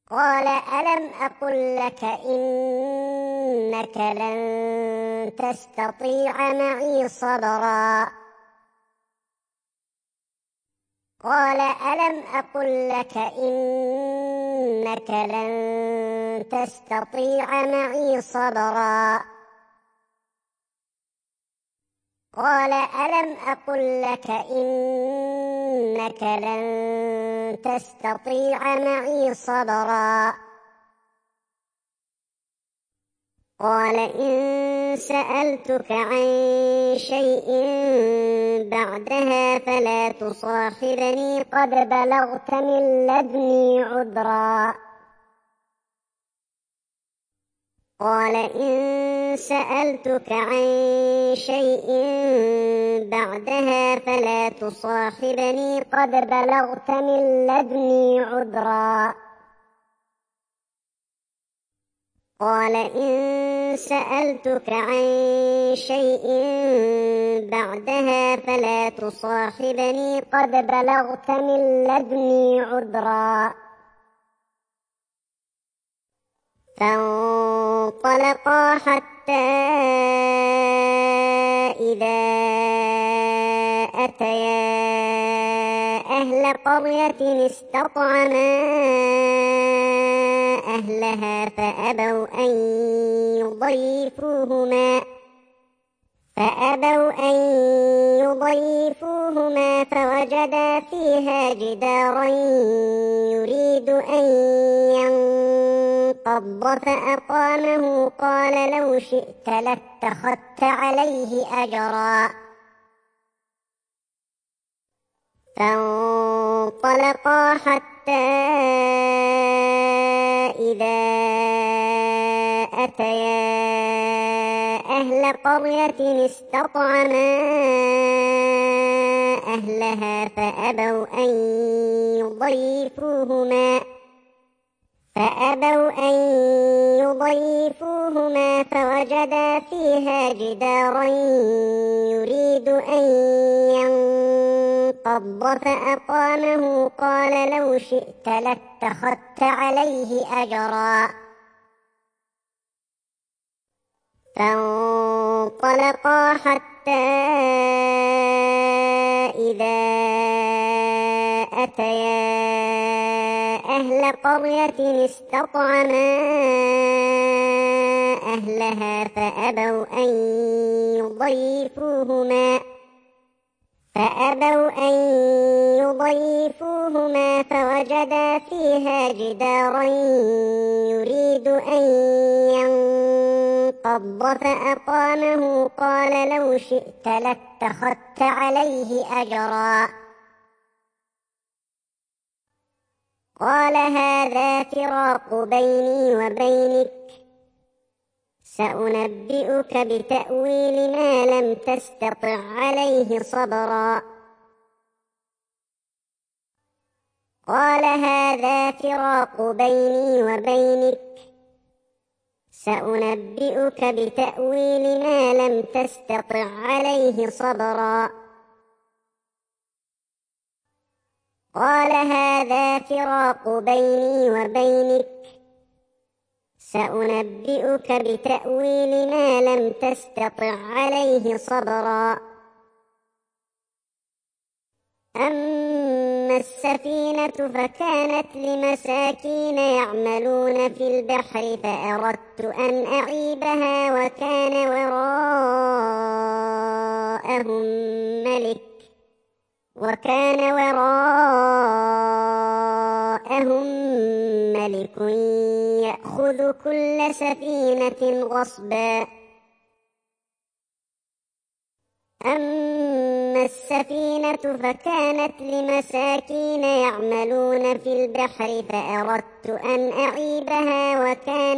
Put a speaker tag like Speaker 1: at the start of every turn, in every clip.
Speaker 1: قال ألم أقل لك إنك لن تستطيع معي صبرا قال ألم أقل لك إنك لن تستطيع معي صبرا قال ألم أقل لك إنك لن تستطيع معي صبرا قال إن سألتك عن شيء بعدها فلا تصاحبني قد بلغت من لدني عذرا قال إن سألتك عن شيء بعدها فلا تصاحبني قد بلغت من لدني عذرا قال إن سألتك عن شيء بعدها فلا تصاحبني قد بلغت من لدني عذرا فانطلقا حتى إذا أتيا أهل قرية استطعما أهلها فأبوا أن يضيفوهما فوجدا فيها جدارا يريد أن ينقض فأقامه قال لو شئت لاتخذت عليه أجرا فانطلقا حتى إذا أتيا أهل قرية استطعما أهلها فأبوا أن يضيفوهما فوجدا فيها جدارا يريد أن ينقض فأقامه قال لو شئت لاتخذت عليه أجرا فانطلقا حتى إذا أتيا أهل قرية استطعما أهلها فأبوا أن يضيفوهما فوجدا فيها جدارا يريد أن ينقض فأقامه قال لو شئت لاتخذت عليه أجرا قال هذا فراق بيني وبينك سأنبئك بتأويل ما لم تستطع عليه صبرا قال هذا فراق بيني وبينك سأنبئك بتأويل ما لم تستطع عليه صبرا قال هذا فراق بيني وبينك سأنبئك بتأويل ما لم تستطع عليه صبرا أما السفينة فكانت لمساكين يعملون في البحر فأردت أن أعيبها وكان وراءهم ملك يأخذ كل سفينة غصبا أما السفينة فكانت لمساكين يعملون في البحر فأردت أن أعيبها وكان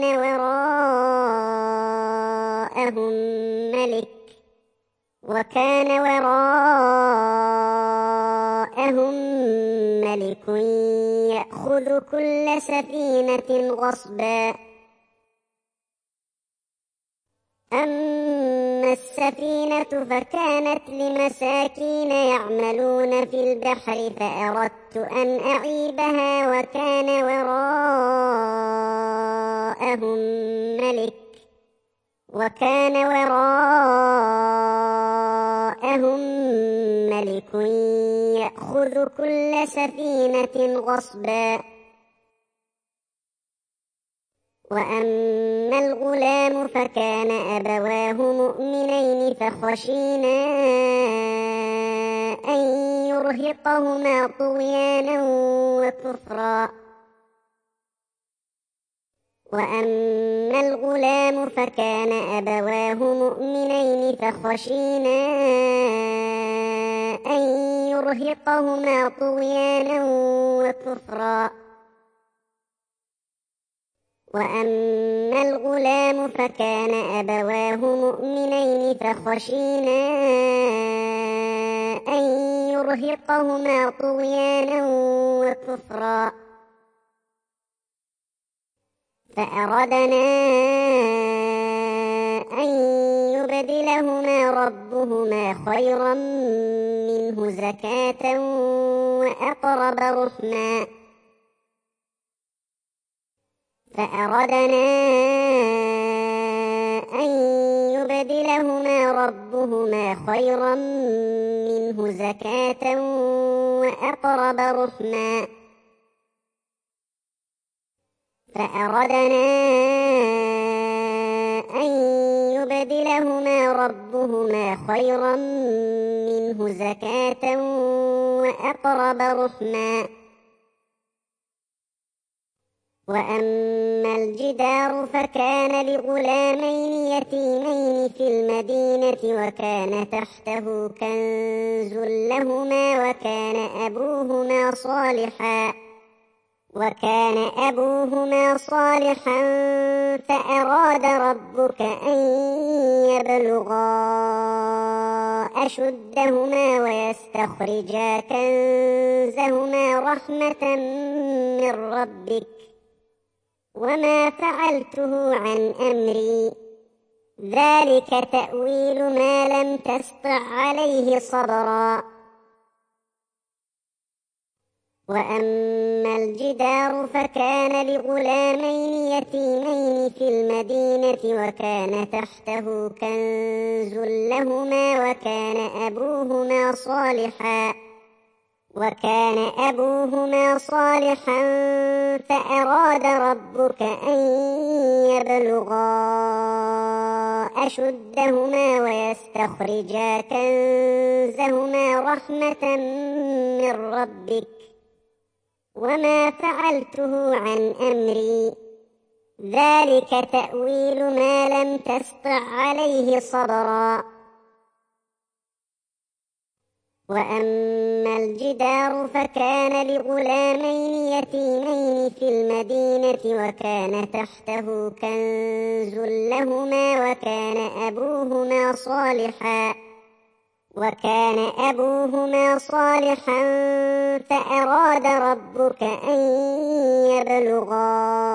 Speaker 1: وراءهم ملك يأخذ كل سفينة غصبا أما السفينة فكانت لمساكين يعملون في البحر فأردت أن أعيبها وكان وراءهم لهم ملك وكان وراءهم ملك يأخذ كل سفينة غصبا. وأما الغلام فكان أبواه مؤمنين فخشينا أن يرهقهما طغيانا وكفرا. وأما الغلام فكان أبواه مؤمنين فخشينا أن يرهقهما طغيانا وكفرا. وأما الغلام فكان أبواه مؤمنين فخشينا أن يرهقهما طغيانا وكفرا. فأردنا أن يبدلهما ربهما خيرا منه زكاة وأقرب رحما. فأردنا أن يبدلهما ربهما خيرا منه زكاة وأقرب رحما. فأردنا أن يبدلهما ربهما خيرا منه زكاة وأقرب رحما. وأما الجدار فكان لغلامين يتيمين في المدينة وكان تحته كنز لهما وكان أبوهما صالحا فأراد ربك أن يبلغا أشدهما ويستخرجا كنزهما رحمة من ربك وما فعلته عن أمري ذلك تأويل ما لم تسطع عليه صبرا. وأما الجدار فكان لغلامين يتيمين في المدينة وكان تحته كنز لهما وكان أبوهما صالحا فأراد ربك أن يبلغا أشدهما ويستخرجا كنزهما رحمة من ربك وما فعلته عن أمري ذلك تأويل ما لم تسطع عليه صبرا. وأما الجدار فكان لغلامين يتيمين في المدينة وكان تحته كنز لهما وكان أبوهما صالحا فأراد ربك أن يبلغا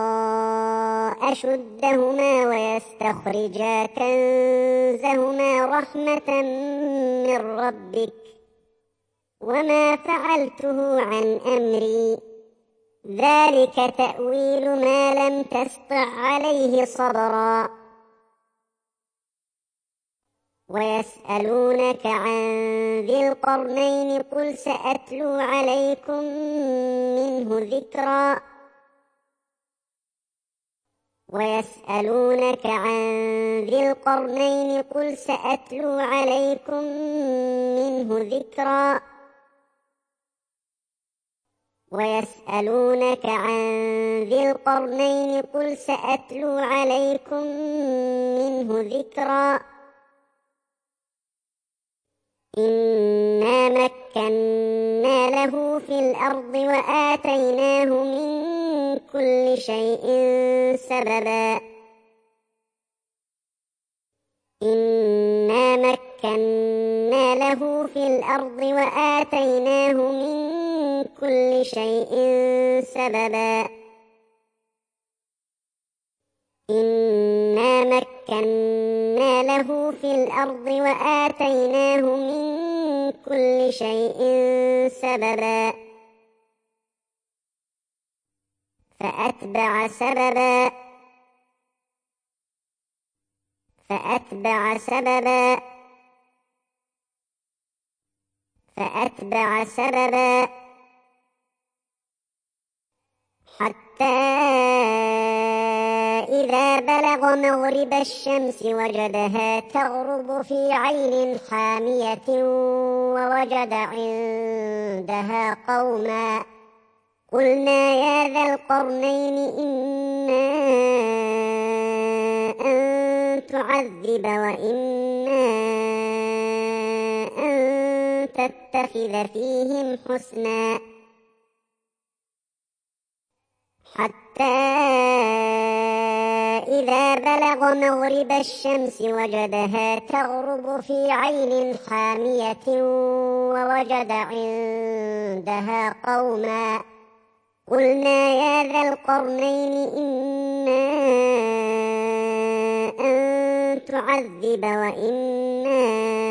Speaker 1: أشدهما ويستخرجا كنزهما رحمة من ربك وما فعلته عن أمري ذلك تأويل ما لم تسطع عليه صبرا. ويسألونك عن ذي القرنين قل سأتلو عليكم منه ذكرا. ويسألونك عن ذي القرنين قل سأتلو عليكم منه ذكرا. ويسألونك عن ذي القرنين قل سأتلو عليكم منه ذكرا. إنا مكنا له في الأرض وآتيناه من كل شيء سببا. إنا مكنا له في الأرض وآتيناه من كل شيء سببا. إنا مكنا له في الأرض وآتيناه من كل شيء سببا. فأتبع سببا فأتبع سببا فأتبع سببا حتى إذا بلغ مغرب الشمس وجدها تغرب في عين حامية ووجد عندها قوما قلنا يا ذا القرنين إما أن تعذب وإما أن تتخذ فيهم حسنا حتى إذا بلغ مغرب الشمس وجدها تغرب في عين حامية ووجد عندها قوما قلنا يا ذا القرنين إما أن تعذب وإما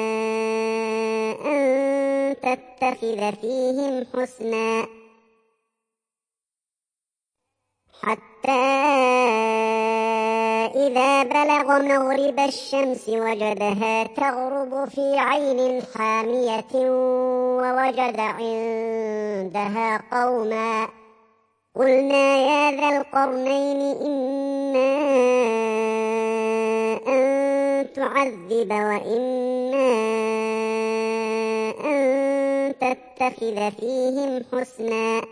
Speaker 1: أن تتخذ فيهم حسنا حتى إذا بلغ مغرب الشمس وجدها تغرب في عين حامية ووجد عندها قوما قلنا يا ذا القرنين إما أن تعذب وإما أن تتخذ فيهم حسنا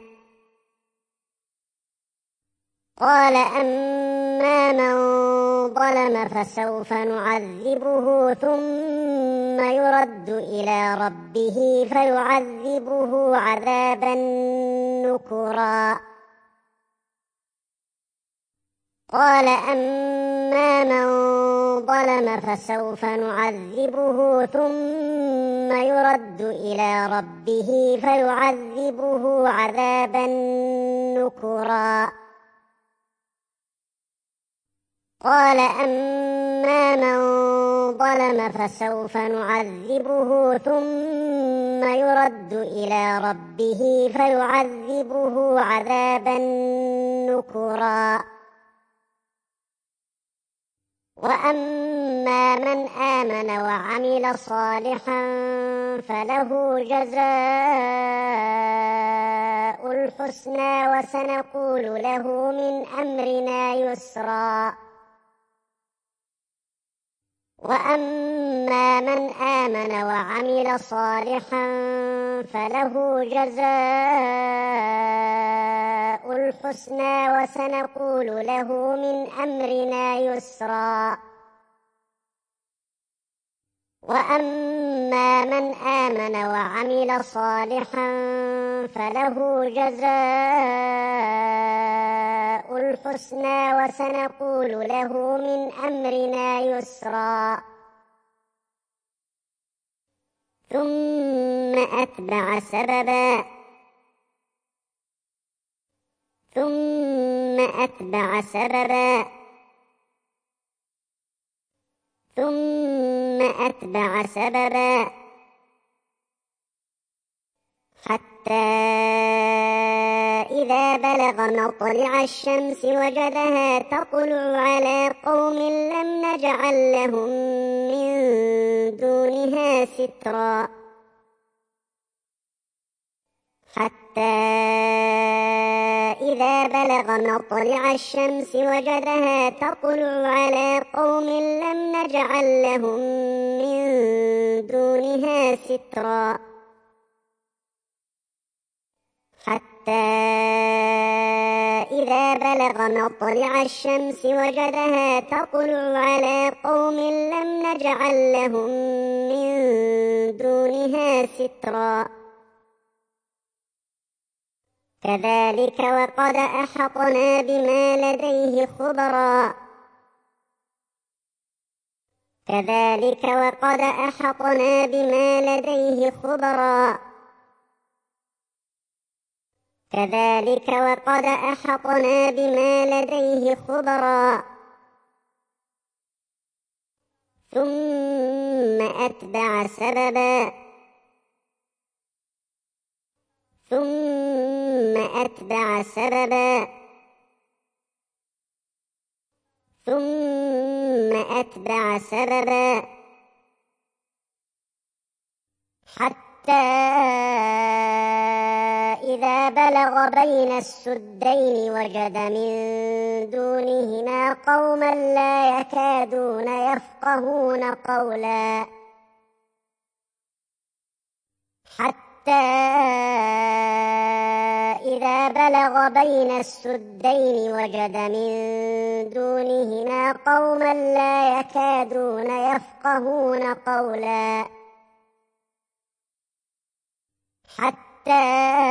Speaker 1: قال أما من ظلم فسوف نعذبه ثم يرد إلى ربه فيعذبه عذابا نكرا قال أما من ظلم فسوف نعذبه ثم يرد إلى ربه فيعذبه عذابا نكرا قال أما من ظلم فسوف نعذبه ثم يرد إلى ربه فيعذبه عذابا نكرا وأما من آمن وعمل صالحا فله جزاء الحسنى وسنقول له من أمرنا يسرا وأما من آمن وعمل صالحا فله جزاء الحسنى وسنقول له من أمرنا يسرا وأما من آمن وعمل صالحا فله جزاء الحسنى وسنقول له من أمرنا يسرا ثم أتبع سببا ثم أتبع سببا ثم أتبع سببا حتى إذا بلغ مطلع الشمس وجدها تطلع على قوم لم نجعل لهم من دونها سترا حتى إذا بلغ مطلع الشمس وجدها تطلع على قوم لم نجعل لهم من دونها سترا حتى إذا بلغ مطلع الشمس وجدها تطلع على قوم لم نجعل لهم من دونها سترا كذلك وقد أحطنا بما لديه خبرا كذلك وقد أحطنا بما لديه خبرا كذلك وقد أحطنا بما لديه خبرا ثم أتبع سببا ثم أتبع سببا ثم أتبع سببا حتى إذا بلغ بين السدين وجد من دونهما قوما لا يكادون يفقهون قولا حتى إذا بلغ بين السدين وجد من دونهما قوما لا يكادون يفقهون قولا حتى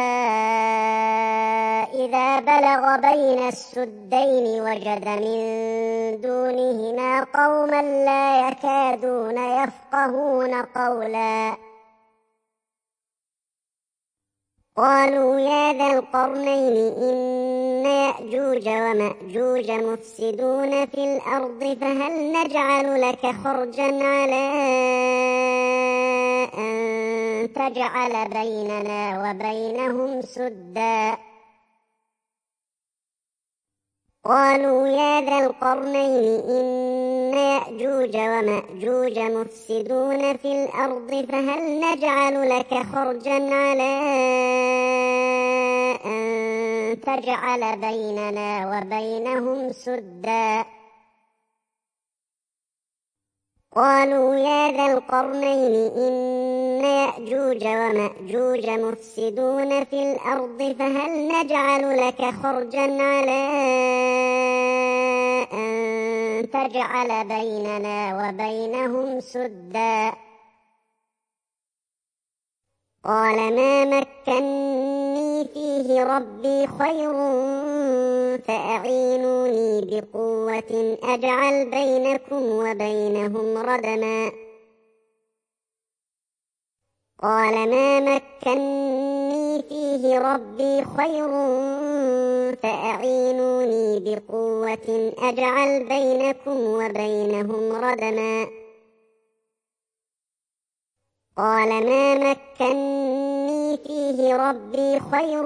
Speaker 1: إذا بلغ بين السدين وجد من دونهما قوما لا يكادون يفقهون قولا قالوا يا ذا القرنين إن يأجوج ومأجوج مفسدون في الأرض فهل نجعل لك خرجا على أن تجعل بيننا وبينهم سدا قالوا يا ذا القرنين إن يأجوج ومأجوج مفسدون في الأرض فهل نجعل لك خرجا على أن تجعل بيننا وبينهم سدا قالوا يا ذا القرنين إن يأجوج ومأجوج مفسدون في الأرض فهل نجعل لك خرجا على أن تجعل بيننا وبينهم سدا قال ما مكني فيه ربي خير فأعينوني بقوة أجعل بينكم وبينهم ردما قال ما مكني فيه ربي خير فأعينوني بقوة أجعل بينكم وبينهم ردما قال ما مكني فيه ربي خير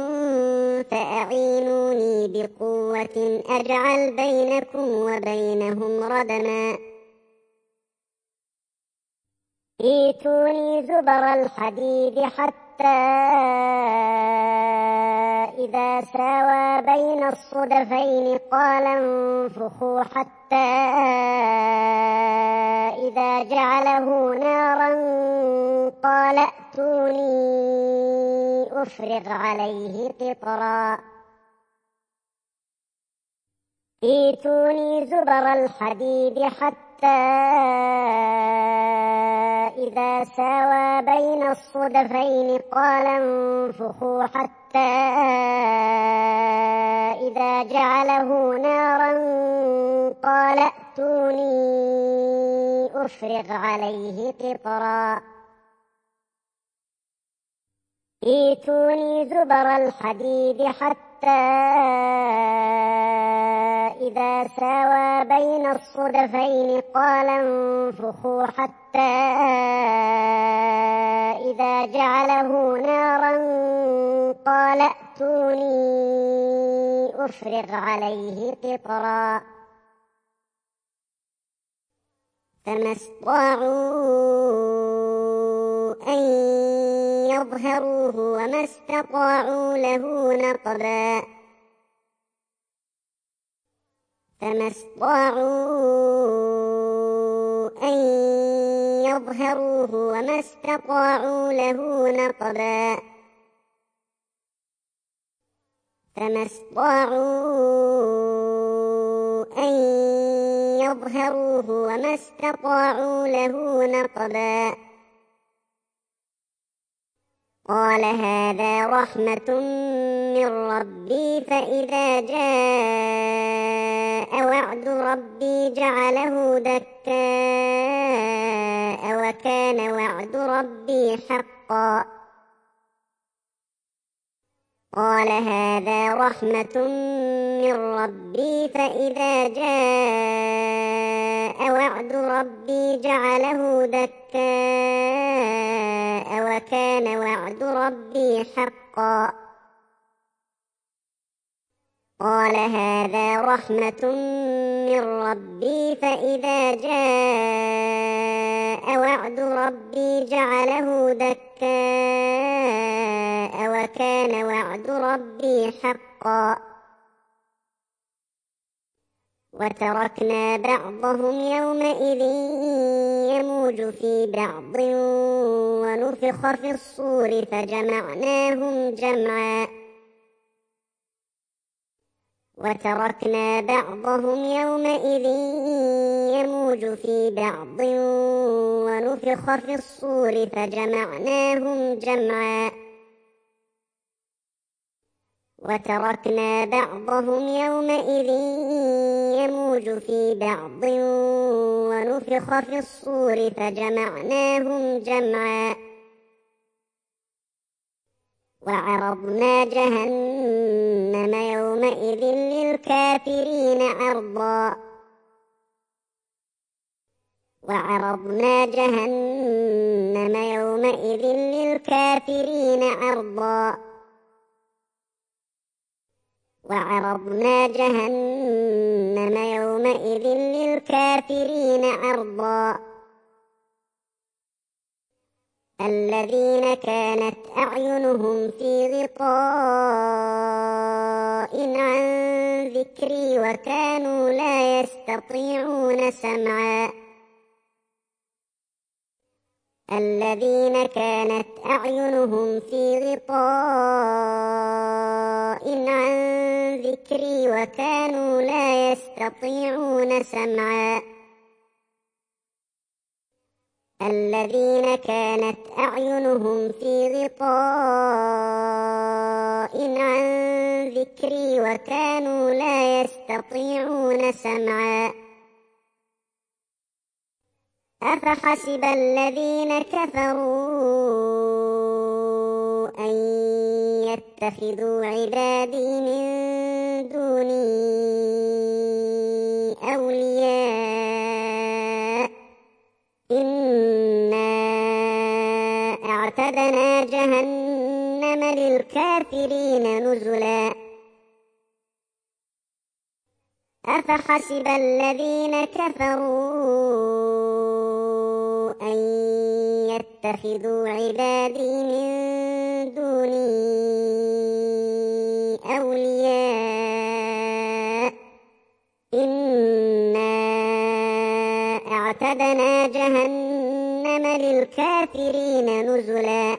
Speaker 1: فأعينوني بقوة أجعل بينكم وبينهم ردما ائتوني زبر الحديد حتى إذا ساوى بين الصدفين قال انفخوا حتى إذا جعله نارا قال ائتوني أفرغ عليه قطرا ائتوني زبر الحديد حتى إذا ساوى بين الصدفين قال انفخوا حتى إذا جعله نارا قال ائتوني أفرغ عليه قطرا ائتوني زبر الحديد حتى إذا ساوى بين الصدفين قال انفخوا حتى إذا جعله نارا قال ائتوني أفرغ عليه قطرا فما استطاعوا أن يظهروه وما استطاعوا له نقبا فما استطاعوا أن يظهروه وما استطاعوا له نقبا فما استطاعوا أن يظهروه وما استطاعوا له نقبا قال هذا رحمة من ربي فإذا جاء وعد ربي جعله دكاء وكان وعد ربي حقا قال هذا رحمة من ربي فإذا جاء وعد ربي جعله دكاء وكان وعد ربي حقا قال هذا رحمة من ربي فإذا جاء وعد ربي جعله دكاء وكان وعد ربي حقا وتركنا بعضهم يومئذ يموج في بعض ونفخ في الصور فجمعناهم جمعا وتركنا بعضهم يومئذ يموج في بعض ونفخ في الصور فجمعناهم جمعا وتركنا بعضهم يومئذ يموج في بعض ونفخ في الصور فجمعناهم جمعا وعرضنا جهنم يومئذ للكافرين عرضا وعرضنا جهنم يومئذ للكافرين عرضا وعرضنا جهنم يومئذ للكافرين عرضا الذين كانت أعينهم في غطاء عن ذكري وكانوا لا يستطيعون سمعا الذين كانت أعينهم في غطاء عن ذكري وكانوا لا يستطيعون سمعا الذين كانت أعينهم في غطاء عن ذكري وكانوا لا يستطيعون سمعا أفحسب الذين كفروا أن يتخذوا عبادي من دوني أولياء إنا أعتدنا جهنم للكافرين نزلا أفحسب الذين كفروا أن يتخذوا عبادي من دوني أولياء إنا أعتدنا جهنم للكافرين نزلا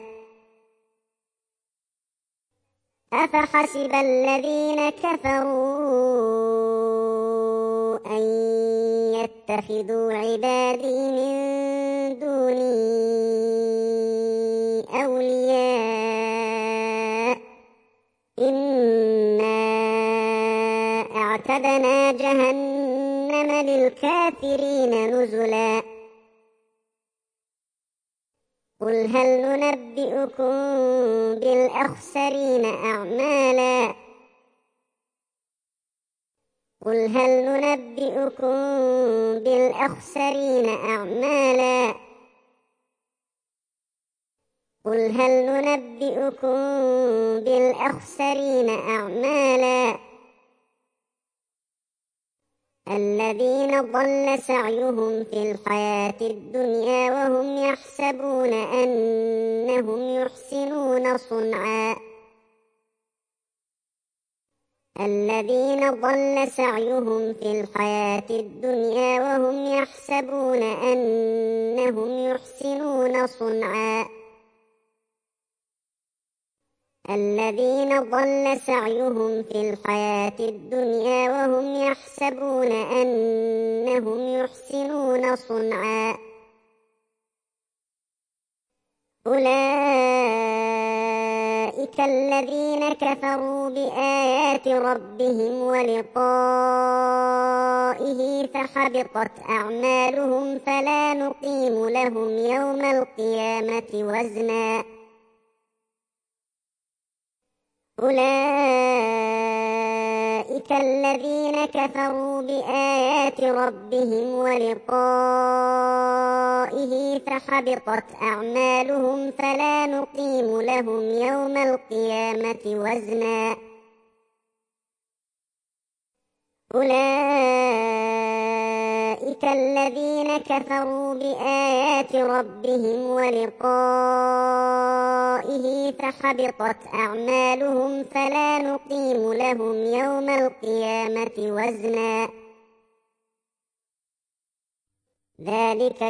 Speaker 1: أفحسب الذين كفروا أن يتخذوا عبادي من دوني أولياء إنا أعتدنا جهنم للكافرين نزلا قل هل ننبئكم بالأخسرين أعمالا قل هل ننبئكم بالأخسرين أعمالا قل هل ننبئكم بالأخسرين أعمالا الذين ضل سعيهم في الحياة الدنيا وهم يحسبون أنهم يحسنون صنعا الذين ضل سعيهم في الحياة الدنيا وهم يحسبون أنهم يحسنون صنعا الذين ضل سعيهم في الحياة الدنيا وهم يحسبون أنهم يحسنون صنعا أولئك الذين كفروا بآيات ربهم ولقائه فحبطت أعمالهم فلا نقيم لهم يوم القيامة وزنا أولئك الذين كفروا بآيات ربهم ولقائه فحبطت أعمالهم فلا نقيم لهم يوم القيامة وزنا أولئك الذين كفروا بآيات ربهم ولقائه فحبطت أعمالهم فلا نقيم لهم يوم القيامة وزنا ذلك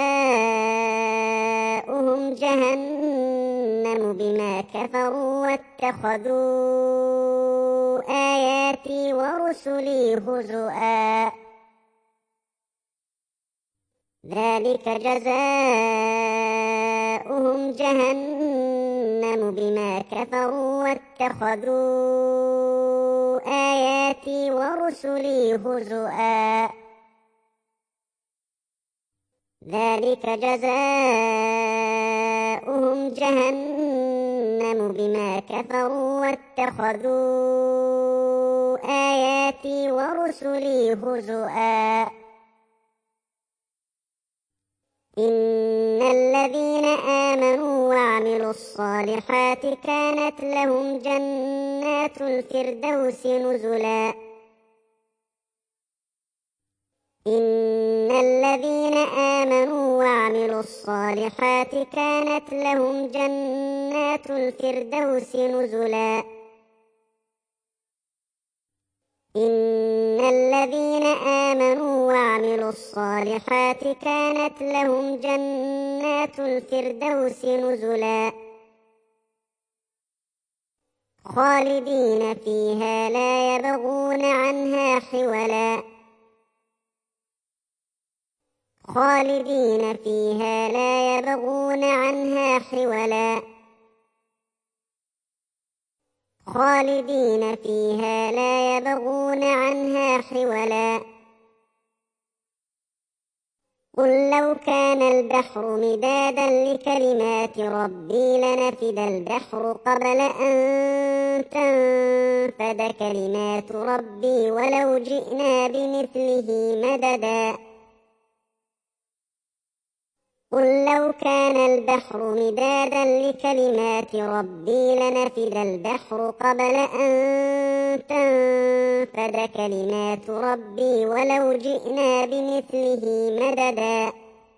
Speaker 1: جزاؤهم جهنم بما كفروا واتخذوا آياتي ورسلي هزؤا ذلك جزاؤهم جهنم بما كفروا واتخذوا آياتي ورسلي هزؤا ذلك جزاؤهم جهنم بما كفروا واتخذوا آياتي ورسلي هزؤا إن الذين آمنوا وعملوا الصالحات كانت لهم جنات الفردوس نزلا إن الذين آمنوا وعملوا الصالحات كانت لهم جنات الفردوس نزلا إن الذين آمنوا وعملوا الصالحات كانت لهم جنات الفردوس نزلا خالدين فيها لا يبغون عنها حولا خالدين فيها لا يبغون عنها حولا خالدين فيها لا يبغون عنها حولا قل لو كان البحر مدادا لكلمات ربي لنفد البحر قبل أن تنفد كلمات ربي ولو جئنا بمثله مددا قل لو كان البحر مدادا لكلمات ربي لنفد البحر قبل أن تنفد كلمات ربي ولو جئنا بمثله مددا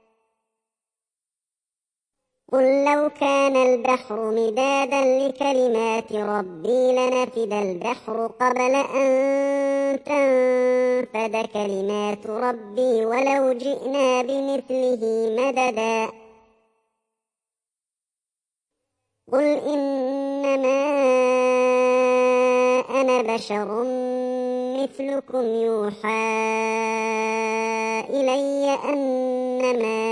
Speaker 1: قل لو كان البحر مدادا لكلمات ربي لنفد البحر قبل أن تنفد كلمات ربي ولو جئنا بمثله مددا قل إنما أنا بشر مثلكم يوحى إلي أنما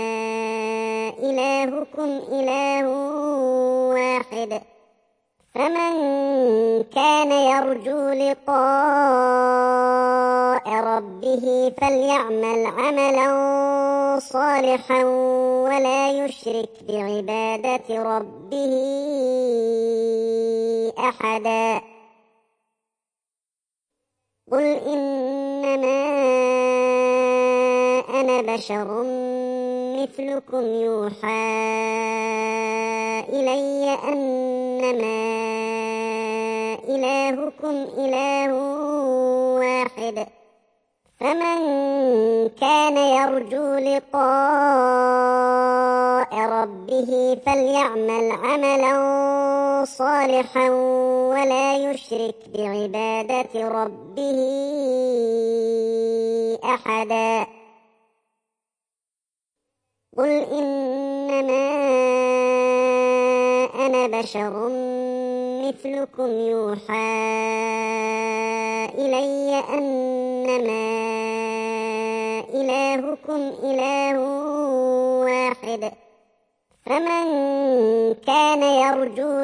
Speaker 1: إلهكم إله واحد فمن كان يرجو لقاء ربه فليعمل عملا صالحا ولا يشرك بعبادة ربه أحدا قل إنما أنا بشر مثلكم يوحى إلي أنما إلهكم إله واحد فمن كان يرجو لقاء ربه فليعمل عملا صالحا ولا يشرك بعبادة ربه أحدا قل إنما أنا بشر مثلكم يوحى إلي أنما إلهكم إله واحد فمن كان يرجو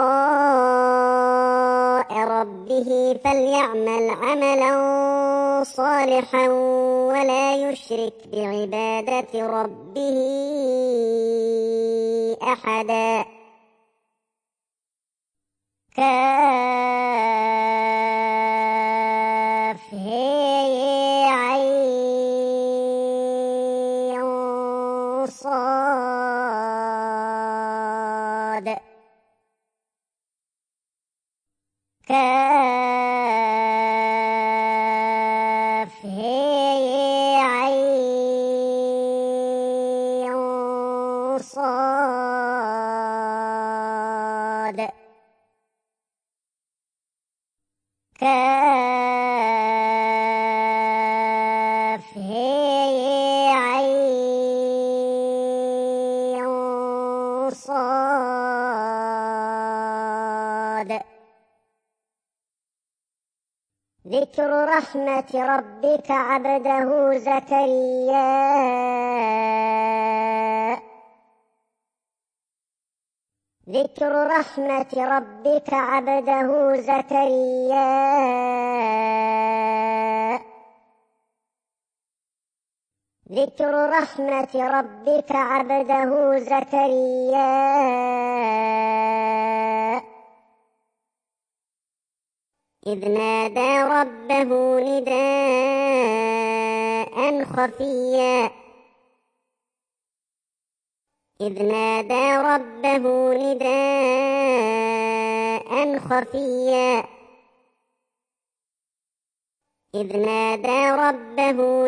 Speaker 1: لقاء ربه فليعمل عملا صالحا ولا يشرك بعبادة ربه أحدا كافها صاد كافها ذكر رحمة ربك عبده زكريا ذكر رحمة ربك عبده زكريا ذكر رحمة ربك عبده زكريا إذ نادى ربه نداء خفيا إذ نادى ربه نداء خفيا إذ نادى ربه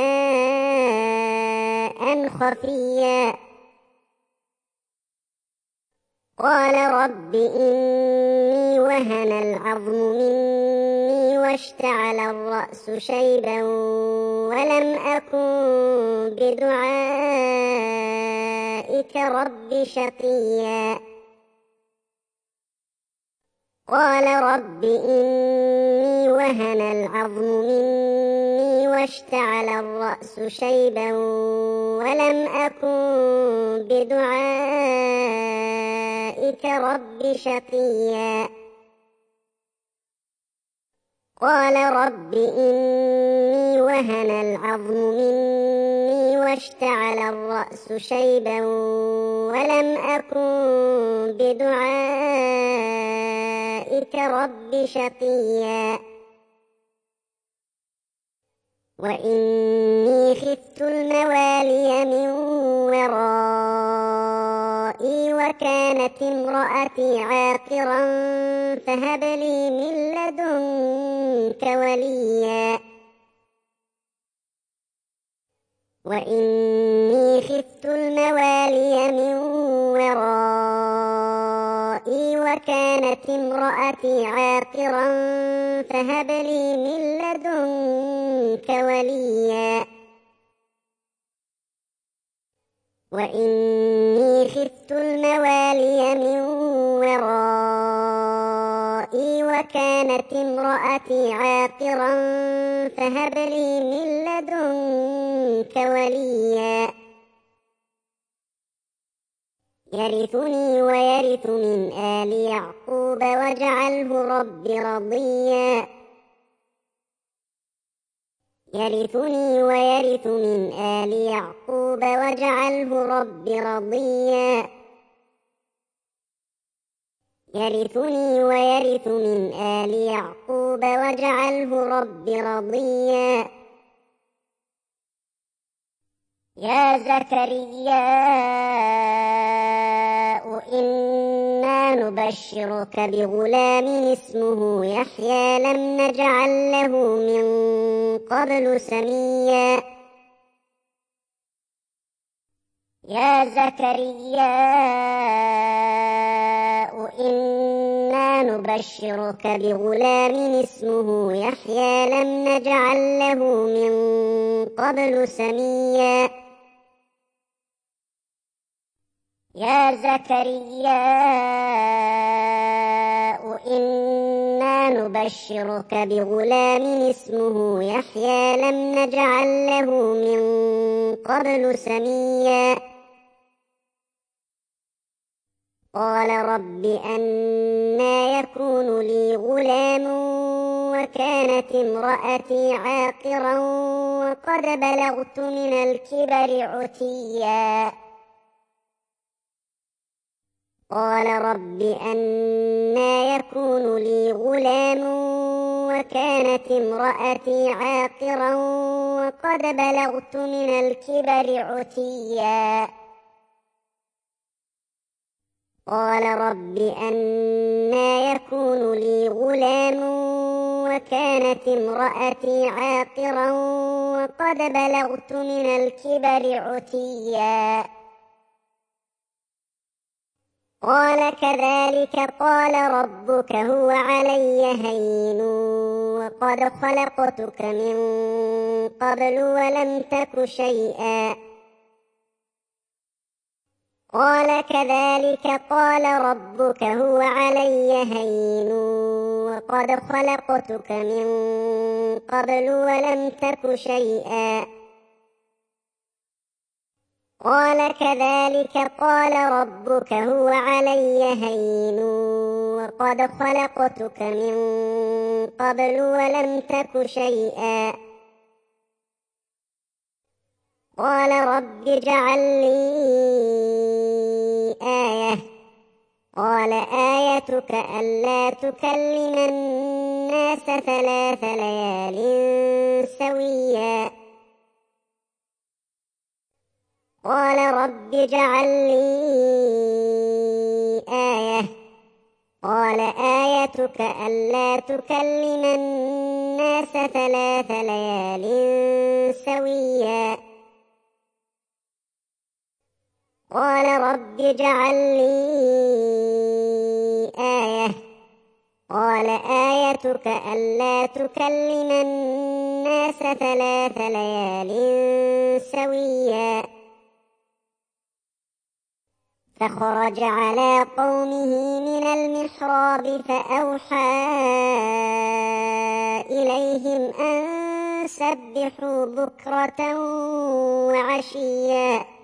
Speaker 1: نداء خفيا قال رب إني وهن العظم مني واشتعل الرأس شيبا ولم أكن بدعائك رب شقيا قال رب إني وهن العظم مني واشتعل الرأس شيبا ولم أكن بدعائك رب شقيا قال رب إني وهن العظم مني واشتعل الرأس شيبا ولم أكن بدعائك رب شقيا وإني خفت الموالي من ورائي وكانت امرأتي عاقرا فهب لي من لدنك وليا وإني خفت الموالي من ورائي وكانت امرأتي عاقرا فهب لي من لدنك وليا وإني خفت الموالي من ورائي وكانت امرأتي عاقرا فهب لي من لدنك وليا يرثني ويرث من آل يعقوب واجعله رب رضيا يرثني ويرث من آل يعقوب واجعله رب رضيا يرثني ويرث من آل يعقوب واجعله رب رضيا يا زكريا إنا نبشرك بغلام اسمه يحيى لم نجعل له من قبل سميا يا زكريا إنا نبشرك بغلام اسمه يحيى لم نجعل له من قبل سميا يا زكريا إنا نبشرك بغلام اسمه يحيى لم نجعل له من قبل سميا قال رب أنى يكون لي غلام وكانت امرأتي عاقرا وقد بلغت من الكبر عتيا قال رب أنى يكون لي غلام وكانت امرأتي عاقرا وقد بلغت من الكبر عتيا قال رب أنى يكون لي غلام وكانت امرأتي عاقرا وقد بلغت من الكبر عتيا قال كذلك قال ربك هو علي هين وقد خلقتك من قبل ولم تك شيئا. قال كذلك قال ربك هو علي هين وقد خلقتك من قبل ولم تك شيئا. قال كذلك قال ربك هو علي هين وقد خلقتك من قبل ولم تك شيئا. قال رب اجعل لي آية. قال آيتك ألا تكلم الناس 3 ليال سويا. قال رب اجعل لي آية. قال آيتك ألا تكلم الناس 3 ليال سويا. قال رب اجعل لي آية. قال آيتك ألا تكلم الناس 3 ليال سويا. فخرج على قومه من المحراب فأوحى إليهم أن سبحوا بكرة وعشيا.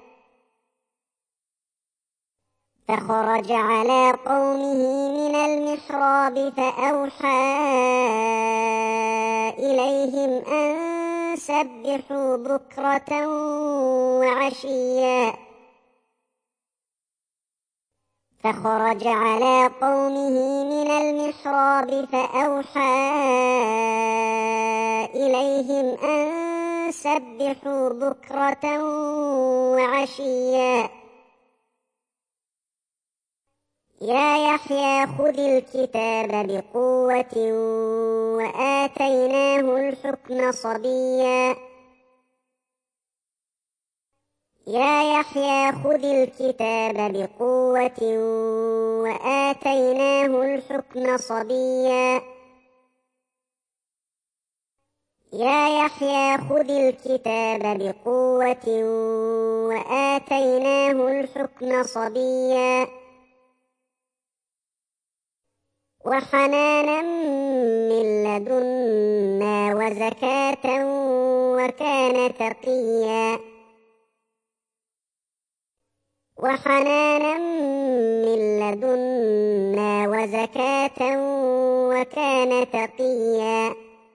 Speaker 1: فخرج على قومه من المحراب فأوحى إليهم أن سبحوا بكرة وعشيا. فخرج على قومه من المحراب فأوحى إليهم أن سبحوا بكرة وعشيا. يا يحيى خذ الكتاب بقوة وآتيناه الحكم صبيا. يا يحيى خذ الكتاب بقوة وآتيناه الحكم صبيا. يا يحيى خذ الكتاب بقوة وآتيناه الحكم صبيا. وحنانا من لدنا وزكاة وكان تقيا. وحنانا من لدنا وزكاة وكان تقيا.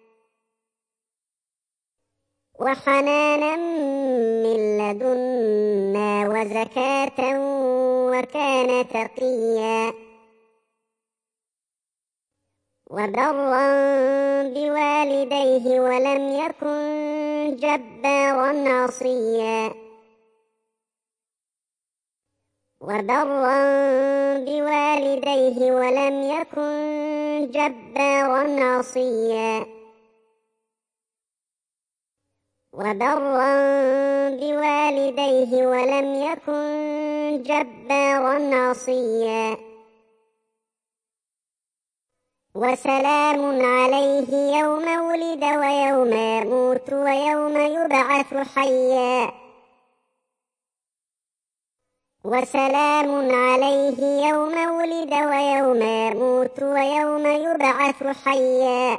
Speaker 1: وحنانا من لدنا وزكاة وكان تقيا. وبرا بوالديه ولم يكن جبارا عصيا. وبرا بوالديه ولم يكن جبارا عصيا. وبرا بوالديه ولم يكن جبارا عصيا. وسلام عليه يوم ولد ويوم يموت ويوم يبعث حيا. وسلام عليه يوم ولد ويوم يموت ويوم يبعث حيا.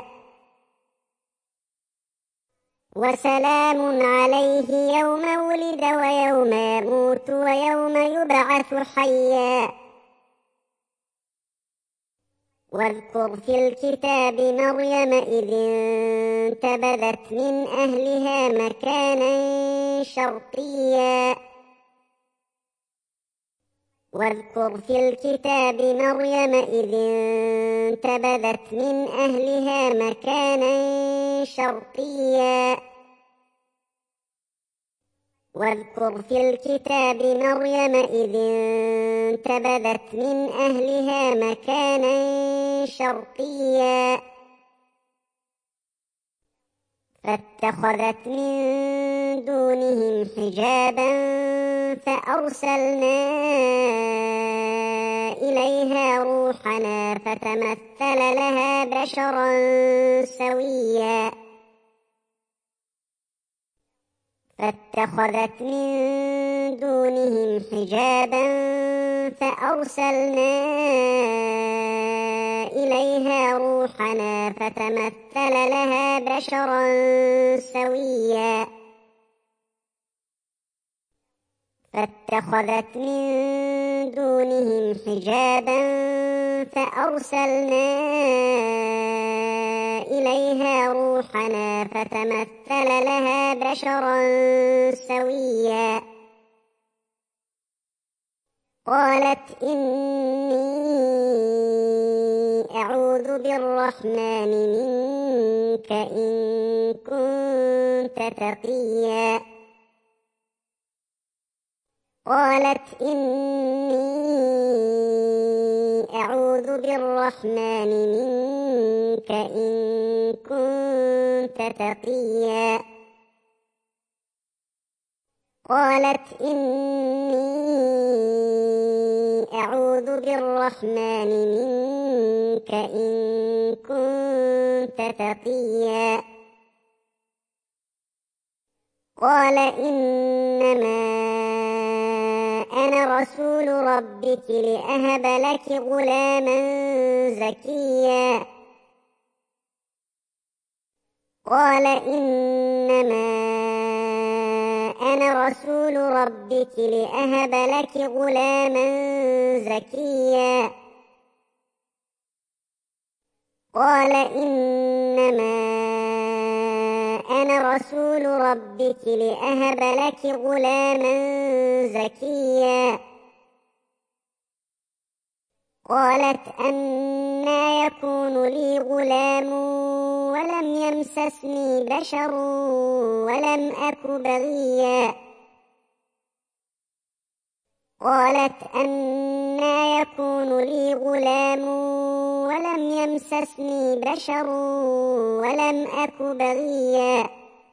Speaker 1: وسلام عليه يوم ولد ويوم يموت ويوم يبعث حيا. واذكر في الكتاب مريم إذ انتبذت من أهلها مكانا شرقيا. واذكر في الكتاب مريم إذ انتبذت من أهلها مكانا شرقيا. واذكر في الكتاب مريم إذ انتبذت من أهلها مكانا شرقيا. فاتخذت من دونهم حجابا فأرسلنا إليها روحنا فتمثل لها بشرا سويا فاتخذت من دونهم حجابا فأرسلنا إليها روحنا فتمثل لها بشرا سويا فاتخذت من دونهم حجابا فأرسلنا إليها روحنا فتمثل لها بشرا سويا قالت إني أعوذ بالرحمن منك إن كنت تقيا قالت إني أعوذ بالرحمن منك إن كنت تقيا قالت إني أعوذ بالرحمن منك إن كنت تقيا قال إنما أنا رسول ربك لأهب لك غلاما زكيا قال إنما أنا رسول ربك لأهب لك غلاما زكيا قال إنما أنا رسول ربك لأهب لك غلاما زكيا قالت أنى يكون لي غلام ولم يمسسني بشر ولم أك بغيا قالت أنى يكون لي غلام ولم يمسسني بشر ولم أك بغيا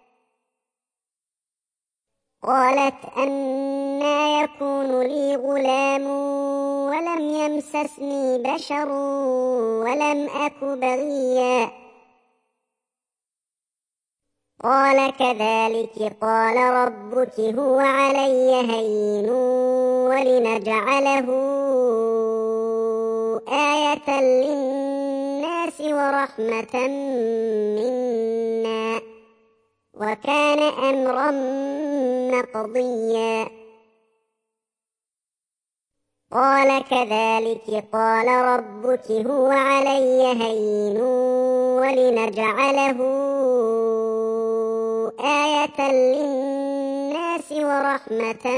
Speaker 1: قالت أنى يكون لي غلام ولم يمسسني بشر ولم أك بغيا قال كذلك قال ربك هو علي هين ولنجعله آية للناس ورحمة منا وكان أمرا مقضيا قال كذلك قال ربك هو علي هين ولنجعله آية للناس ورحمة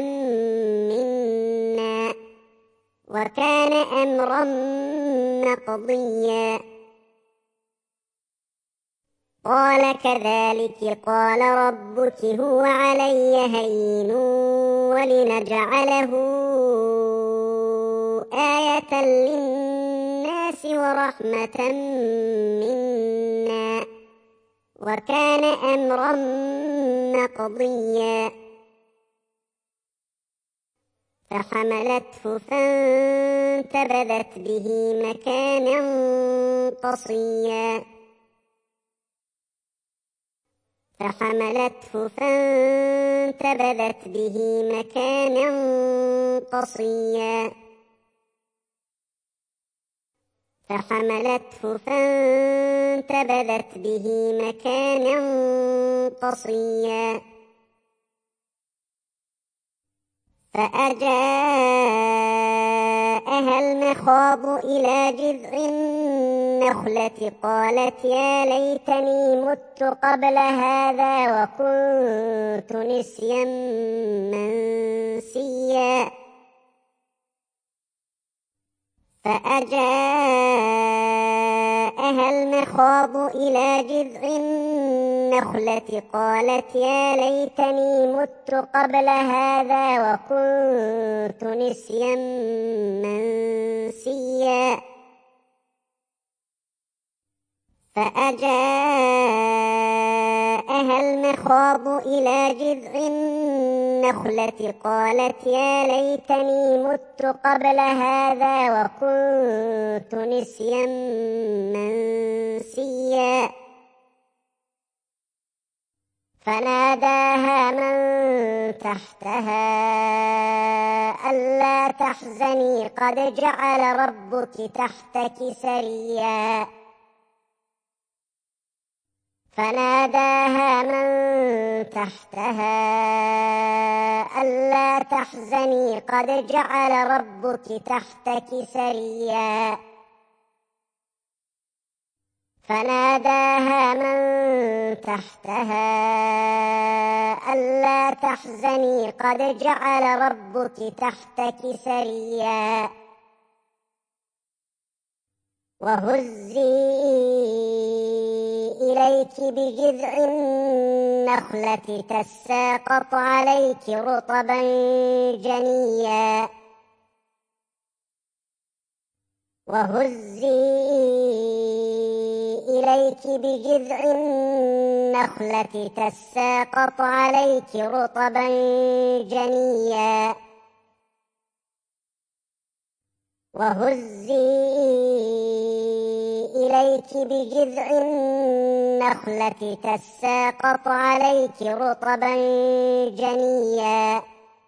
Speaker 1: منا وكان أمرا مقضيا قال كذلك قال ربك هو علي هين ولنجعله آية للناس ورحمة منا وكان أمرا مقضيا فحملته فانتبذت به مكانا قصيا فحملته فانتبذت به مكانا قصيا فحملته فانتبذت به مكانا قصيا فأجاءها المخاض إلى جذع النخلة قالت يا ليتني مت قبل هذا وكنت نسيا منسيا فأجاءها المخاض إلى جذع النخلة قالت يا ليتني مت قبل هذا وكنت نسيا منسيا فأجاءها المخاض إلى جذع النخلة قالت يا ليتني مت قبل هذا وكنت نسيا منسيا فناداها من تحتها ألا تحزني قد جعل ربك تحتك سريا فناداها من تحتها ألا تحزني قد جعل ربك تحتك سريا فناداها من تحتها ألا تحزني قد جعل ربك تحتك سريا وهزي إليك بجذع النخلة تساقط عليك رطبا جنيا وهزي إليك بجذع النخلة تساقط عليك رطبا جنيا وهزي إليك بجذع النخلة تساقط عليك رطبا جنيا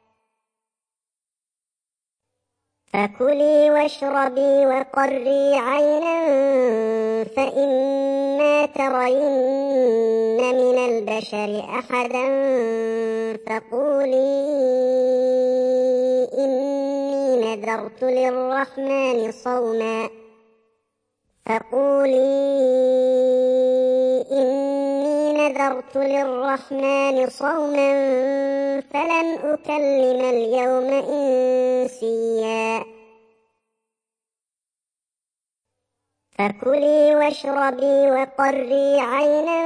Speaker 1: فكلي واشربي وقري عينا فإما ترين من البشر أحدا فقولي إني نذرت للرحمن صوما فلن أكلم اليوم إنسيا فكلي واشربي وقري عينا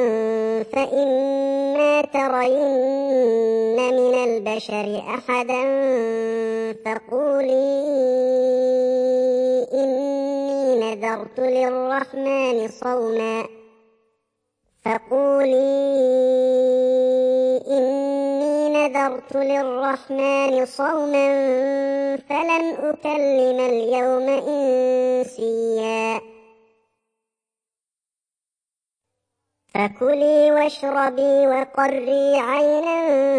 Speaker 1: فإما ترين من البشر أحدا فقولي إني نذرت للرحمن صوما فلن أكلم اليوم إنسيا فكلي واشربي وقري عينا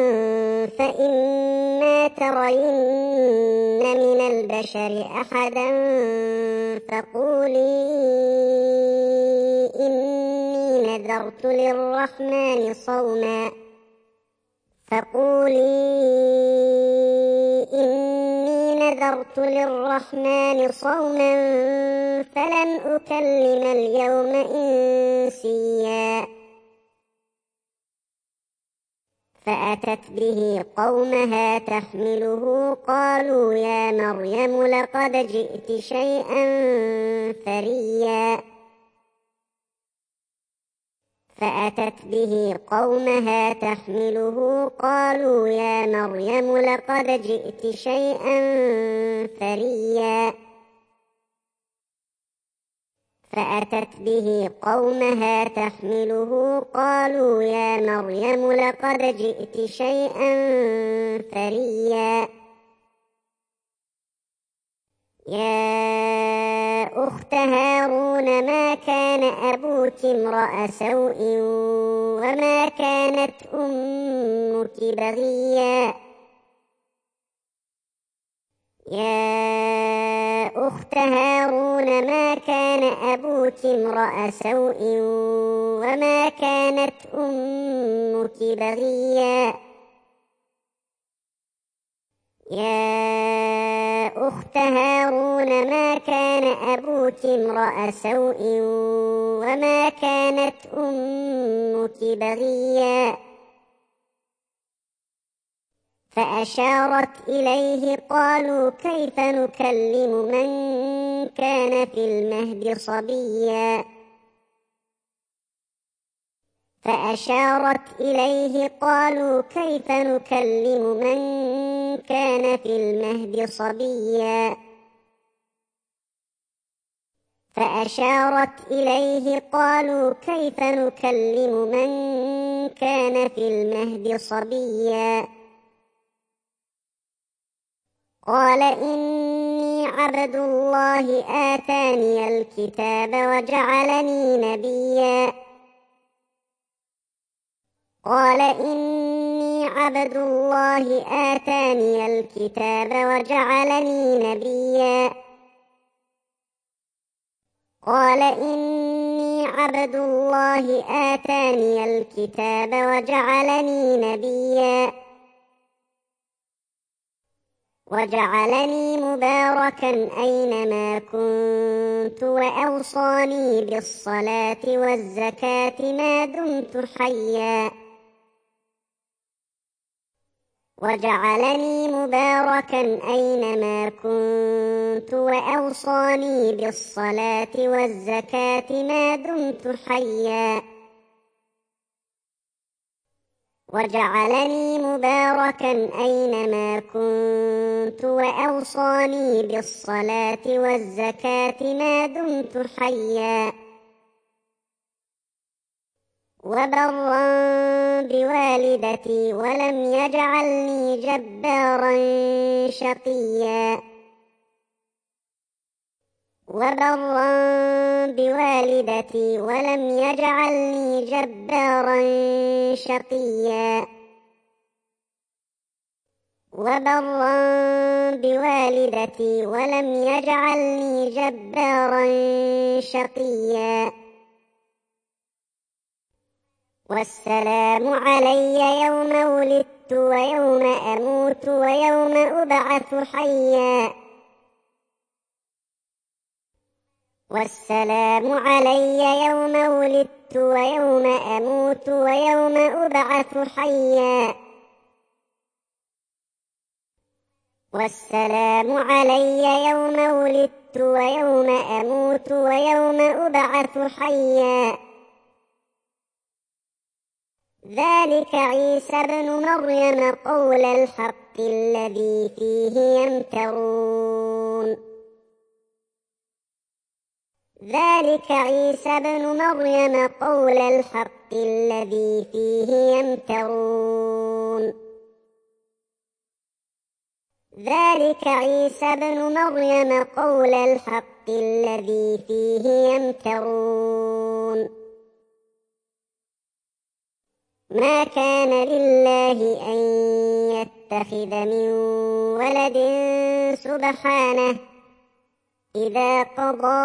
Speaker 1: فإما ترين من البشر أحدا فقولي إني نذرت للرحمن صوما فلن أكلم اليوم إنسيا فأتت به قومها تحمله قالوا يا مريم لقد جئت شيئا فريا فأتت به قومها تحمله قالوا يا مريم لقد جئت شيئا فريا فأتت به قومها تحمله قالوا يا مريم لقد جئت شيئا فريا يا أخت هارون ما كان أبوك امرأ سوء وما كانت أمك بغيا يا أخت هارون ما كان أبوك امرأ سوء وما كانت أمك بغيا يا أخت هارون ما كان أبوك امرأ سوء وما كانت أمك بغيا فأشارت إليه قالوا كيف نكلم من كان في المهد صبيا فأشارت إليه قالوا كيف نكلم من كان في المهد صبيا فأشارت إليه قالوا كيف نكلم من كان في المهد صبيا قال إني عبد الله آتاني الكتاب وجعلني نبيا قال إني عبد الله آتاني الكتاب وجعلني نبيا قال إني عبد الله آتاني الكتاب وجعلني نبيا وجعلني مباركا أينما كنت وأوصاني بالصلاة والزكاة ما دمت حيا وجعلني مباركا أينما كنت وأوصاني بالصلاة والزكاة ما دمت حيا وجعلني مباركا أينما كنت وأوصاني بالصلاة والزكاة ما دمت حيا وبرا بوالدتي ولم يجعلني جبارا شقيا وبرا بوالدتي ولم يجعلني جبارا شقيا وبرا بوالدتي ولم يجعلني جبارا شقيا والسلام علي يوم ولدت ويوم أموت ويوم أبعث حيا والسلام علي يوم ولدت ويوم أموت ويوم أبعث حيا والسلام علي يوم ولدت ويوم أموت ويوم أبعث حيا ذلك عيسى بن مريم قول الحق الذي فيه يمترون ذلك عيسى بن مريم قول الحق الذي فيه يمترون ذلك عيسى بن مريم قول الحق الذي فيه يمترون ما كان لله أن يتخذ من ولد سبحانه إذا قضى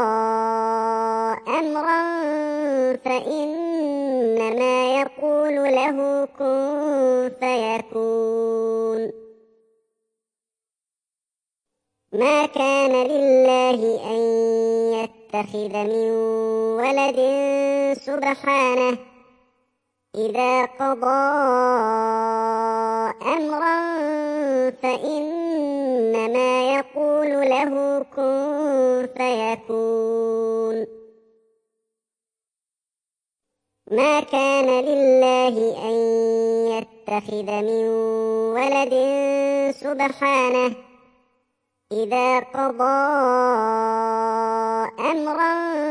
Speaker 1: أمرا فإنما يقول له كن فيكون ما كان لله أن يتخذ من ولد سبحانه إذا قضى أمرا فإنما يقول له كن فيكون ما كان لله أن يتخذ من ولد سبحانه إذا قضى أمرا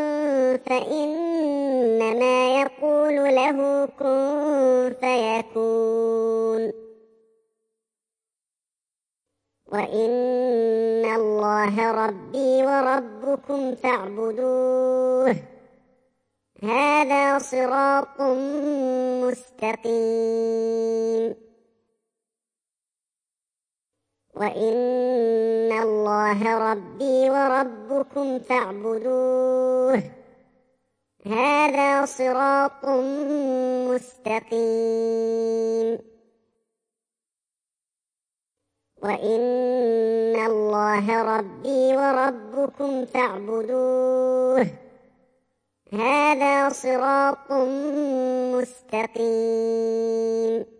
Speaker 1: فإنما يقول له كن فيكون وإن الله ربي وربكم فاعبدوه هذا صراط مستقيم وإن الله ربي وربكم فاعبدوه هذا صراط مستقيم وإن الله ربي وربكم فاعبدوه هذا صراط مستقيم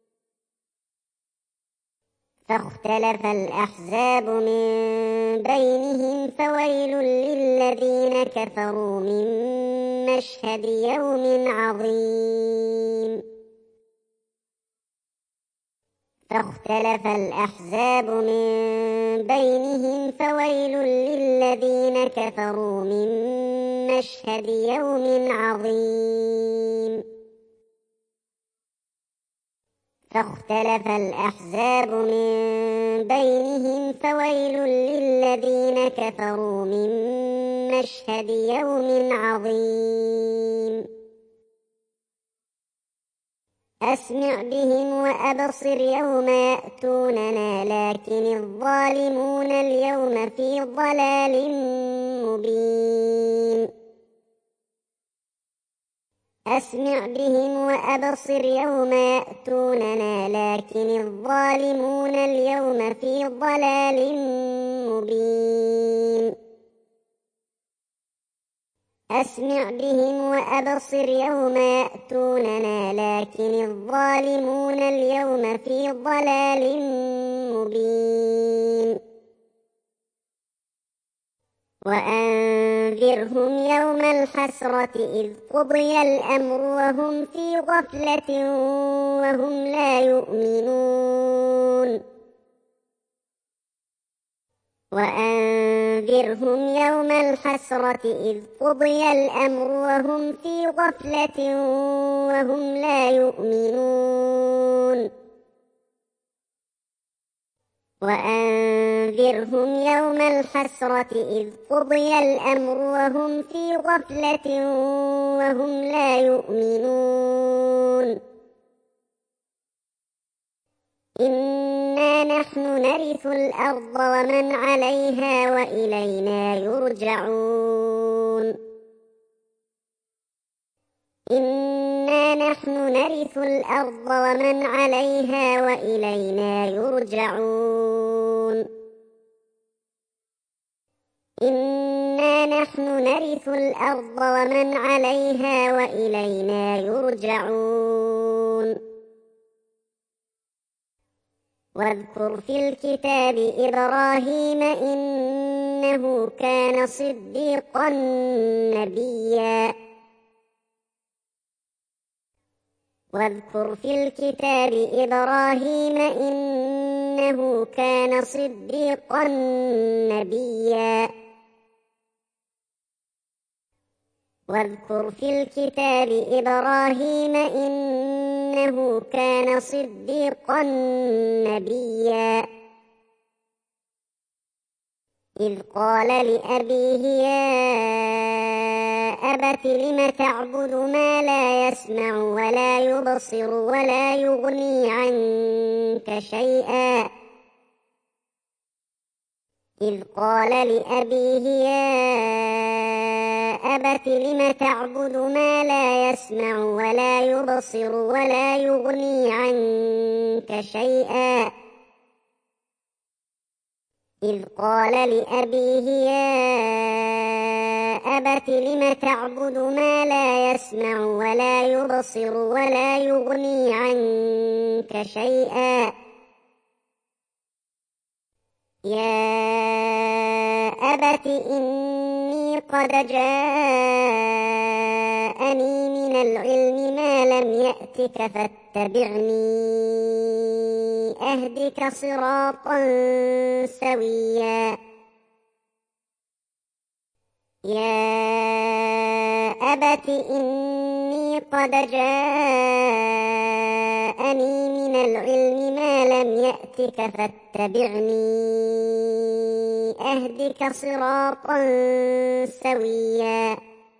Speaker 1: فاختلف الأحزاب من بينهم فويل للذين كفروا من مشهد يوم عظيم فاختلف الأحزاب من بينهم فويل للذين كفروا من مشهد يوم عظيم فاختلف الأحزاب من بينهم فويل للذين كفروا من مشهد يوم عظيم أسمع بهم وأبصر يوم يأتوننا لكن الظالمون اليوم في ضلال مبين أسمع بهم وأبصر يوم يأتوننا لكن الظالمون اليوم في ضلال مبين أسمع بهم وأبصر يوم يأتوننا لكن الظالمون اليوم في ضلال مبين وأنذرهم يوم الحسرة إذ قضي الأمر وهم في غفلة وهم لا يؤمنون وأنذرهم يوم الحسرة إذ قضي الأمر وهم في غفلة وهم لا يؤمنون وأنذرهم يوم الحسرة إذ قضي الأمر وهم في غفلة وهم لا يؤمنون إنا نحن نرث الأرض ومن عليها وإلينا يرجعون إنا نحن نرث الأرض ومن عليها وإلينا يرجعون إنا نحن نرث الأرض ومن عليها وإلينا يرجعون واذكر في الكتاب إبراهيم إنه كان صديقا نبيا واذكر في الكتاب إبراهيم إنه كان صديقا نبيا واذكر في الكتاب إبراهيم إنه كان صديقا نبيا إذ قال لأبيه يا أبت لم تعبد ما لا يسمع ولا يبصر ولا يغني عنك شيئا إذ قال لأبيه يا أبت لم تعبد ما لا يسمع ولا يبصر ولا يغني عنك شيئا إذ قال لأبيه يا أبت لم تعبد ما لا يسمع ولا يبصر ولا يغني عنك شيئا يا أبت إني قد جاءني من العلم ما لم يأتك فاتبعني أهدك صراطا سويا يا أبت إني قد جاءني من العلم ما لم يأتك فاتبعني أهدك صراطا سويا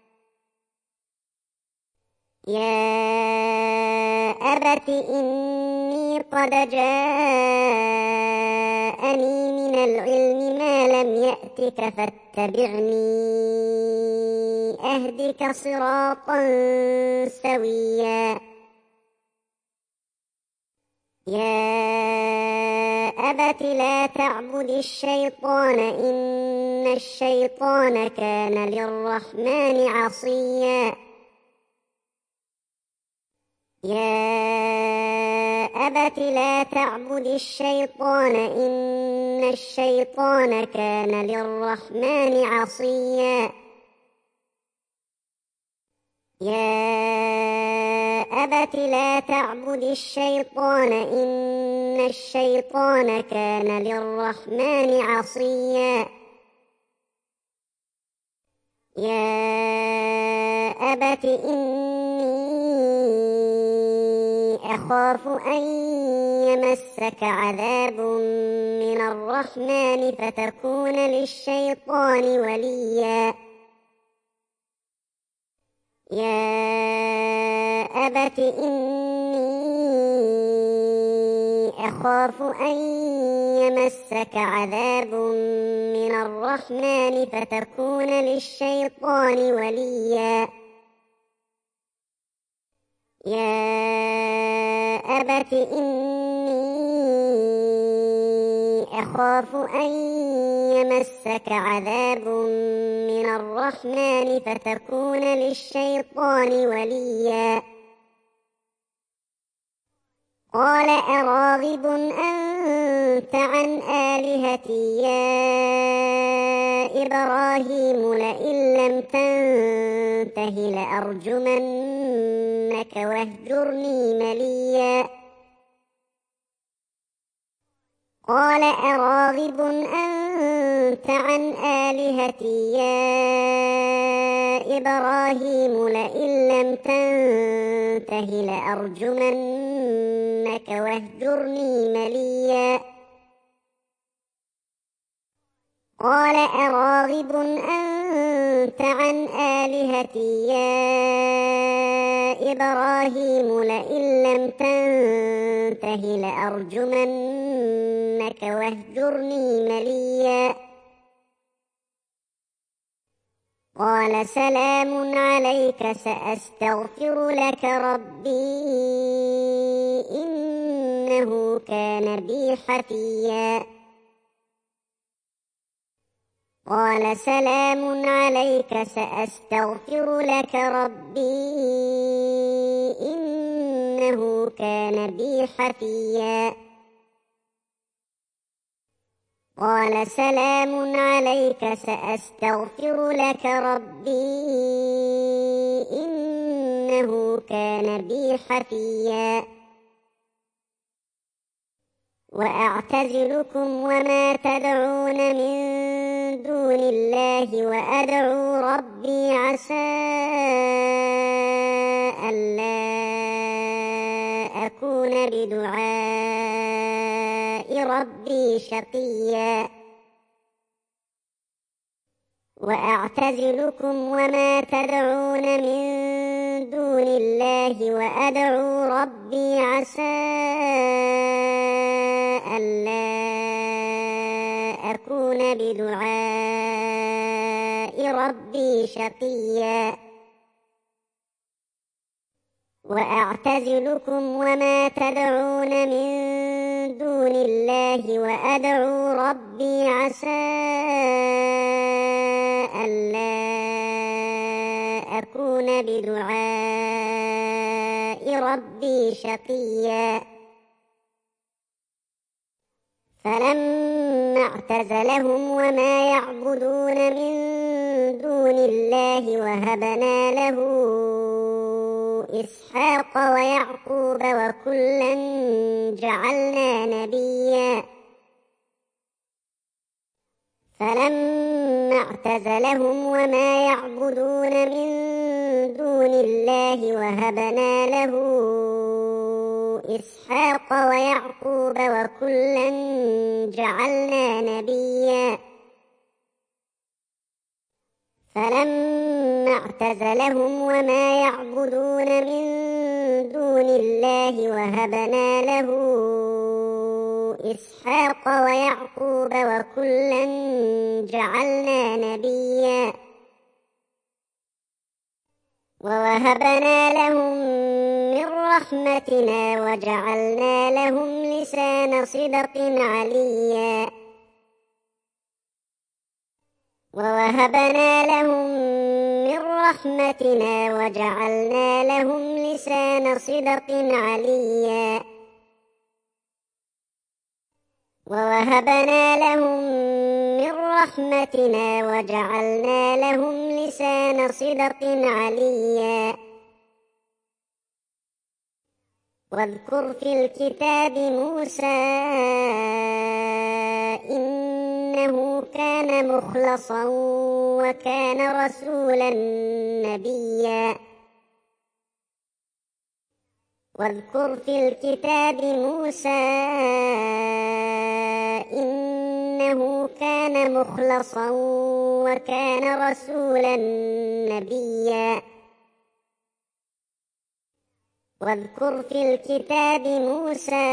Speaker 1: يا أبت إني قد جاءني من العلم ما لم يأتك فاتبعني أهدك صراطا سويا يا أبت لا تعبد الشيطان إن الشيطان كان للرحمن عصيا يا أبت لا تعبد الشيطان إن الشيطان كان للرحمن عصيا يا أبت لا تعبد الشيطان إن إن الشيطان كان للرحمن عصيا يا أبت إني أخاف أن يمسك عذاب من الرحمن فتكون للشيطان وليا يا أبت إني أخاف أن يمسك عذاب من الرحمن فتكون للشيطان وليا يا أبت إني أخاف أن يمسك عذاب من الرحمن فتكون للشيطان وليا قال أراغب أنت عن آلهتي يا إبراهيم لئن لم تنته لأرجمنك واهجرني مليا قال أراغب أنت عن آلهتي يا إبراهيم لئن لم تنته لأرجمنك واهجرني مليا قال أراغب أنت عن آلهتي يا إبراهيم لئن لم تنته لأرجمنك واهجرني مليا قال سلام عليك سأستغفر لك ربي إنه كان بي حفيا قال سلام عليك سأستغفر لك ربي إنه كان بي حفيا قال سلام عليك سأستغفر لك ربي إنه كان بي حفيا وأعتزلكم وما تدعون من دون الله وأدعو ربي عسى ألا أكون بدعاء ربي شقيا وأعتزلكم وما تدعون من دون الله وأدعو ربي عسى ألا أكون بدعاء ربي شقيا وأعتزلكم وما تدعون من دون الله وأدعو ربي عسى ألا أكون بدعاء ربي شقيا فلما اعتزلهم وما يعبدون من دون الله وهبنا له إسحاق ويعقوب وكلا جعلنا نبيا فلما اعتزلهم وما يعبدون من دون الله وهبنا له إسحاق ويعقوب وكلا جعلنا نبيا فلما اعتزلهم وما يعبدون من دون الله وهبنا له إسحاق ويعقوب وكلا جعلنا نبيا ووهبنا لهم من رحمتنا وجعلنا لهم لسان صدق عليا ووهبنا لهم من رحمتنا وجعلنا لهم لسان صدق عليا ووهبنا لهم من رحمتنا وجعلنا لهم لسان صدق عليا واذكر في الكتاب موسى إنه كان مخلصا وكان رسولا نبيا. واذكر في الكتاب موسى إنه كان مخلصا وكان رسولا نبيا. واذكر في الكتاب موسى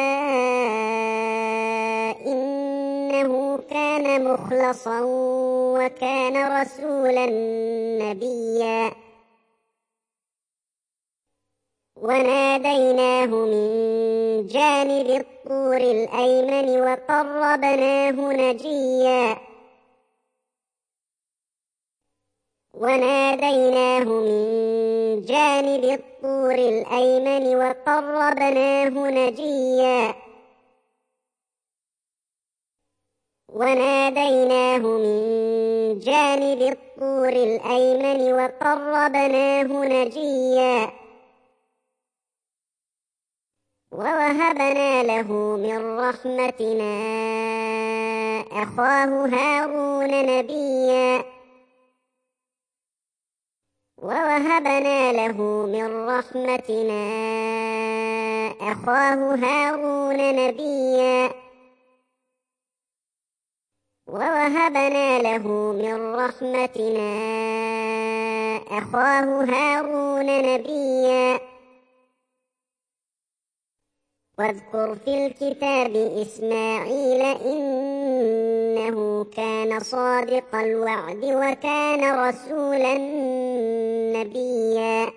Speaker 1: إنه كان مخلصا وكان رسولا نبيا. وناديناه من جانب الطور الأيمن وقربناه نجيا. وناديناه من جانب الطور الأيمن وقربناه نجيا. وناديناه من جانب الطور الأيمن وقربناه نجيا. ووهبنا له من رحمتنا أخاه هارون نبيا. ووهبنا له من رحمتنا أخاه هارون نبيا. ووهبنا له من رحمتنا أخاه هارون نبيا. واذكر في الكتاب إسماعيل إنه كان صادق الوعد وكان رسولا نبيا.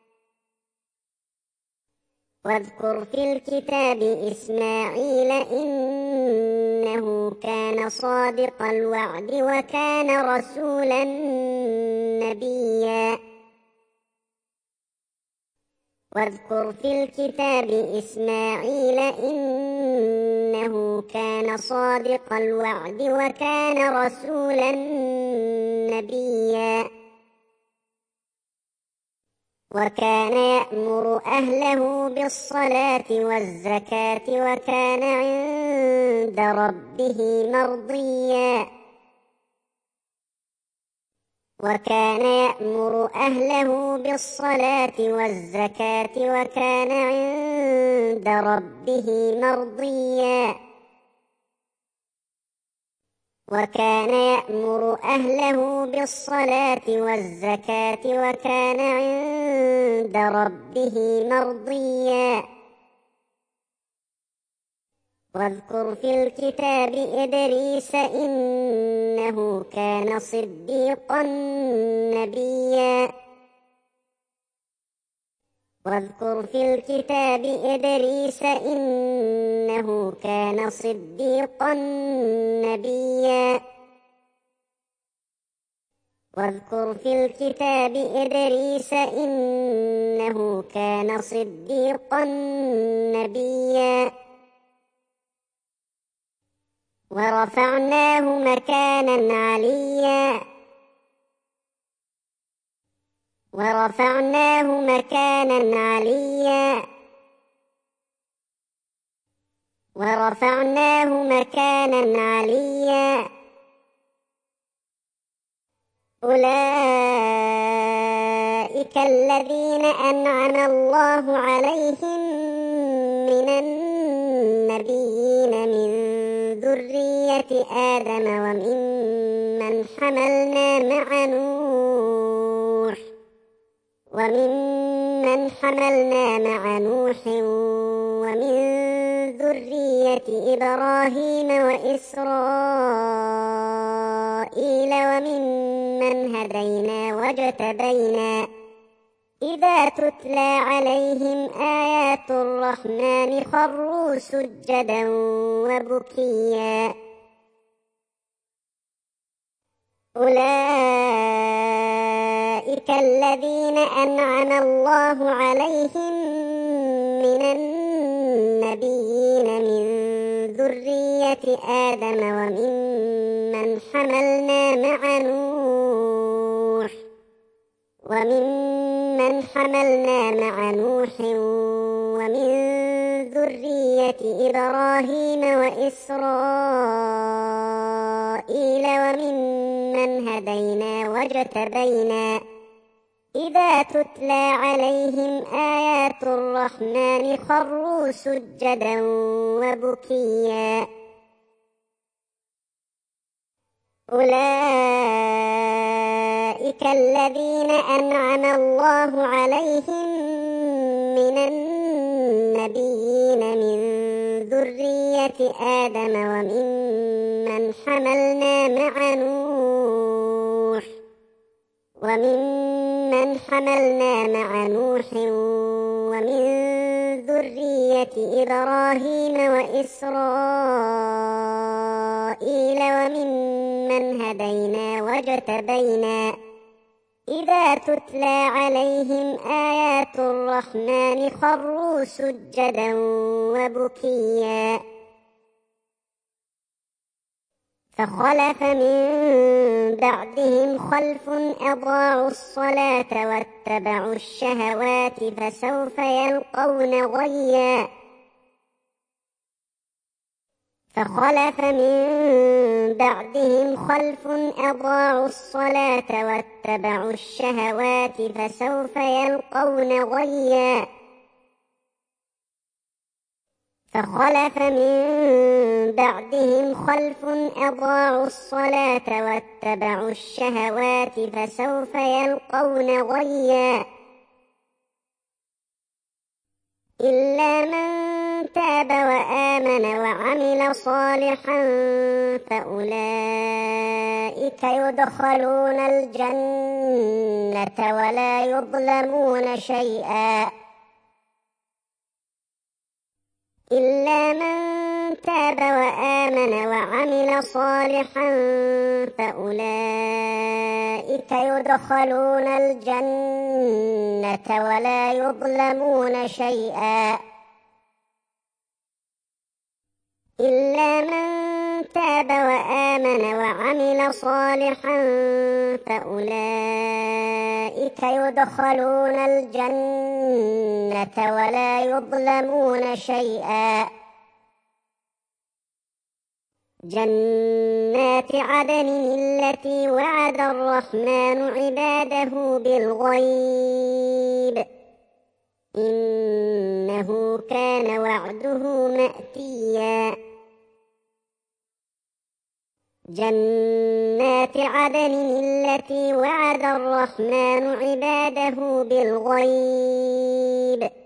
Speaker 1: واذكر في الكتاب إسماعيل إنه كان صادق الوعد وكان رسولا نبيا. واذكر في الكتاب إسماعيل إنه كان صادق الوعد وكان رسولا نبيا. وكان يأمر أهله بالصلاة والزكاة وكان عند ربه مرضيا. وكان يأمر أهله بالصلاة والزكاة وكان عند ربه مرضيا. وكان يأمر أهله بالصلاة والزكاة وكان عند ربه مرضيا. واذكر في الكتاب إدريس إنه كان صديقا نبيا. واذكر في الكتاب إدريس إنه كان صديقا نبيا. واذكر في الكتاب إدريس إنه كان صديقا نبيا. ورفعناه مكانا عليا. ورفعناه مكانا عليا. ورفعناه مكانا عليا. أولئك الذين أنعم الله عليهم من النبيين من ذرية آدم وممن حملنا مع نوح ومن ذرية إبراهيم وإسرائيل وممن هدينا واجتبينا إذا تتلى عليهم آيات الرحمن خروا سجدا وبكيا. أولئك الذين أنعم الله عليهم من النبيين من ذرية آدم وممن حملنا مع نوح ومن ذرية إبراهيم وإسرائيل وممن هدينا واجتبينا إذا تتلى عليهم آيات الرحمن خروا سجدا وبكيا أولئك الذين أنعم الله عليهم من النبيين من ذرية آدم وممن حملنا مع نوح ومن ذرية إبراهيم وإسرائيل وممن هدينا واجتبينا إذا تتلى عليهم آيات الرحمن خروا سجدا وبكيا فخلف من بعدهم خلف أضاعوا الصلاة واتبعوا الشهوات فسوف يلقون غيا فخلف من بعدهم خلف أضاعوا الصلاة واتبعوا الشهوات فسوف يلقون غيا فخلف من بعدهم خلف أضاعوا الصلاة واتبعوا الشهوات فسوف يلقون غيا إلا من تاب وآمن وعمل صالحا فأولئك يدخلون الجنة ولا يظلمون شيئا إلا من تاب وآمن وعمل صالحا فأولئك يدخلون الجنة ولا يظلمون شيئا إلا من تاب وآمن وعمل صالحا فأولئك يدخلون الجنة ولا يظلمون شيئا جنات عدن التي وعد الرحمن عباده بالغيب إنه كان وعده مأتيا جنات عدن التي وعد الرحمن عباده بالغيب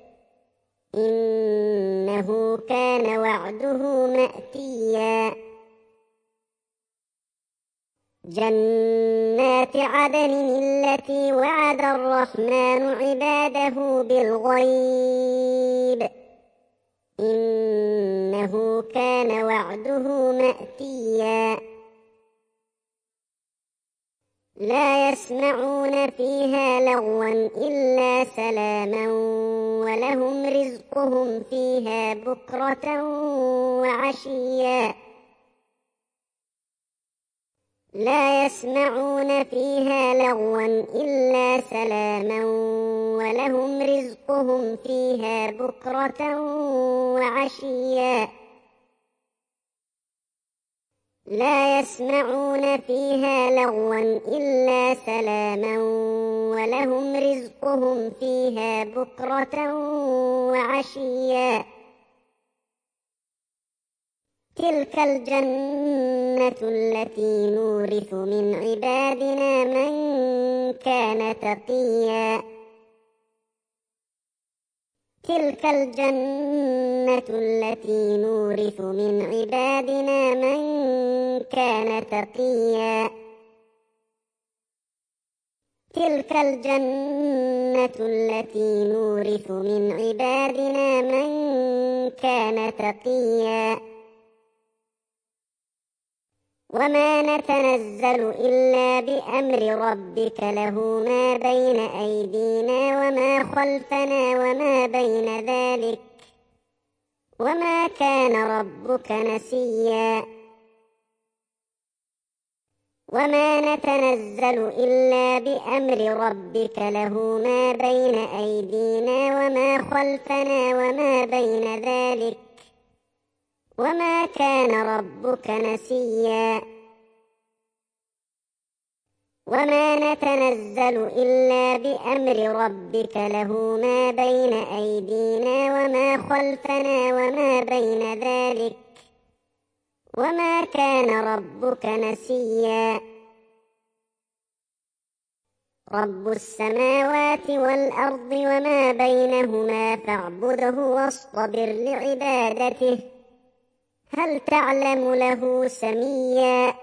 Speaker 1: إنه كان وعده مأتيا جنات عدن التي وعد الرحمن عباده بالغيب إنه كان وعده مأتيا لا يسمعون فيها لغوا إلا سلاما ولهم رزقهم فيها بكرة وعشيا لا يسمعون فيها لغوا إلا سلاما ولهم رزقهم فيها بكرة وعشيا لا يسمعون فيها لغوا إلا سلاما ولهم رزقهم فيها بكرة وعشيا تلك الجنة التي نورث من عبادنا من كان تقيا تلك الجنة التي نورث من عبادنا من كان تقيا تلك الجنة التي نورث من عبادنا من كان تقيا وما نتنزل إلا بأمر ربك له ما بين أيدينا وما خلفنا وما بين ذلك وما كان ربك نسيا وما نتنزل إلا بأمر ربك له ما بين أيدينا وما خلفنا وما بين ذلك وما كان ربك نسيا وما نتنزل إلا بأمر ربك له ما بين أيدينا وما خلفنا وما بين ذلك وما كان ربك نسيا رب السماوات والأرض وما بينهما فاعبده واصطبر لعبادته هل تعلم له سميا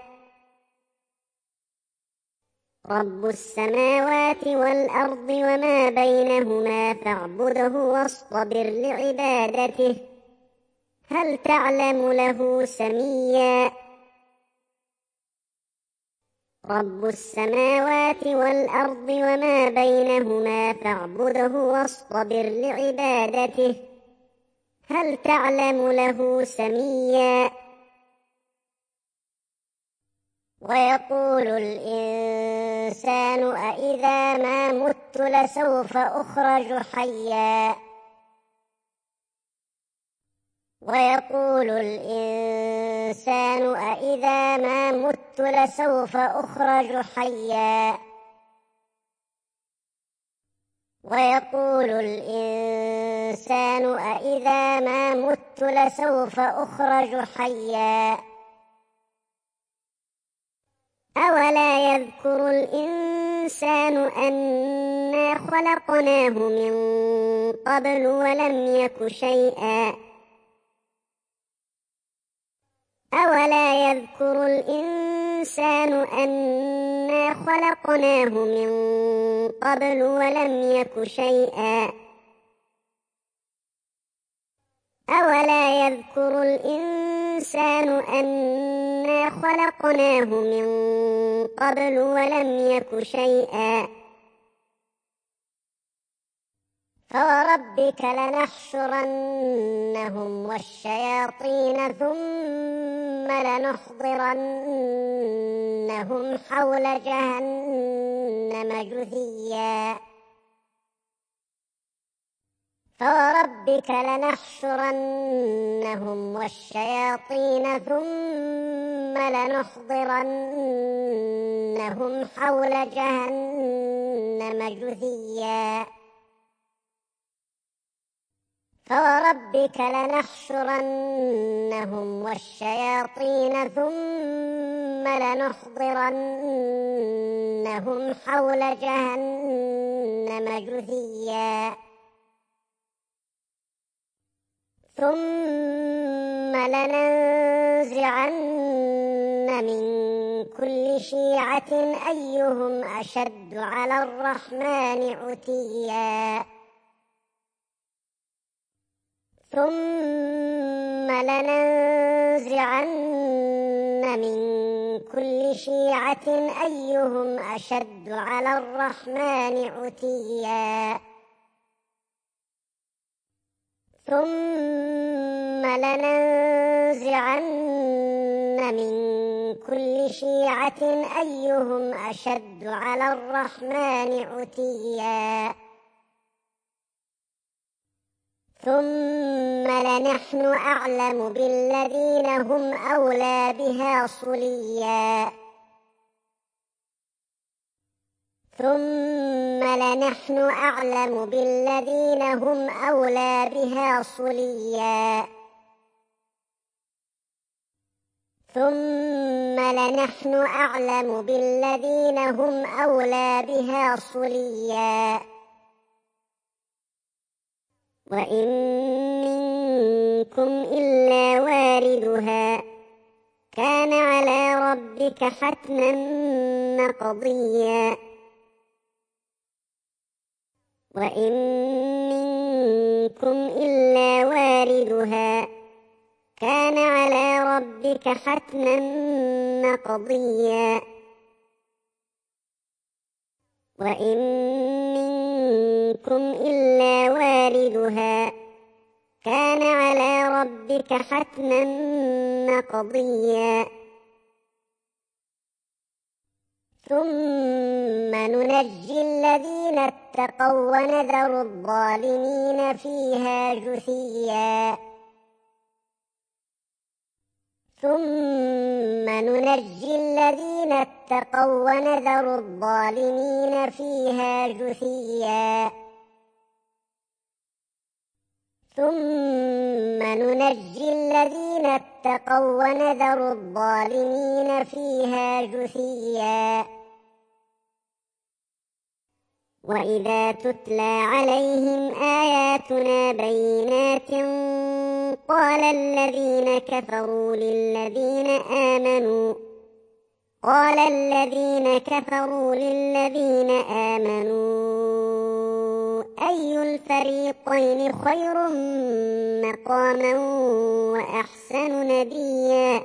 Speaker 1: رب السماوات والأرض وما بينهما فاعبده واصطبر لعبادته هل تعلم له سميا رب السماوات والأرض وما بينهما فاعبده واصطبر لعبادته هل تعلم له سميا ويقول الإنسان أإذا ما مت لسوف أخرج حيا ويقول الإنسان أإذا ما مت لسوف أخرج حيا ويقول الإنسان أإذا ما مت لسوف أخرج حيا أولا يذكر الإنسان أنا خلقناه من قبل ولم يك شيئا أولا يذكر الإنسان أنا خلقناه من قبل ولم يك شيئا أولا يذكر الإنسان أنا خلقناه من قبل ولم يك شيئا فوربك لنحشرنهم والشياطين ثم لنحضرنهم حول جهنم جثيا فوربك لنحشرنهم والشياطين ثم لنحضرنهم حول جهنم جثيا فوربك لنحشرنهم والشياطين ثم لنحضرنهم حول جهنم جثيا ثم لننزعن من كل شيعة أيهم أشد على الرحمن عتيا ثم لننزعن من كل شيعة أيهم أشد على الرحمن عتيا ثم لننزعن من كل شيعة أيهم أشد على الرحمن عتيا ثم لنحن أعلم بالذين هم أولى بها صليا ثم لنحن أعلم بالذين هم أولى بها صليا ثم لنحن أعلم بالذين هم أولى بها صليا وإن منكم إلا واردها كان على ربك حتما مقضيا وإن منكم إلا واردها كان على ربك حتما مقضيا وإن منكم إلا واردها كان على ربك حتما مقضيا ثم ننجي الذين اتقوا ونذر الظالمين فيها جثيا ثم ننجي الذين اتقوا ونذر الظالمين فيها جثيا ثم ننجي الذين اتقوا ونذر الظالمين فيها جثيا وإذا تتلى عليهم آياتنا بينات قال الذين كفروا للذين آمنوا أي الفريقين خير مقاما وأحسن نديا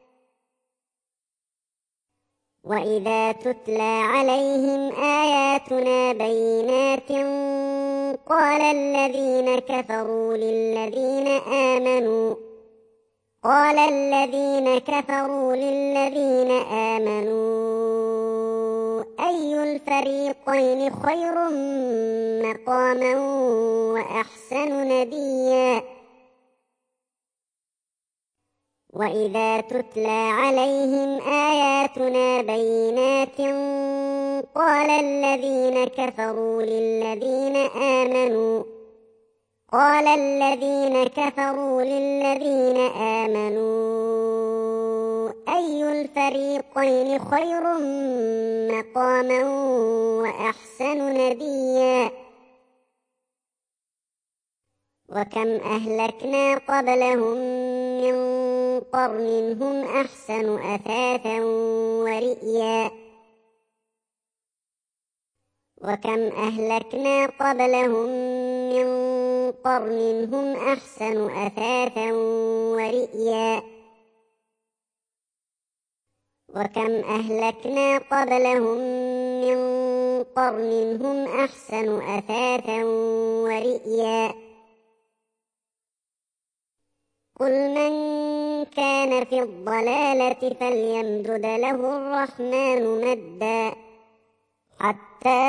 Speaker 1: وإذا تتلى عليهم آياتنا بينات قال الذين كفروا للذين آمنوا أي الفريقين خير مقاما وأحسن نديا وإذا تتلى عليهم آياتنا بينات قال الذين كفروا للذين آمنوا أي الفريقين خير مقاما وأحسن نديا وكم أهلكنا قبلهم من قرن هم أحسن أثاثا ورئيا قل من كان في الضلالة فليمدد له الرحمن مدا حتى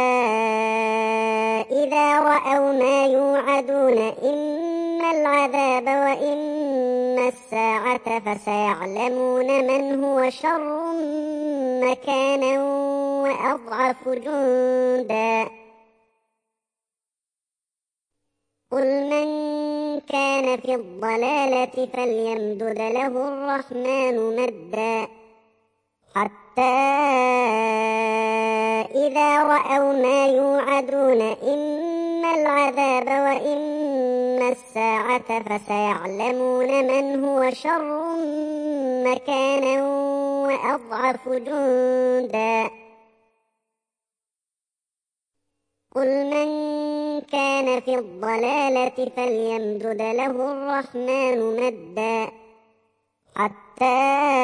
Speaker 1: إذا رأوا ما يوعدون إما العذاب وإما الساعة فسيعلمون من هو شر مكانا وأضعف جندا قل من كان في الضلالة فليمدد له الرحمن مدا حتى إذا رأوا ما يوعدون إما العذاب وإما الساعة فسيعلمون من هو شر مكانا وأضعف جندا قل من كان في الضلالة فليمدد له الرحمن مدا حتى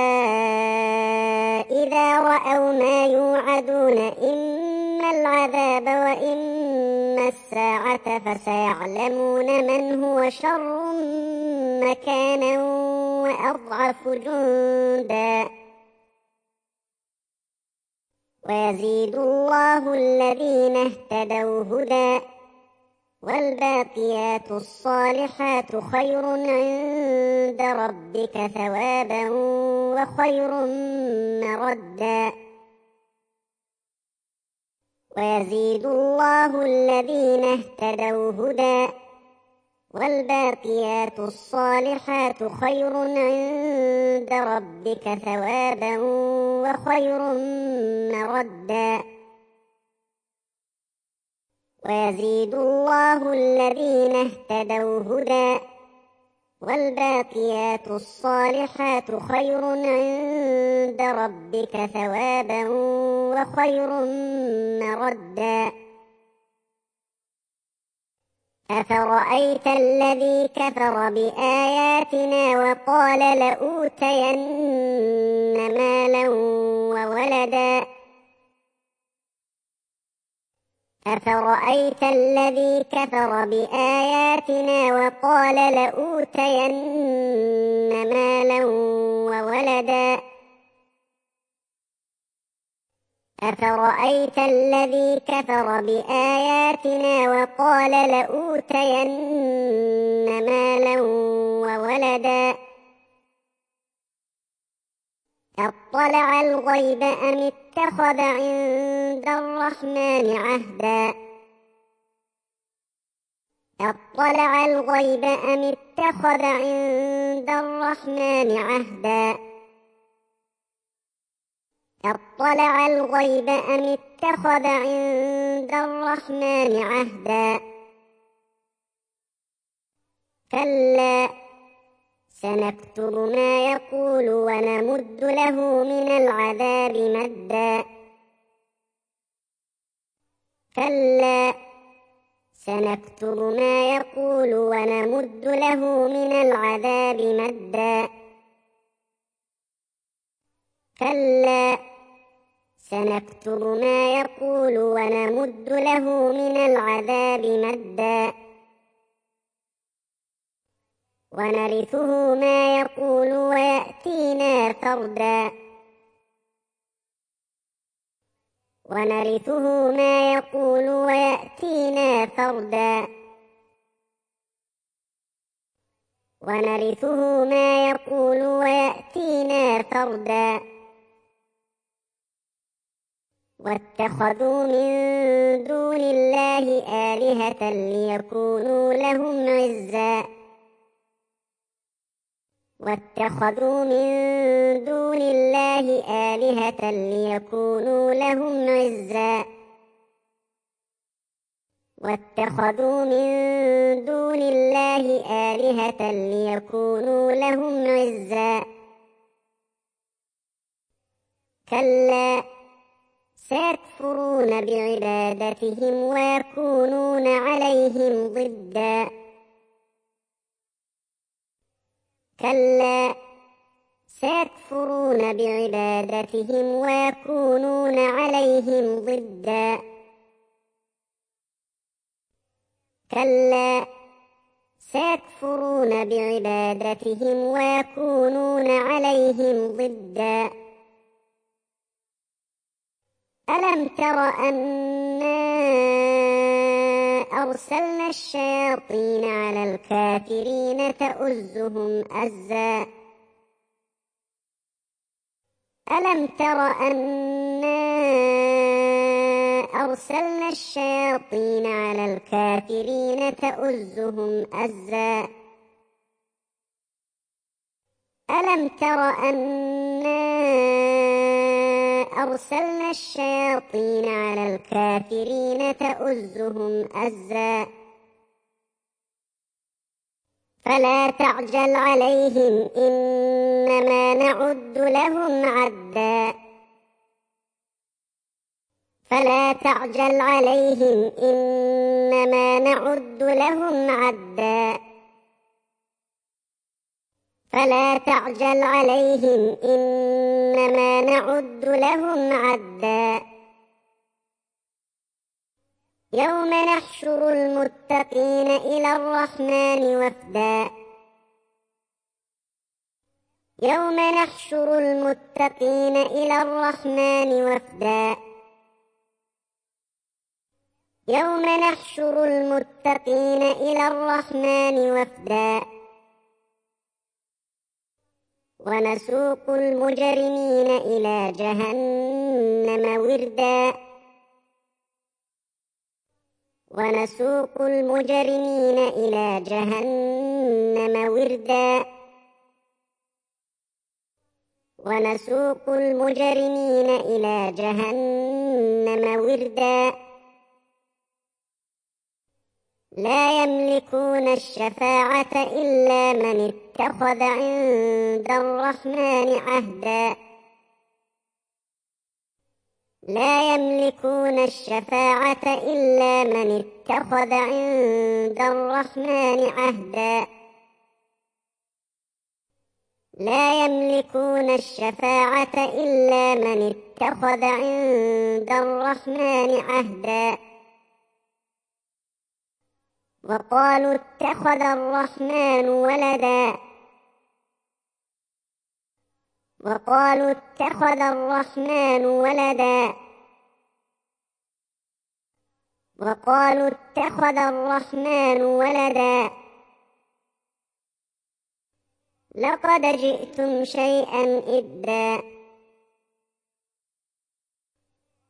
Speaker 1: إذا رأوا ما يوعدون إما العذاب وإما الساعة فسيعلمون من هو شر مكانا وأضعف جندا ويزيد الله الذين اهتدوا هدى والباقيات الصالحات خير عند ربك ثوابا وخير مردا ويزيد الله الذين اهتدوا هدى والباقيات الصالحات خير عند ربك ثوابا وخير مردا ويزيد الله الذين اهتدوا هدى والباقيات الصالحات خير عند ربك ثوابا وخير مردا أفرأيت الذي كفر بآياتنا وقال لأوتين مالا وولدا أفرأيت الذي كفر بآياتنا وقال لأوتين مالا وولدا أفرأيت الذي كفر بآياتنا وقال لأوتين مالا وولدا أطلع الغيب أم اتخذ عند الرحمن عهدا أطلع الغيب أم اتخذ عند الرحمن عهدا أطلع الغيب أم اتخذ عند الرحمن عهدا كلا سنكتب ما يقول ونمد له من العذاب مدا كلا سنكتب ما يقول ونمد له من العذاب مدا كلا سنكتب ما يقول ونمد له من العذاب مدا ونرثه ما يقول ويأتينا فردا ونرثه ما يقول ويأتينا فردا ونرثه ما يقول ويأتينا فردا واتخذوا من دون الله آلهة ليكونوا لهم عزا واتخذوا من دون الله آلهة ليكونوا لهم عزا واتخذوا من دون الله آلهة ليكونوا لهم عزا كلا سيكفرون بعبادتهم ويكونون عليهم ضدا كلا سيكفرون بعبادتهم ويكونون عليهم ضدا كلا سيكفرون بعبادتهم ويكونون عليهم ضدا ألم تر أنا أرسلنا الشياطين على الكافرين تؤزهم أزا ألم تر أنا أرسلنا الشياطين على الكافرين تؤزهم أزا ألم تر أنا أرسلنا الشياطين على الكافرين تؤزهم أزا فلا تعجل عليهم إنما نعد لهم عدا فلا تعجل عليهم إنما نعد لهم عدا فلا تعجل عليهم إنما نعد لهم عدا يوم نحشر المتقين إلى الرحمن وفدا يوم نحشر المتقين إلى الرحمن وفدا يوم نحشر المتقين إلى الرحمن وفدا ونسوق المجرمين إلى جهنم وردا ونسوق المجرمين إلى جهنم وردا ونسوق المجرمين إلى جهنم وردا لا يملكون الشفاعة إلا من اتخذ عند الرحمن عهدا لا يملكون الشفاعة إلا من اتخذ عند الرحمن عهدا لا يملكون الشفاعة إلا من اتخذ عند الرحمن عهدا وقالوا اتخذ الرحمن ولدا وقالوا اتخذ الرحمن ولدا وقالوا اتخذ الرحمن ولدا لقد جئتم شيئا إدا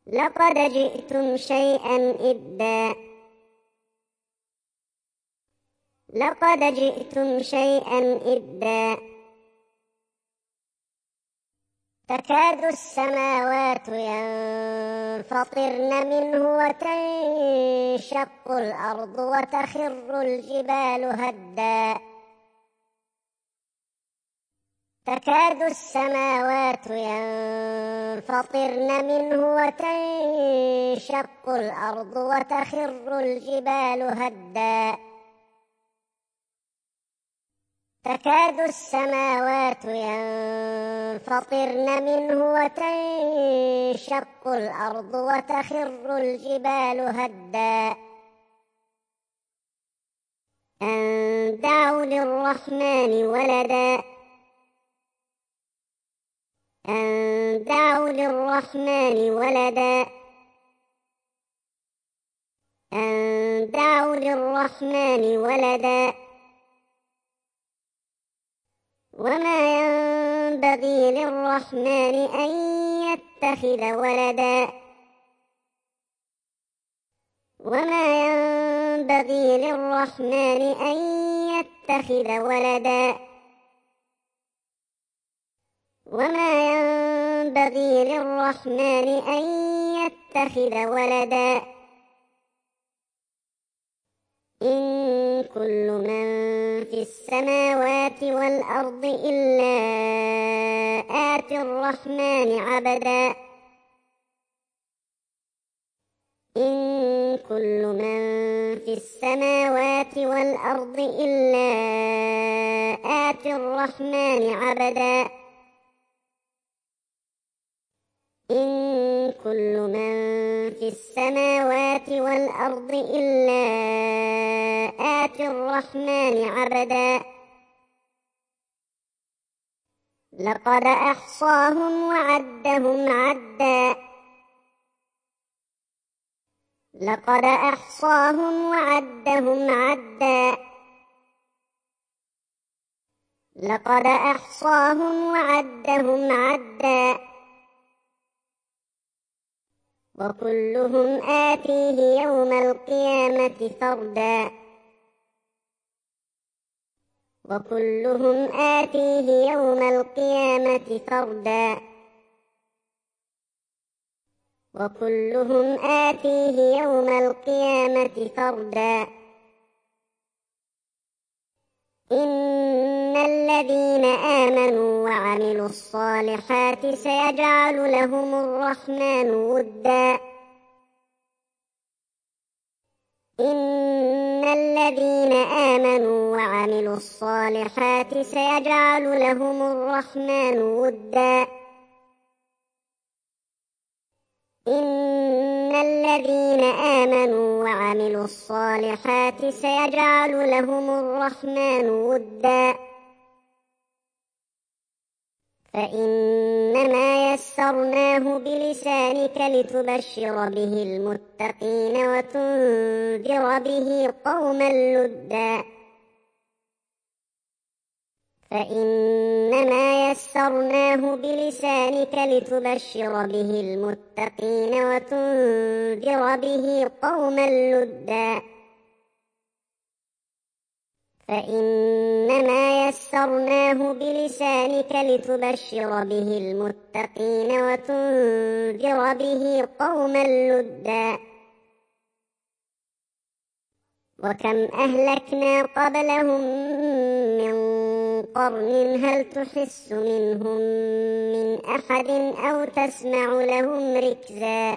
Speaker 1: لقد جئتم شيئا إدا لقد جئتم شيئا إدا تكاد السماوات ينفطرن منه وتنشق الأرض وتخر الجبال هدا تكاد السماوات ينفطرن منه وتنشق الأرض وتخر الجبال هدا تكاد السماوات ينفطرن منه وتنشق الأرض وتخر الجبال هدا أن دعوا للرحمن ولدا أن دعوا للرحمن ولدا أن دعوا للرحمن ولدا وما ينبغي للرحمن أن يتخذ ولدا وما ينبغي للرحمن أن يتخذ ولدا وما ينبغي للرحمن أن يتخذ ولدا إن كل من في السماوات والأرض إلا آتي الرحمن عبدا إن كل من في السماوات والأرض إلا آتي الرحمن عبدا إن كل من في السماوات والأرض إلا آتي الرحمن عبدا لقد أحصاهم وعدهم عدا لقد أحصاهم وعدهم عدا لقد أحصاهم وعدهم عدا وكلهم آتيه يوم القيامة فردا وكلهم آتيه يوم القيامة فردا وكلهم آتيه يوم القيامة فردا إن الذين آمنوا وعملوا الصالحات سيجعل لهم الرحمن ودا إن الذين آمنوا وعملوا الصالحات سيجعل لهم الرحمن ودا إن الذين آمنوا وعملوا الصالحات سيجعل لهم الرحمن ودا فإنما يسرناه بلسانك لتبشر به المتقين وتنذر به قوما لدا فإنما يسرناه بلسانك لتبشر به المتقين وتنذر به قوما لدا فإنما يسرناه بلسانك لتبشر به المتقين وتنذر به قوما لدا وكم أهلكنا قبلهم من قرن هل تحس منهم من أحد أو تسمع لهم ركزا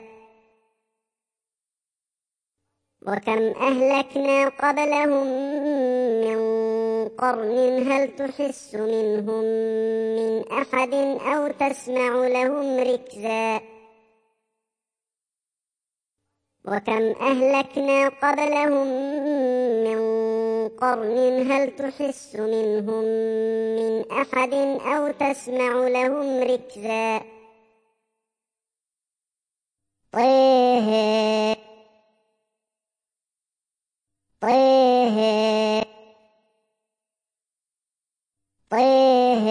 Speaker 1: وكم أهلكنا قبلهم من قرن هل تحس منهم من أحد أو تسمع لهم ركزا وكم أهلكنا قبلهم من قرن هل تحس منهم من أحد أو تسمع لهم ركزا طه طه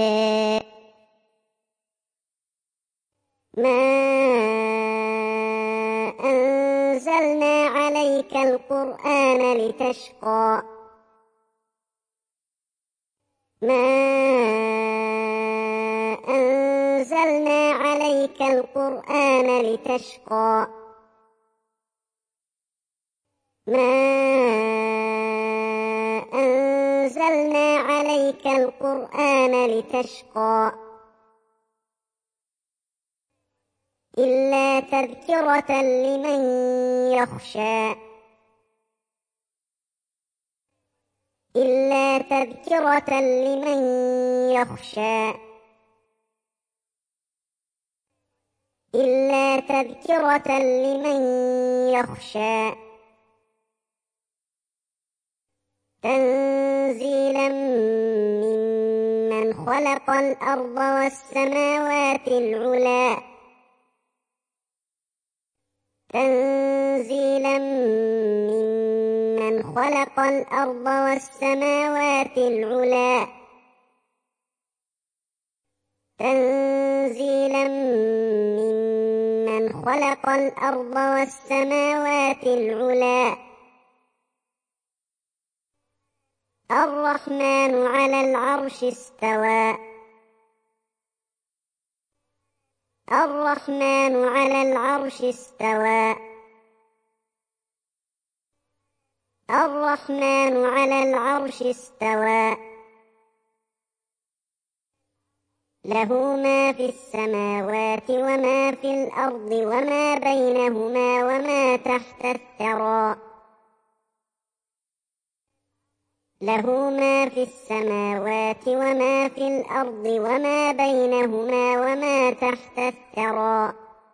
Speaker 1: طه ما عليك القرآن لتشقى ما أنزلنا عليك القرآن لتشقى ما أنزلنا عليك القرآن لتشقى إلا تذكرة لمن يخشى إلا تذكرة لمن يخشى إلا تذكرة لمن يخشى تنزيلا ممن خلق الأرض والسماوات العلى تنزيلا ممن خلق الأرض والسماوات العلى تنزيلا ممن خلق الأرض والسماوات العلى الرحمن على العرش استوى الرحمن على العرش استوى الرحمن على العرش استوى له ما في السماوات وما في الأرض وما بينهما وما تحت الثرى له ما في السماوات وما في الأرض وما بينهما وما تحت الثرى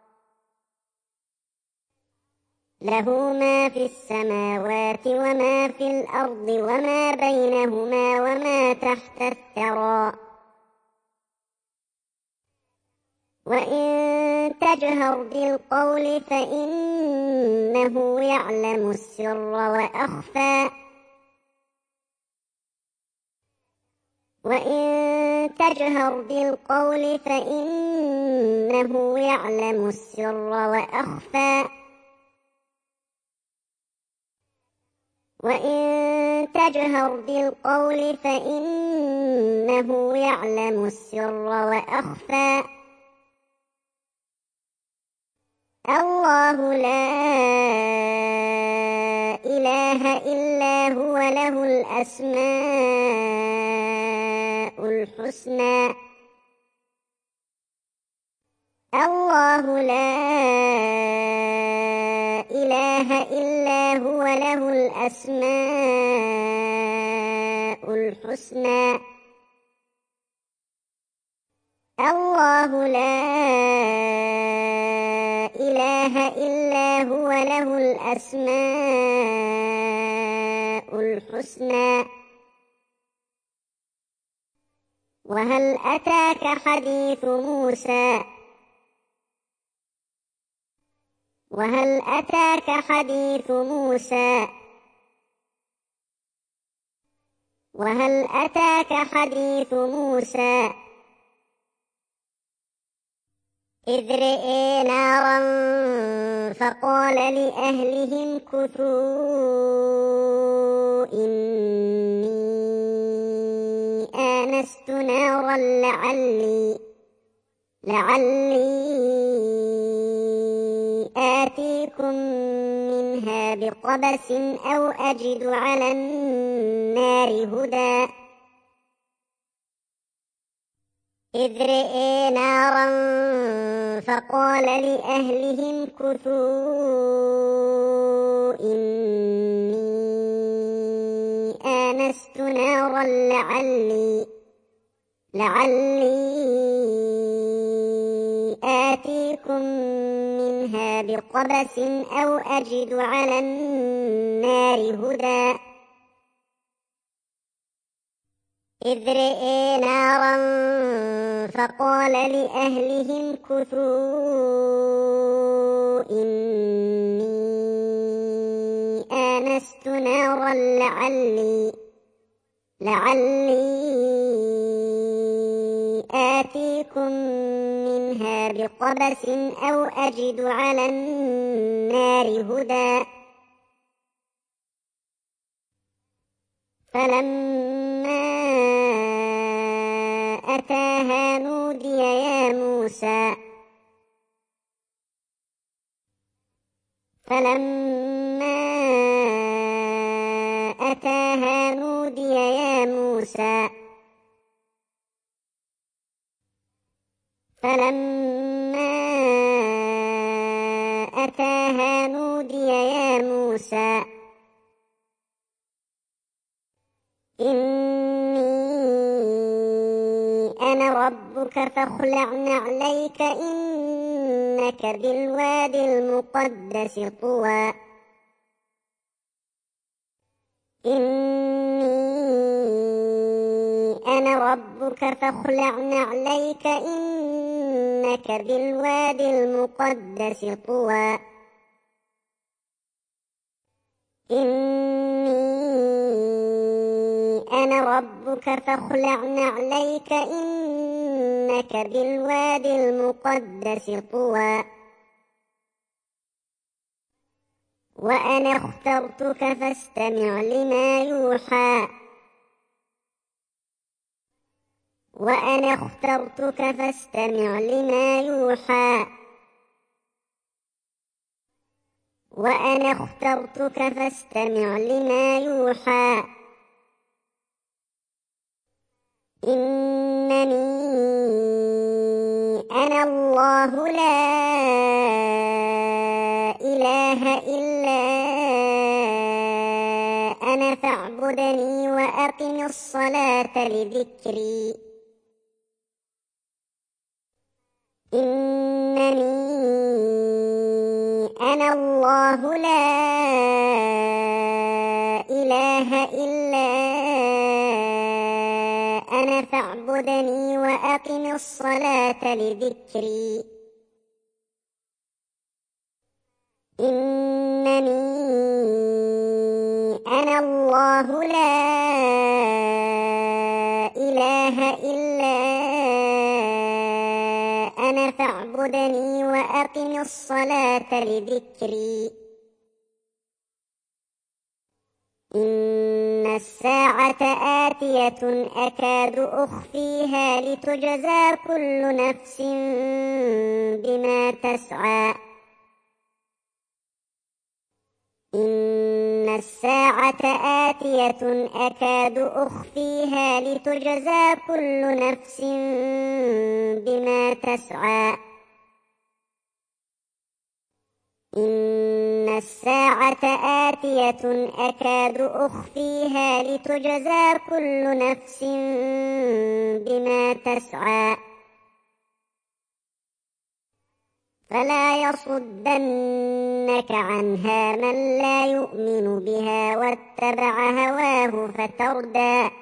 Speaker 1: له ما في السماوات وما في الأرض وما بينهما وما تحت الثرى وإن تجهر بالقول فإنه يعلم السر وأخفى وإن تجهر بالقول فإنه يعلم السر وأخفى وإن تجهر بالقول فإنه يعلم السر وأخفى الله لا إله إلا هو له الأسماء الحسنى الله لا إله إلا هو له الأسماء الحسنى الله لا إله إلا هو له الأسماء الحسنى وهل أتاك حديث موسى وهل أتاك حديث موسى وهل أتاك حديث موسى إذ رئي نارا فقال لأهلهم كثوا إني آنست نارا لعلي آتيكم منها بقبس أو أجد على النار هدى إذ رئي نارا فقال لأهلهم كثوا إني آنست نارا لعلي آتيكم منها بقبس أو أجد على النار هدى إذ رئي نارا فقال لأهلهم كثوا إني آنست نارا لعلي آتيكم منها بقبس أو أجد على النار هدى إذ رئي نارا فقال لأهلهم كثوا إني آنست نارا لعلي آتيكم منها بقبس أو أجد على النار هدى إذ رئي نارا فقال لأهلهم كثوا إني آنست نارا لعلي آتيكم منها بقبس أو أجد على النار هدى فلما أتاها نودي يا موسى فلما أتاها نودي يا موسى فلما أتاها نودي يا موسى إني أنا ربك فاخلع نعليك إنك بالواد المقدس طوى إني أنا ربك فاخلع نعليك إنك بالواد المقدس طوى إني أنا ربك فاخلع نعليك إنك بالواد المقدس طوى وأنا اخترتك فاستمع لما يوحى وأنا اخترتك فاستمع لما يوحى وأنا اخترتك فاستمع لما يوحى إنني أنا الله لا إله إلا أنا فاعبدني وأقم الصلاة لذكري إنني أنا الله لا إله إلا أنا فاعبدني وأقم الصلاة لذكري إنني أنا الله لا إله إلا أنا فاعبدني وأقم الصلاة لذكري إن الساعة آتية أكاد أخفيها لتجزى كل نفس بما تسعى إن الساعة آتية أكاد أخفيها لتجزى كل نفس بما تسعى إن الساعة آتية أكاد أخفيها لتجزى كل نفس بما تسعى فلا يصدنك عنها من لا يؤمن بها واتبع هواه فتردى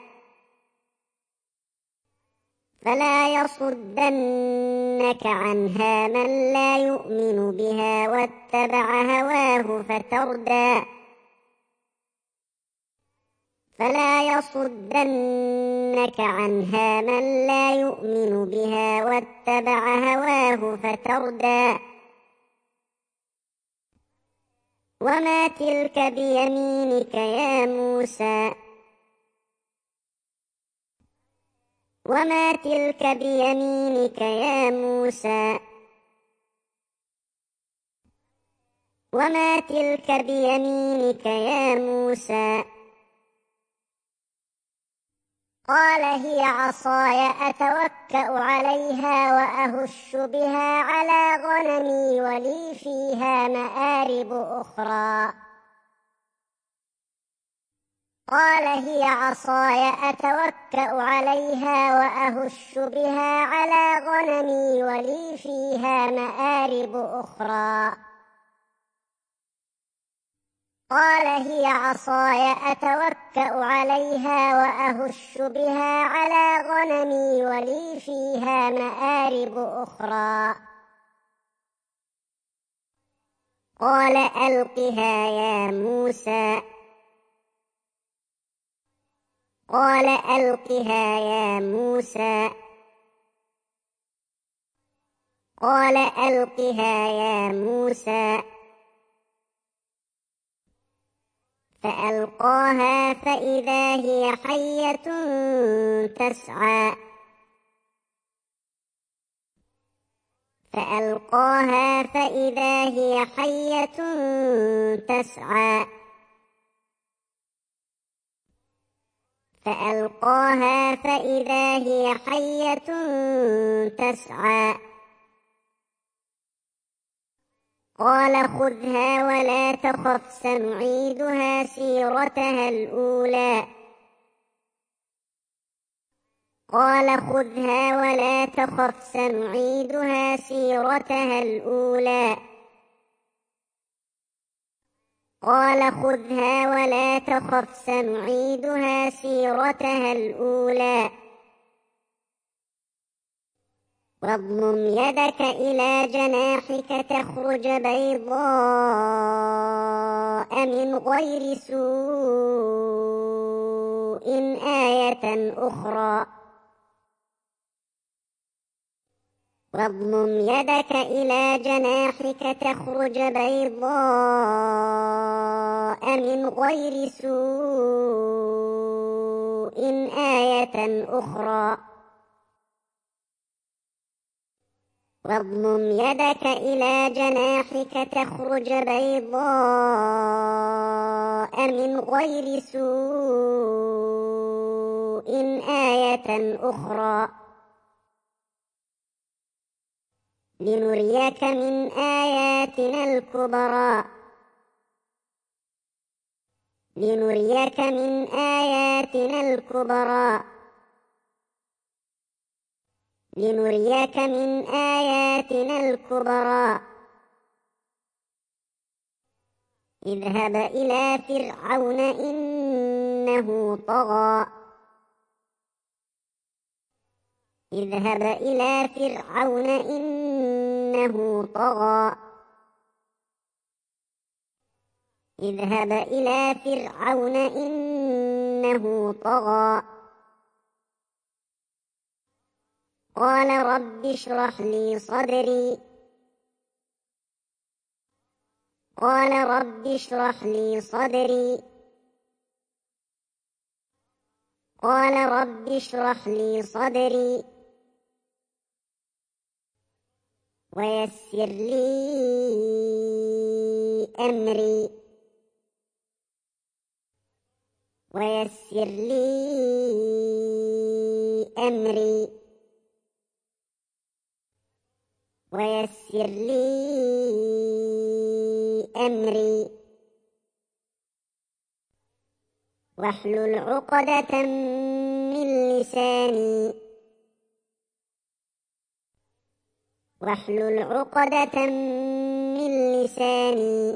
Speaker 1: فلا يصدنك عنها من لا يؤمن بها واتبع هواه فتردى فلا يصدنك عنها من لا يؤمن بها واتبع هواه فتردى وما تلك بيمينك يا موسى وما تلك بيمينك يا موسى وما تلك بيمينك يا موسى قال هي عصاي أتوكأ عليها وأهش بها على غنمي ولي فيها مآرب أخرى قال هي عصاي أتوكأ عليها وأهش بها على غنمي ولي فيها مآرب أخرى قال هي عصاي أتوكأ عليها وأهش بها على غنمي ولي فيها مآرب أخرى قال ألقها يا موسى قال ألقها يا موسى قال ألقها يا موسى فألقاها فإذا هي حية تسعى فألقاها فإذا هي حية تسعى فألقاها فإذا هي حية تسعى قال خذها ولا تخف سنعيدها سيرتها الأولى قال خذها ولا تخف سنعيدها سيرتها الأولى قال خذها ولا تخف سنعيدها سيرتها الأولى واضمم يدك إلى جناحك تخرج بيضاء من غير سوء آية أخرى واضمم يدك إلى جناحك تخرج بيضاء من غير سوء آية أخرى واضمم يدك إلى جناحك تخرج بيضاء من غير سوء آية أخرى لنريك من آياتنا الكبرى لنريك من آياتنا الكبرى لنريك من آياتنا الكبرى اذهب إلى فرعون إنه طغى اذهب إلى فرعون إنه طغى اذهب إلى فرعون إنه طغى قال رب اشرح لي صدري قال رب اشرح لي صدري قال رب اشرح لي صدري ويسر لي أمري ويسر لي أمري ويسر لي أمري واحلل عقدة من لساني واحلل عقدة من لساني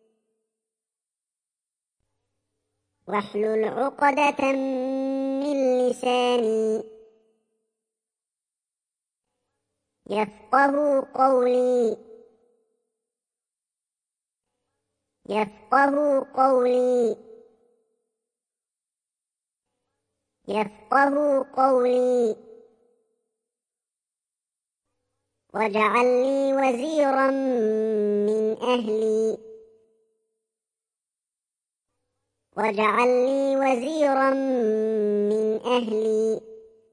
Speaker 1: واحلل عقدة من لساني يفقهوا قولي يفقهوا قولي يفقهوا قولي واجعل لي وزيرا من أهلي واجعل لي وزيرا من أهلي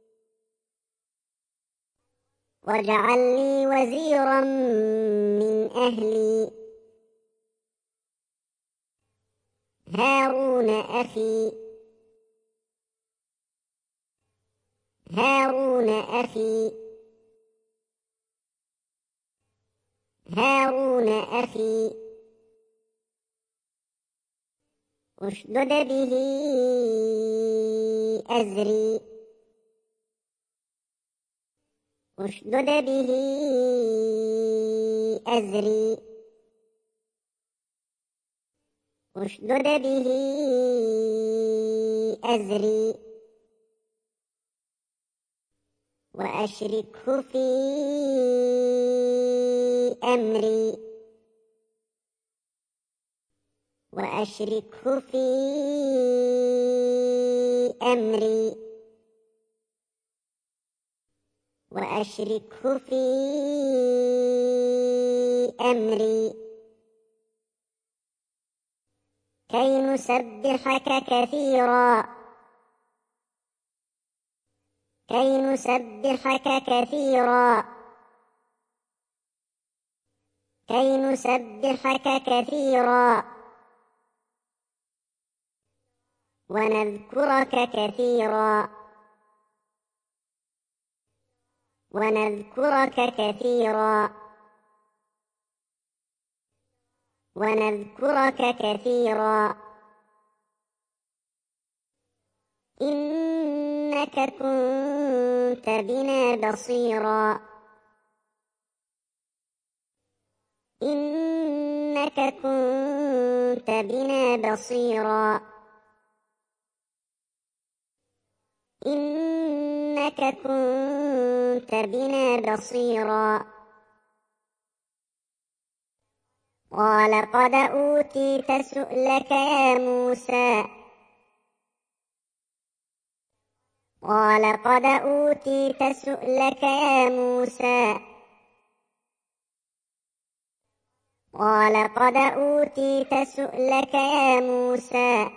Speaker 1: واجعل لي وزيرا من أهلي هارون أخي هارون أخي هارون أخي اشدد به أزري اشدد به أزري اشدد به أزري وأشركه في أمري وأشركه في أمري وأشركه في أمري كي نسبحك كثيرا كي نسبحك كثيرا كي نسبحك كثيرا ونذكرك كثيرا ونذكرك كثيرا ونذكرك كثيرا إنك كنت بنا بصيرا إنك كنت بنا بصيرا إنك كنت بنا بصيرا قال قد أوتيت سؤلك يا موسى قال قد أوتيت سؤلك يا موسى قال قد أوتيت سؤلك يا موسى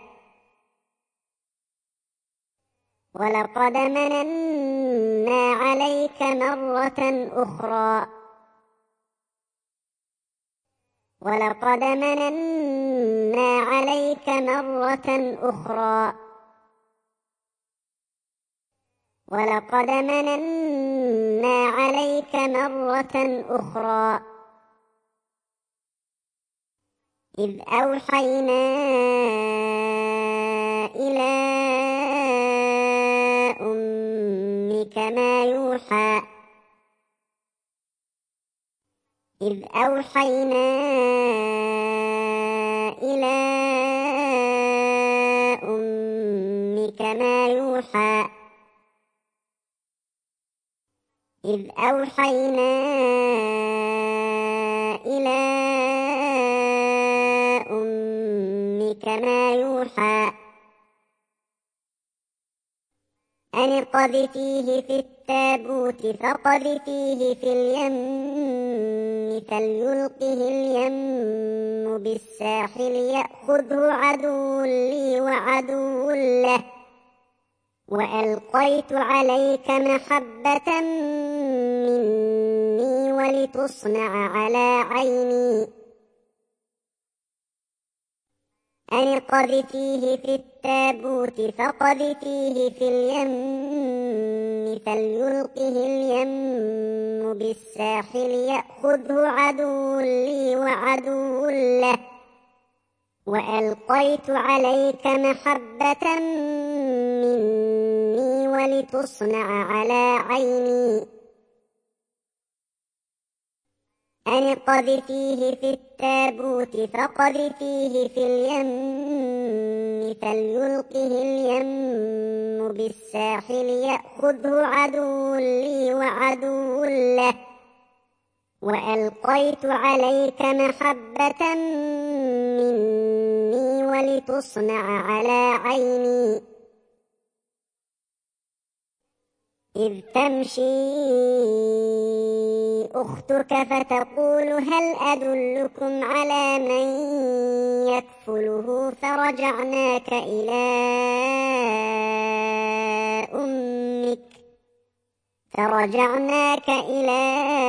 Speaker 1: ولقد مننا عليك مرة أخرى ولقد مننا عليك مرة أخرى ولقد مننا عليك مرة أخرى إذ أوحينا إلى أمك ما يوحى إذ أوحينا إلى أمك ما يوحى إذ أوحينا إلى أمك ما يوحى أن اقذفيه في التابوت فاقذفيه في اليم فليلقه اليم بالساحل يأخذه عدو لي وعدو له وألقيت عليك محبة مني ولتصنع على عيني أن اقذفيه في التابوت فاقذفيه في اليم فليلقه اليم بالساحل يأخذه عدو لي وعدو له وألقيت عليك محبة مني ولتصنع على عيني أن اقذفيه في التابوت فاقذفيه في اليم فليلقه اليم بالساحل يأخذه عدو لي وعدو له وألقيت عليك محبة مني ولتصنع على عيني إذ تمشي أختك فتقول هل أدلكم على من يكفله فرجعناك إلى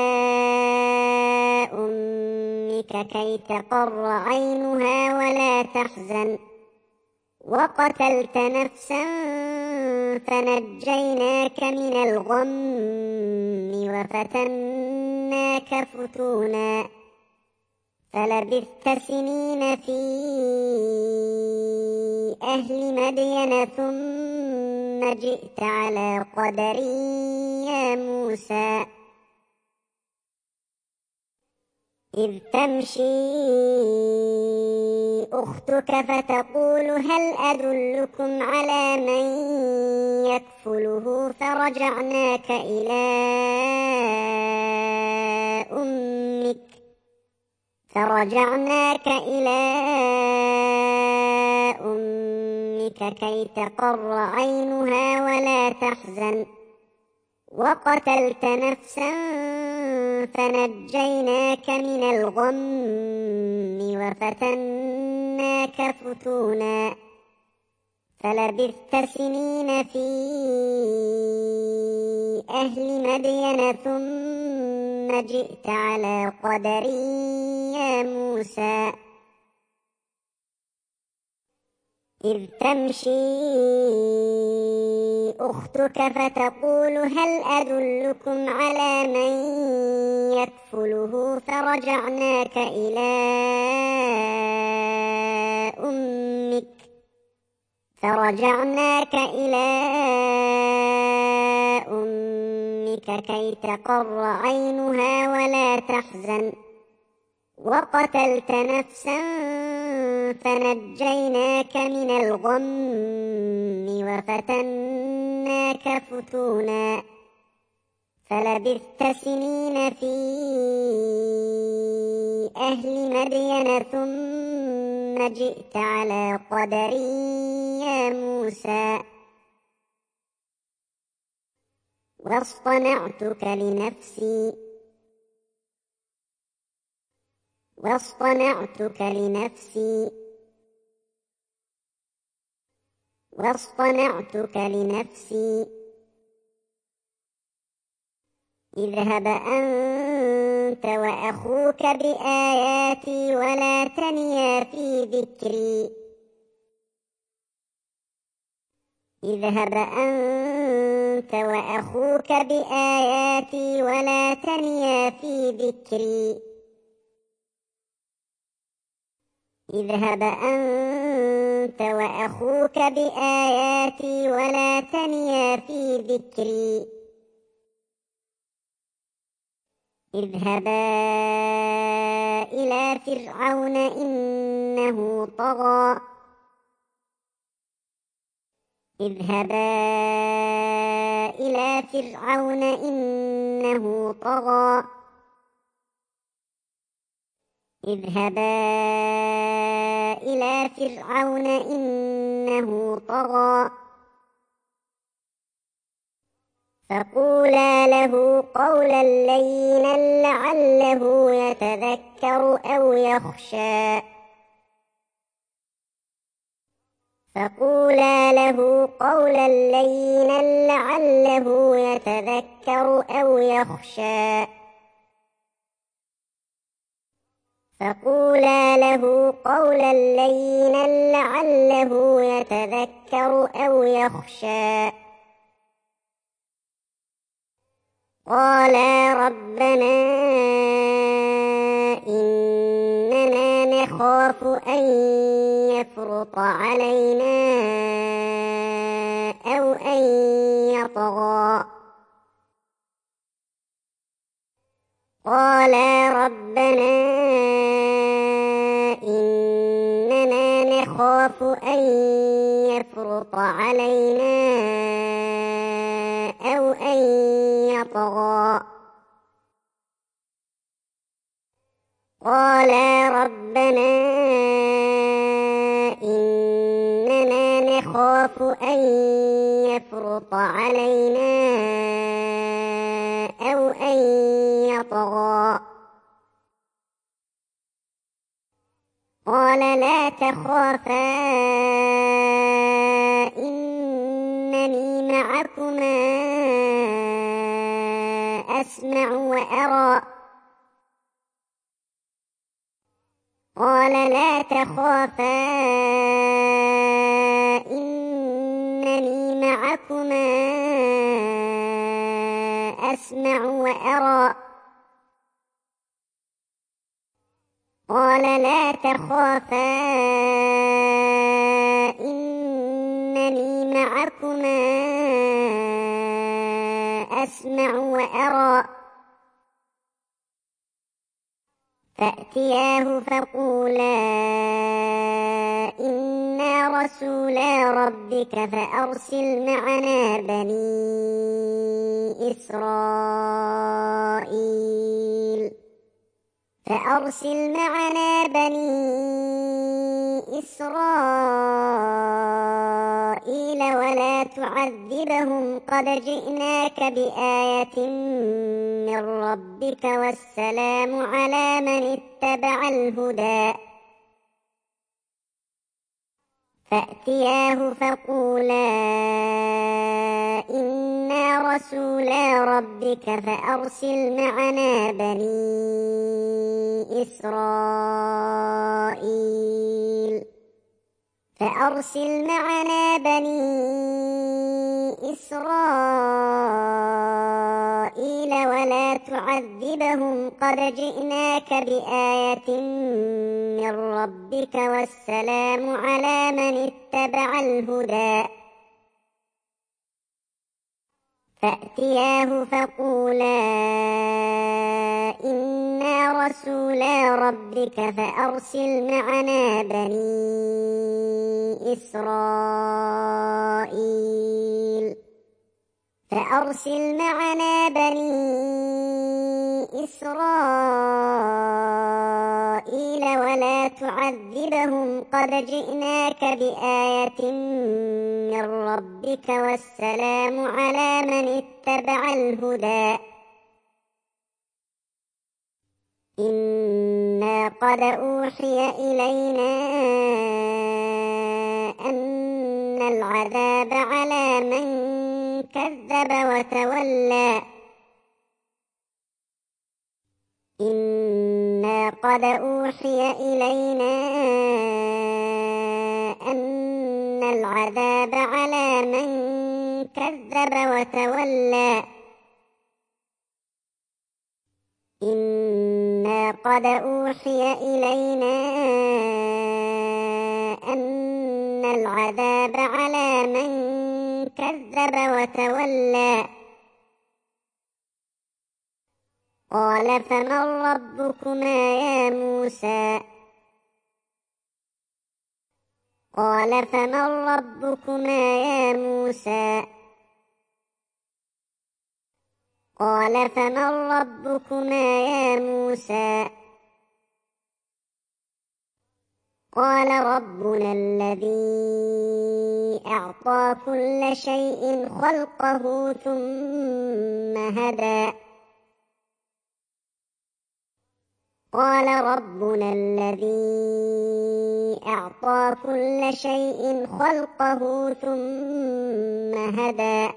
Speaker 1: أمك كي تقر عينها ولا تحزن وقتلت نفسا فنجيناك من الغم وفتناك فتونا فلبثت سنين في أهل مدين ثم جئت على قدر يا موسى إذ تمشي أختك فتقول هل أدلكم على من يكفله فرجعناك إلى أمك كي تقر عينها ولا تحزن وقتلت نفسا فنجيناك من الغم وفتناك فتونا فلبثت سنين في أهل مدين ثم جئت على قدر يا موسى إذ تمشي أختك فتقول هل أدلكم على من يكفله فرجعناك إلى أمك كي تقر عينها ولا تحزن وقتلت نفسا فنجيناك من الغم وفتناك فتونا فلبثت سنين في أهل مدين ثم جئت على قدر يا موسى واصطنعتك لنفسي اذهب أنت وأخوك بآياتي ولا تنيا في ذكري اذهبا إلى فرعون إنه طغى فقولا له قولا لينا لعله يتذكر أو يخشى قالا ربنا إننا نخاف أن يفرط علينا أو أن يطغى قالا ربنا إننا نخاف أن يفرط علينا أو أن يطغى قال لا تخافا إنني معكما أسمع وأرى قال لا تخافا إنني معكما أسمع وأرى فأتياه فقولا إنا رسولا ربك فأرسل معنا بني إسرائيل ولا تعذبهم قد جئناك بآية من من ربك والسلام على من اتبع الهدى فأتياه فقولا إنا رسولا ربك فأرسل معنا بني إسرائيل ولا تعذبهم قد جئناك بآية من ربك والسلام على من اتبع الهدى فأتياه فقولا إنا رسولا ربك فأرسل معنا بني إسرائيل ولا تعذبهم قد جئناك بآية من ربك والسلام على من اتبع الهدى إنا قد أوحي إلينا أن العذاب على من كذب وتولى إنا قد أوحي إلينا أن العذاب على من كذب وتولى إنا قد أوحي إلينا أن العذاب على من كذب وتولى قال فمن ربكما يا موسى قال فمن ربكما يا موسى قال فمن ربكما يا موسى قال ربنا الذي أعطى كل شيء خلقه ثم هدى قال ربنا الذي أعطى كل شيء خلقه ثم هدى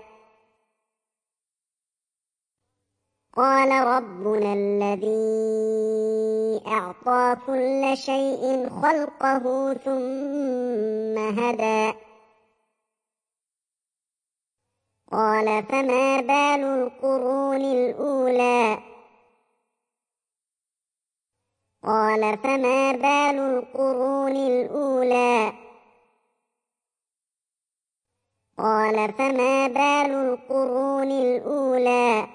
Speaker 1: قال ربنا الذي أعطى كل شيء خلقه ثم هدى قال فما بال القرون الأولى قال فما بال القرون الأولى قال فما بال القرون الأولى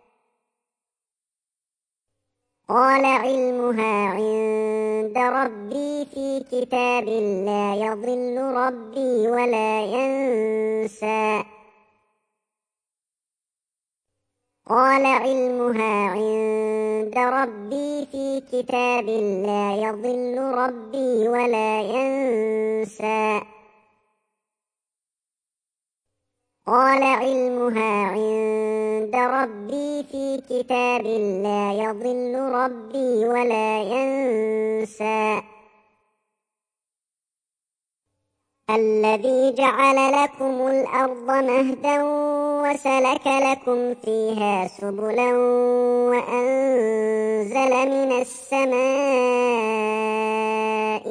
Speaker 1: قال علمها عند ربي في كتاب لا يضل ربي ولا ينسى قال علمها عند ربي في كتاب لا يضل ربي ولا ينسى قال علمها عند ربي في كتاب لا يضل ربي ولا ينسى الذي جعل لكم الأرض مهدا وسلك لكم فيها سبلا وأنزل من السماء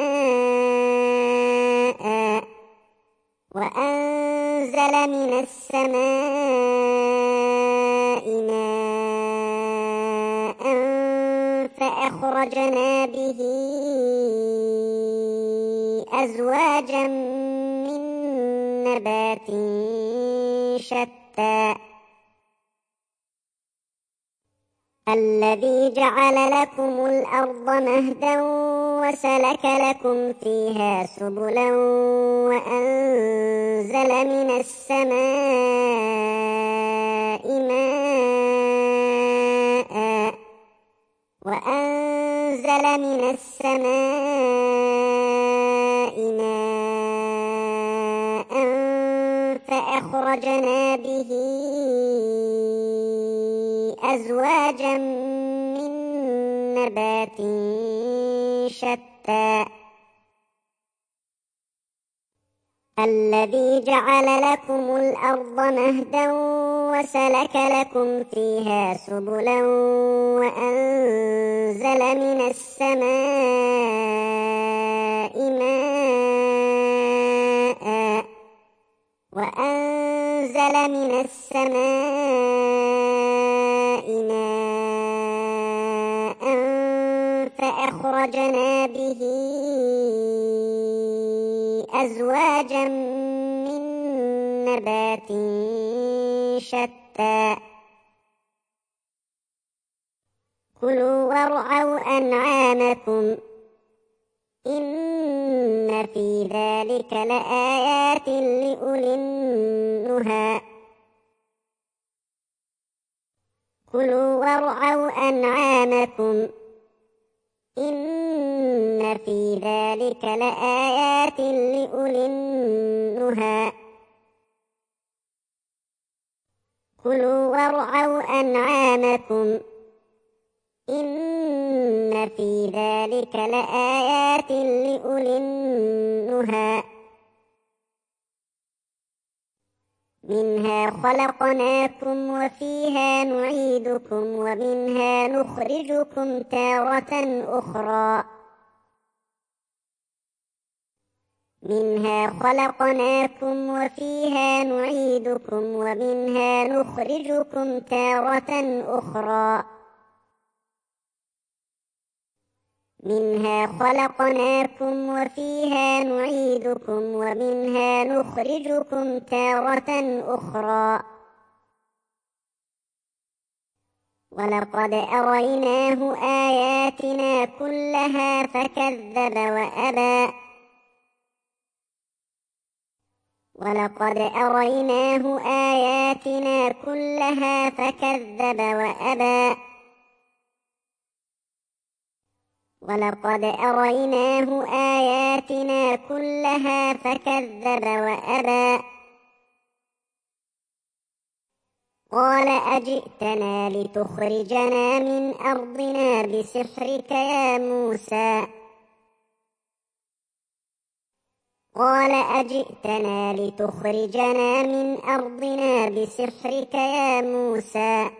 Speaker 1: ماء فأخرجنا به أزواجا من نبات شتى الذي جعل لكم الأرض مهدا وسلك لكم فيها سبلا وأنزل من السماء ماء فأخرجنا به أزواجا من نبات شتى الذي جعل لكم الأرض مهدا وسلك لكم فيها سبلا وأنزل من السماء ماء فأخرجنا به أزواجا من نبات شتى كلوا وارعوا أنعامكم إن في ذلك لآيات لأولي النهى كلوا وارعوا أنعامكم إن في ذلك لآيات لأولي النهى كلوا وارعوا أنعامكم إن في ذلك لآيات لأولي النهى منها خلقناكم وفيها نعيدكم ومنها نخرجكم تارة أخرى منها خلقناكم وفيها نعيدكم ومنها نخرجكم تارة أخرى منها خلقناكم وفيها نعيدكم ومنها نخرجكم تارة أخرى ولقد أريناه آياتنا كلها فكذب وأبى ولقد أريناه آياتنا كلها فكذب وأبى ولقد أريناه آياتنا كلها فكذب وأبى قال أجئتنا لتخرجنا من أرضنا بسحرك يا موسى قال أجئتنا لتخرجنا من أرضنا بسحرك يا موسى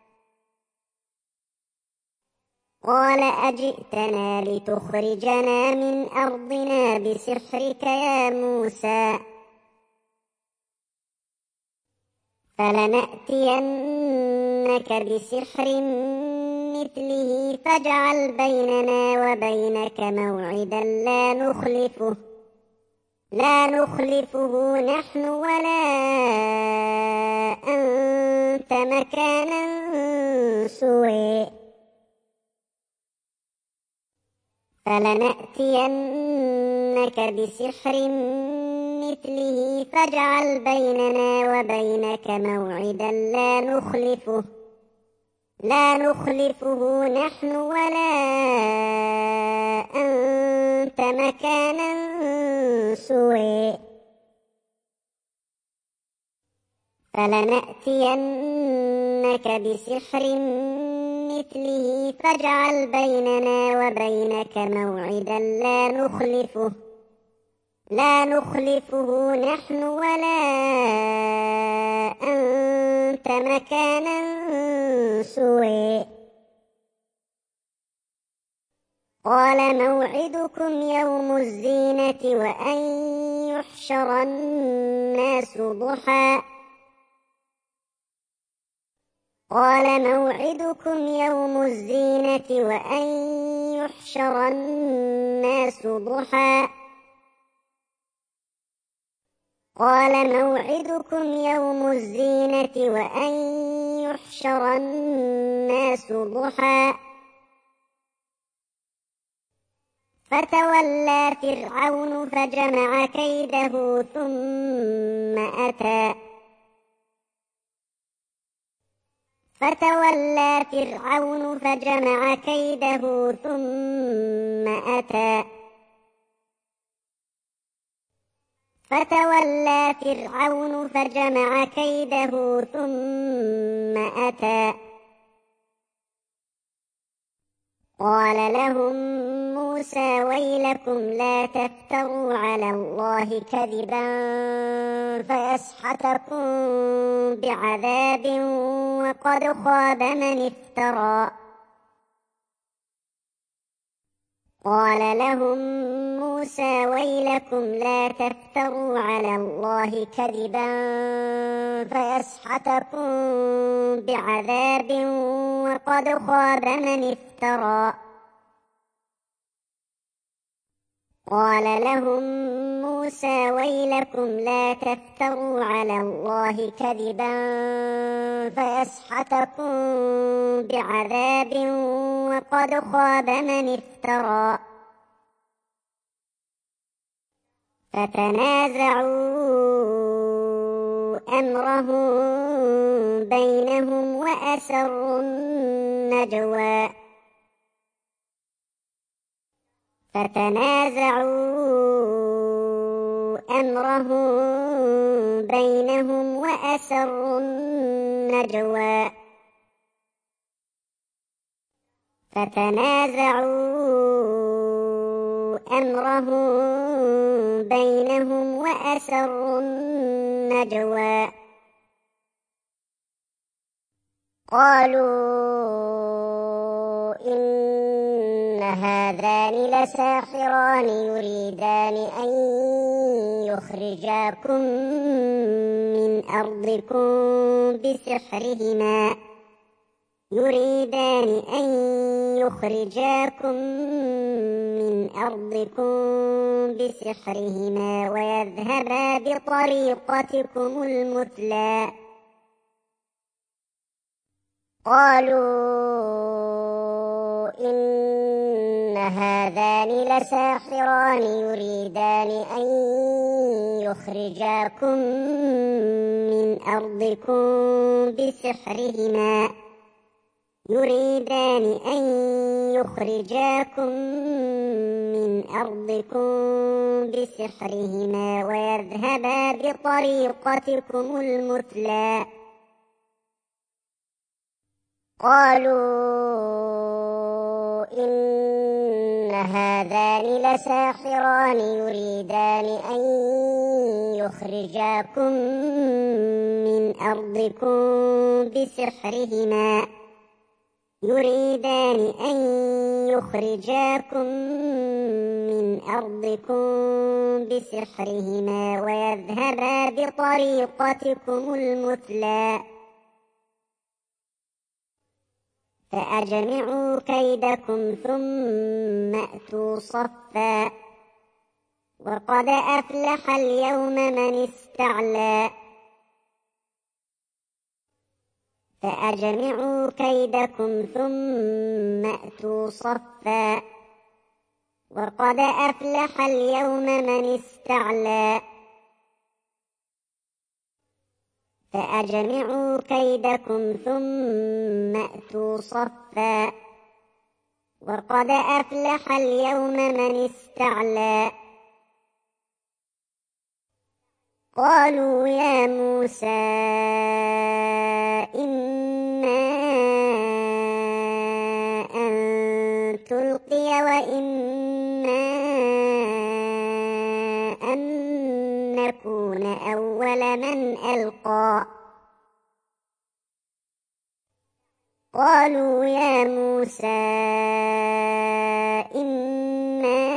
Speaker 1: قال أجئتنا لتخرجنا من أرضنا بسحرك يا موسى فلنأتينك بسحر مثله فاجعل بيننا وبينك موعدا لا نخلفه نحن ولا أنت مكانا سوى فلنأتينك بسحر مثله فاجعل بيننا وبينك موعدا لا نخلفه نحن ولا أنت مكانا سوى فلنأتينك بسحر مثله فاجعل بيننا وبينك موعدا لا نخلفه نحن ولا أنت مكانا سوى قال موعدكم يوم الزينة وأن يحشر الناس ضحى قال موعدكم يوم الزينة وأن يحشر الناس ضحى قال موعدكم يوم الزينة وأن يحشر الناس ضحى فتولى فرعون فجمع كيده ثم أتى فتولى فرعون فجمع كيده ثم أتى فتولى فرعون فجمع كيده ثم أتى قال لهم موسى ويلكم لا تفتروا على الله كذبا فيسحتكم بعذاب وقد خاب من افترى. قال لهم موسى ويلكم لا تفتروا على الله كذبا فيسحتكم بعذاب وقد خاب من افترى. قال لهم موسى ويلكم لا تفتروا على الله كذبا فيسحتكم بعذاب وقد خاب من افترى. فتنازعوا أمرهم بينهم وأسروا النجوى. فتنازعوا أمرهم بينهم وأسروا النجوى. فتنازعوا أمرهم بينهم وأسروا النجوى. قالوا إن هذان لساحران يريدان أن يخرجاكم من أرضكم بسحرهما ويذهبا بطريقتكم المثلى. قالوا إن هذان لساحران يريدان أن يخرجاكم من أرضكم بسحرهما ويذهبا بطريقتكم المثلى. قالوا إن هذان لساحران يريدان أن يخرجاكم من أرضكم بسحرهما ويذهبا بطريقتكم المثلى. فأجمعوا كيدكم ثم أتوا صفا وقد أفلح اليوم من استعلى. فأجمعوا كيدكم ثم أتوا صفا وقد أفلح اليوم من استعلى. فأجمعوا كيدكم ثم أتوا صفا وقد أفلح اليوم من استعلى. قالوا يا موسى إما أن تلقي وإما أن نكون أول من ألقى. قالوا يا موسى إما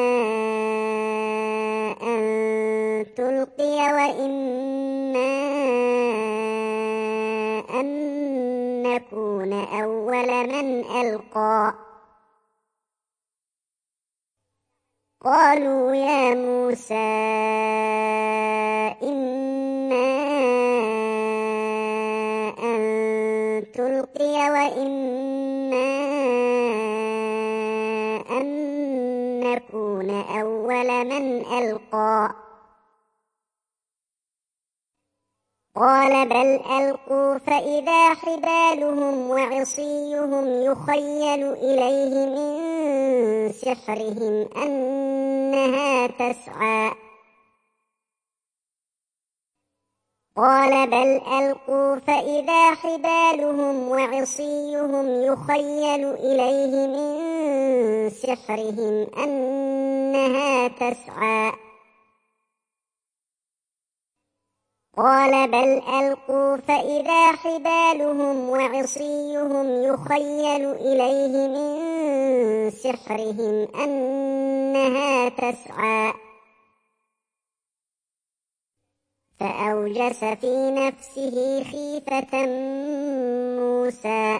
Speaker 1: أن تلقي وإما أن نكون أول من ألقى. قالوا يا موسى إما أن تلقي وإما أن نكون أول من ألقى. قال بل ألقوا فإذا حبالهم وعصيهم يخيل إليه من سحرهم أنها تسعى. قال بل ألقوا فإذا حبالهم وعصيهم يخيل إليه من سحرهم أنها تسعى قال بل ألقوا فإذا حبالهم وعصيهم يخيل إليه من سحرهم أنها تسعى فأوجس في نفسه خيفة موسى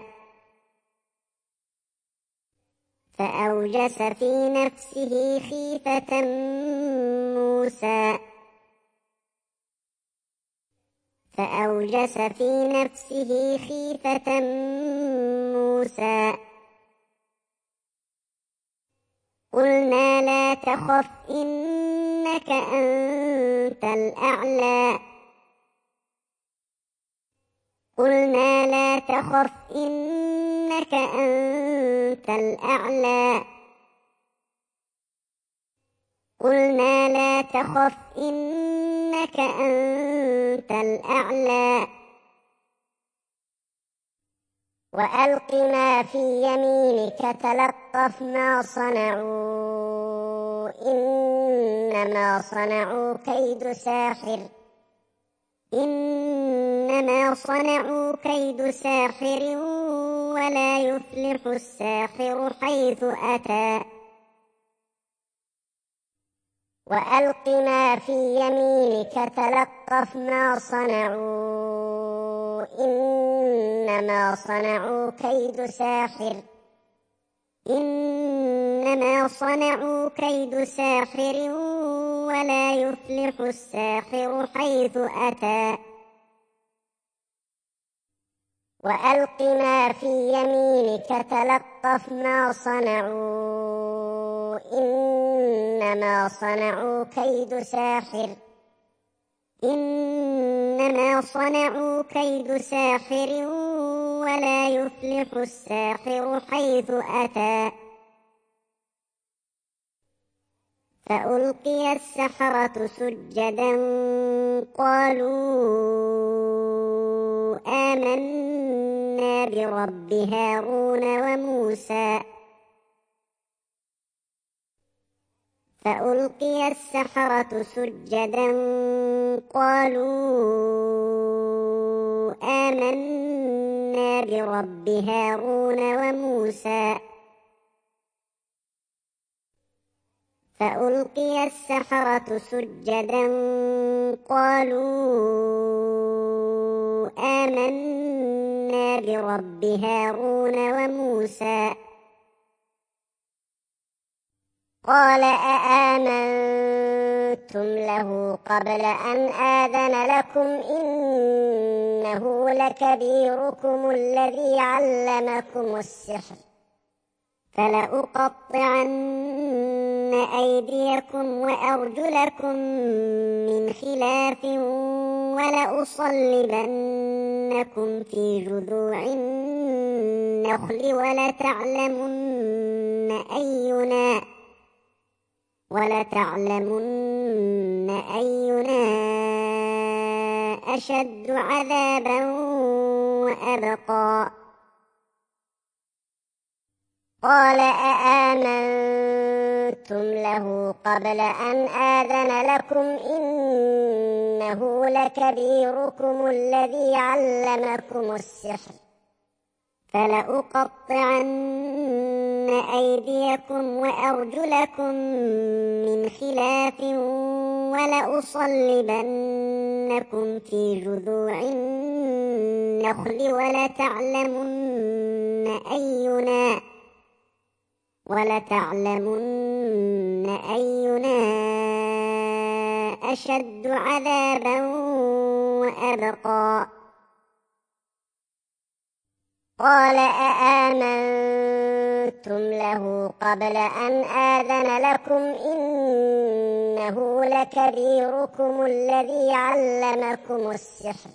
Speaker 1: قلنا لا تخف إنك أنت الأعلى وألق ما في يمينك تلقف ما صنعوا إنما صنعوا كيد ساحر ولا يفلح الساحر حيث أتى وألق ما في يمينك تلقف ما صنعوا إنما صنعوا كيد ساحر ولا يفلح الساحر حيث أتى وألق ما في يمينك تلقف ما صنعوا إنما صنعوا كيد ساحر ولا يفلح الساحر حيث أتى فألقي السحرة سجدا قالوا آمنا برب هارون وموسى فألقي السحرة سجدا قالوا آمنا برب هارون وموسى قال أآمنتم له قبل أن آذن لكم إنه لكبيركم الذي علمكم السحر فلأقطعن أيديكم وأرجلكم من خلاف ولأصلبنكم في جذوع النخل ولتعلمن أينا أشد عذابا وأبقى قال أآمنتم له قبل أن آذن لكم إنه لكبيركم الذي علمكم السحر فلأقطعن أيديكم وأرجلكم من خلاف ولأصلبنكم في جذوع النخل ولتعلمن أينا أشد عذابا وأبقى قال أآمنتم له قبل أن آذن لكم إنه لكبيركم الذي علمكم السحر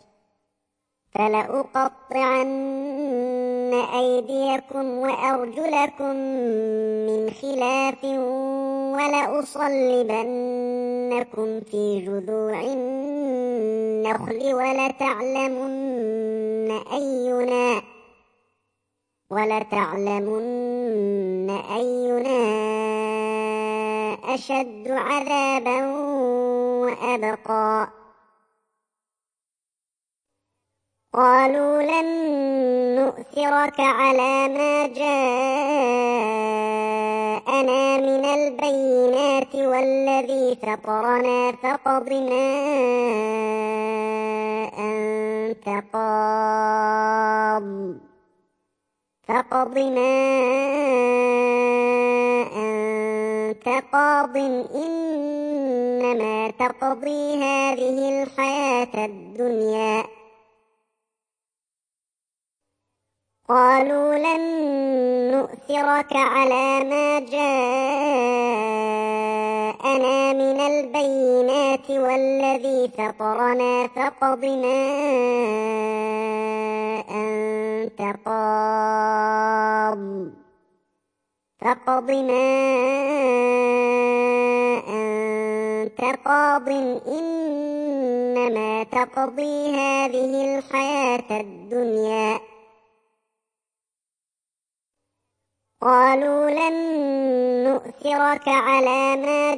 Speaker 1: فلأقطعن أيديكم وأرجلكم من خلاف ولأصلبنكم في جذوع النخل ولتعلمن وَلَتَعْلَمُنَّ أَيُّنَا أَشَدُّ عَذَابًا وَأَبْقَىٰ قَالُوا لَن نُّؤْثِرَكَ عَلَىٰ مَا جَاءَنَا مِنَ الْبَيِّنَاتِ وَالَّذِي فَطَرَنَا فَاقْضِ مَا أَنتَ قَاضٍ إِنَّمَا تَقْضِي هَٰذِهِ الْحَيَاةَ الدُّنْيَا قَالُوا لَن نُّؤْثِرَكَ عَلَىٰ مَا جَاءَنَا مِنَ الْبَيِّنَاتِ وَالَّذِي فَطَرَنَا فَاقْضِ مَا أَنتَ قَاضٍ إِنَّمَا تَقْضِي هَٰذِهِ الْحَيَاةَ الدُّنْيَا قَالُوا لَن نُّؤْثِرَكَ عَلَىٰ مَا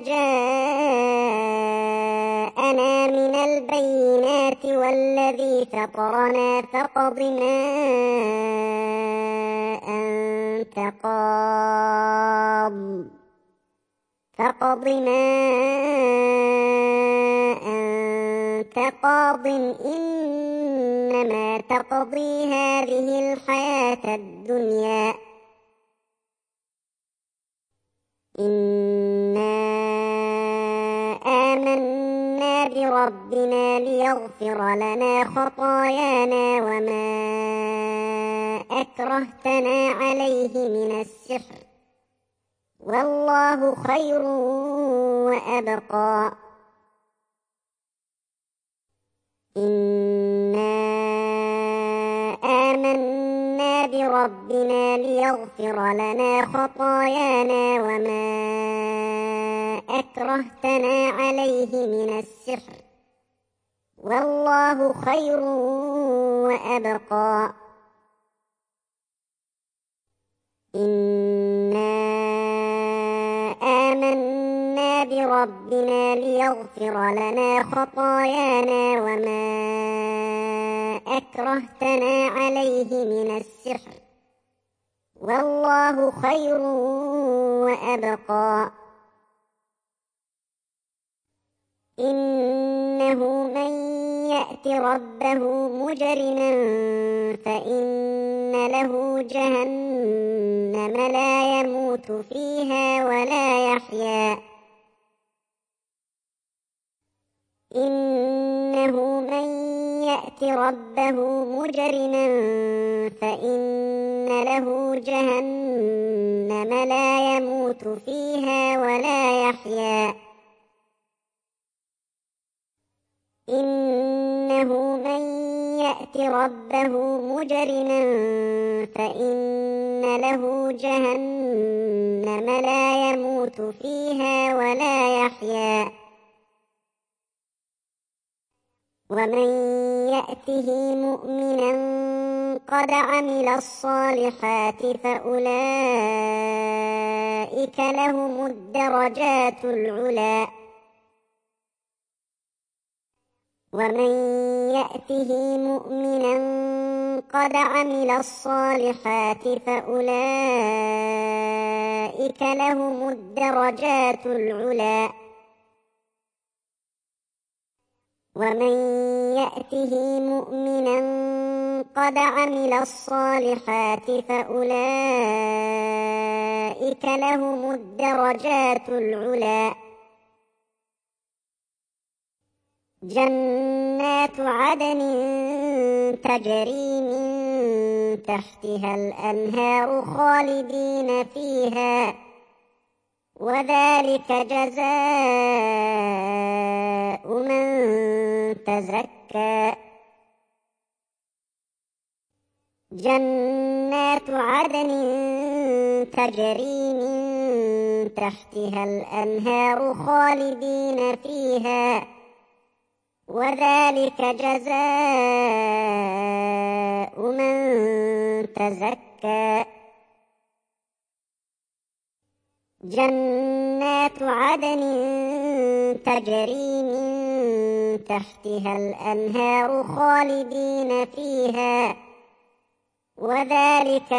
Speaker 1: جَاءَنَا مِنَ الْبَيِّنَاتِ وَالَّذِي فَطَرَنَا فَاقْضِ مَا أَنتَ قَاضٍ إِنَّمَا تَقْضِي هَٰذِهِ الْحَيَاةَ الدُّنْيَا إِنَّا آمَنَّا بِرَبِّنَا لِيَغْفِرَ لَنَا خَطَايَانَا وَمَا أَكْرَهْتَنَا عَلَيْهِ مِنَ السِّحْرِ وَاللَّهُ خَيْرٌ وَأَبْقَىٰ إِنَّا آمَنَّا بِرَبِّنَا لِيَغْفِرَ لَنَا خَطَايَانَا وَمَا أَكْرَهْتَنَا عَلَيْهِ مِنَ السِّحْرِ وَاللَّهُ خَيْرٌ وَأَبْقَىٰ إِنَّا آمَنَّا بِرَبِّنَا لِيَغْفِرَ لَنَا خَطَايَانَا وَمَا أَكْرَهْتَنَا عَلَيْهِ مِنَ السِّحْرِ وَاللَّهُ خَيْرٌ وَأَبْقَىٰ إِنَّهُ مَن يَأْتِ رَبَّهُ مُجْرِمًا فَإِنَّ لَهُ جَهَنَّمَ لَا يَمُوتُ فِيهَا وَلَا يَحْيَىٰ إِنَّهُ مَن يَأْتِ رَبَّهُ مُجْرِمًا فَإِنَّ لَهُ جَهَنَّمَ لَا يَمُوتُ فِيهَا وَلَا يَحْيَىٰ إِنَّهُ مَن يَأْتِ رَبَّهُ مُجْرِمًا فَإِنَّ لَهُ جَهَنَّمَ لَا يَمُوتُ فِيهَا وَلَا يَحْيَىٰ وَمَن يَأْتِهِ مُؤْمِنًا قَدْ عَمِلَ الصَّالِحَاتِ فَأُولَٰئِكَ لَهُمُ الدَّرَجَاتُ الْعُلَىٰ وَمَن يَأْتِهِ مُؤْمِنًا قَدْ عَمِلَ الصَّالِحَاتِ فَأُولَٰئِكَ لَهُمُ الدَّرَجَاتُ الْعُلَىٰ وَمَن يَأْتِهِ مُؤْمِنًا قَدْ عَمِلَ الصَّالِحَاتِ فَأُولَٰئِكَ لَهُمُ الدَّرَجَاتُ الْعُلَىٰ جَنَّاتُ عَدْنٍ تَجْرِي مِن تَحْتِهَا الْأَنْهَارُ خَالِدِينَ فِيهَا وَذَلِكَ جَزَاءُ مَن تَزَكَّىٰ جَنَّاتُ عَدْنٍ تَجْرِي مِن تَحْتِهَا الْأَنْهَارُ خَالِدِينَ فِيهَا وَذَلِكَ جَزَاءُ مَن تَزَكَّىٰ دكا جنات عدن تجري من تحتها الأنهار خالدين فيها وذلك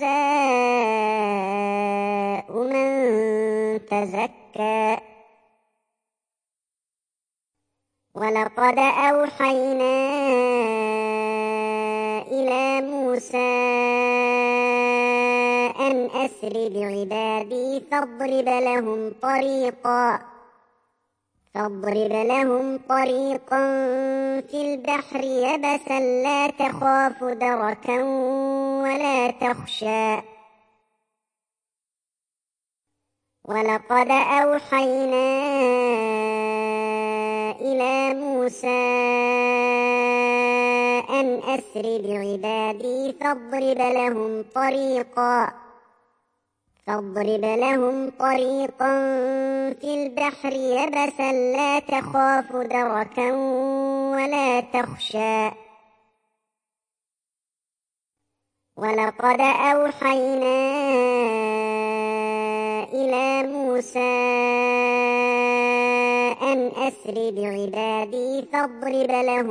Speaker 1: جزاء من تزكى ولقد أوحينا إلى موسى أن أسر بعبادي فاضرب لهم طريقا في البحر يبسا لا تخاف دركا ولا تخشى ولقد أوحينا إلى موسى أن أسر بعبادي فاضرب لهم طريقا في البحر يبسا لا تخاف دركا ولا تخشى ولقد أوحينا إلى موسى أن أسر بعبادي فاضرب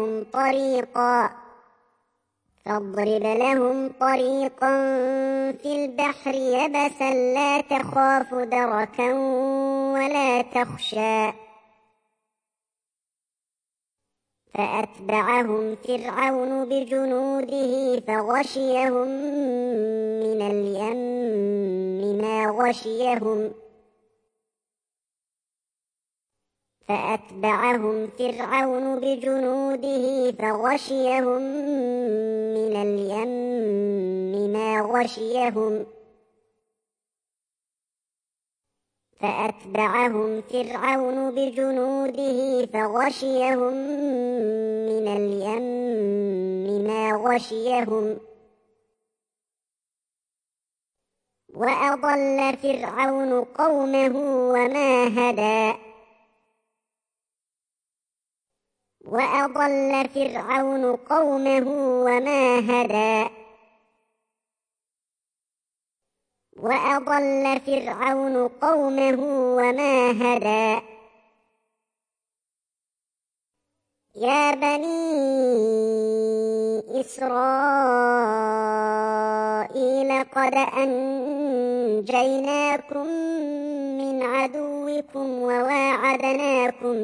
Speaker 1: لهم طريقا في البحر يبسا لا تخاف دركا ولا تخشى فأتبعهم فرعون بجنوده فغشيهم من اليم ما غشيهم فأتبعهم فرعون بجنوده فغشيهم من اليم ما غشيهم فأتبعهم فرعون بجنوده فغشيهم من اليم ما غشيهم وأضل فرعون قومه وما هدى وأضل فرعون قومه وما هدى يا بني إسرائيل قد أنجيناكم من عدوكم وواعدناكم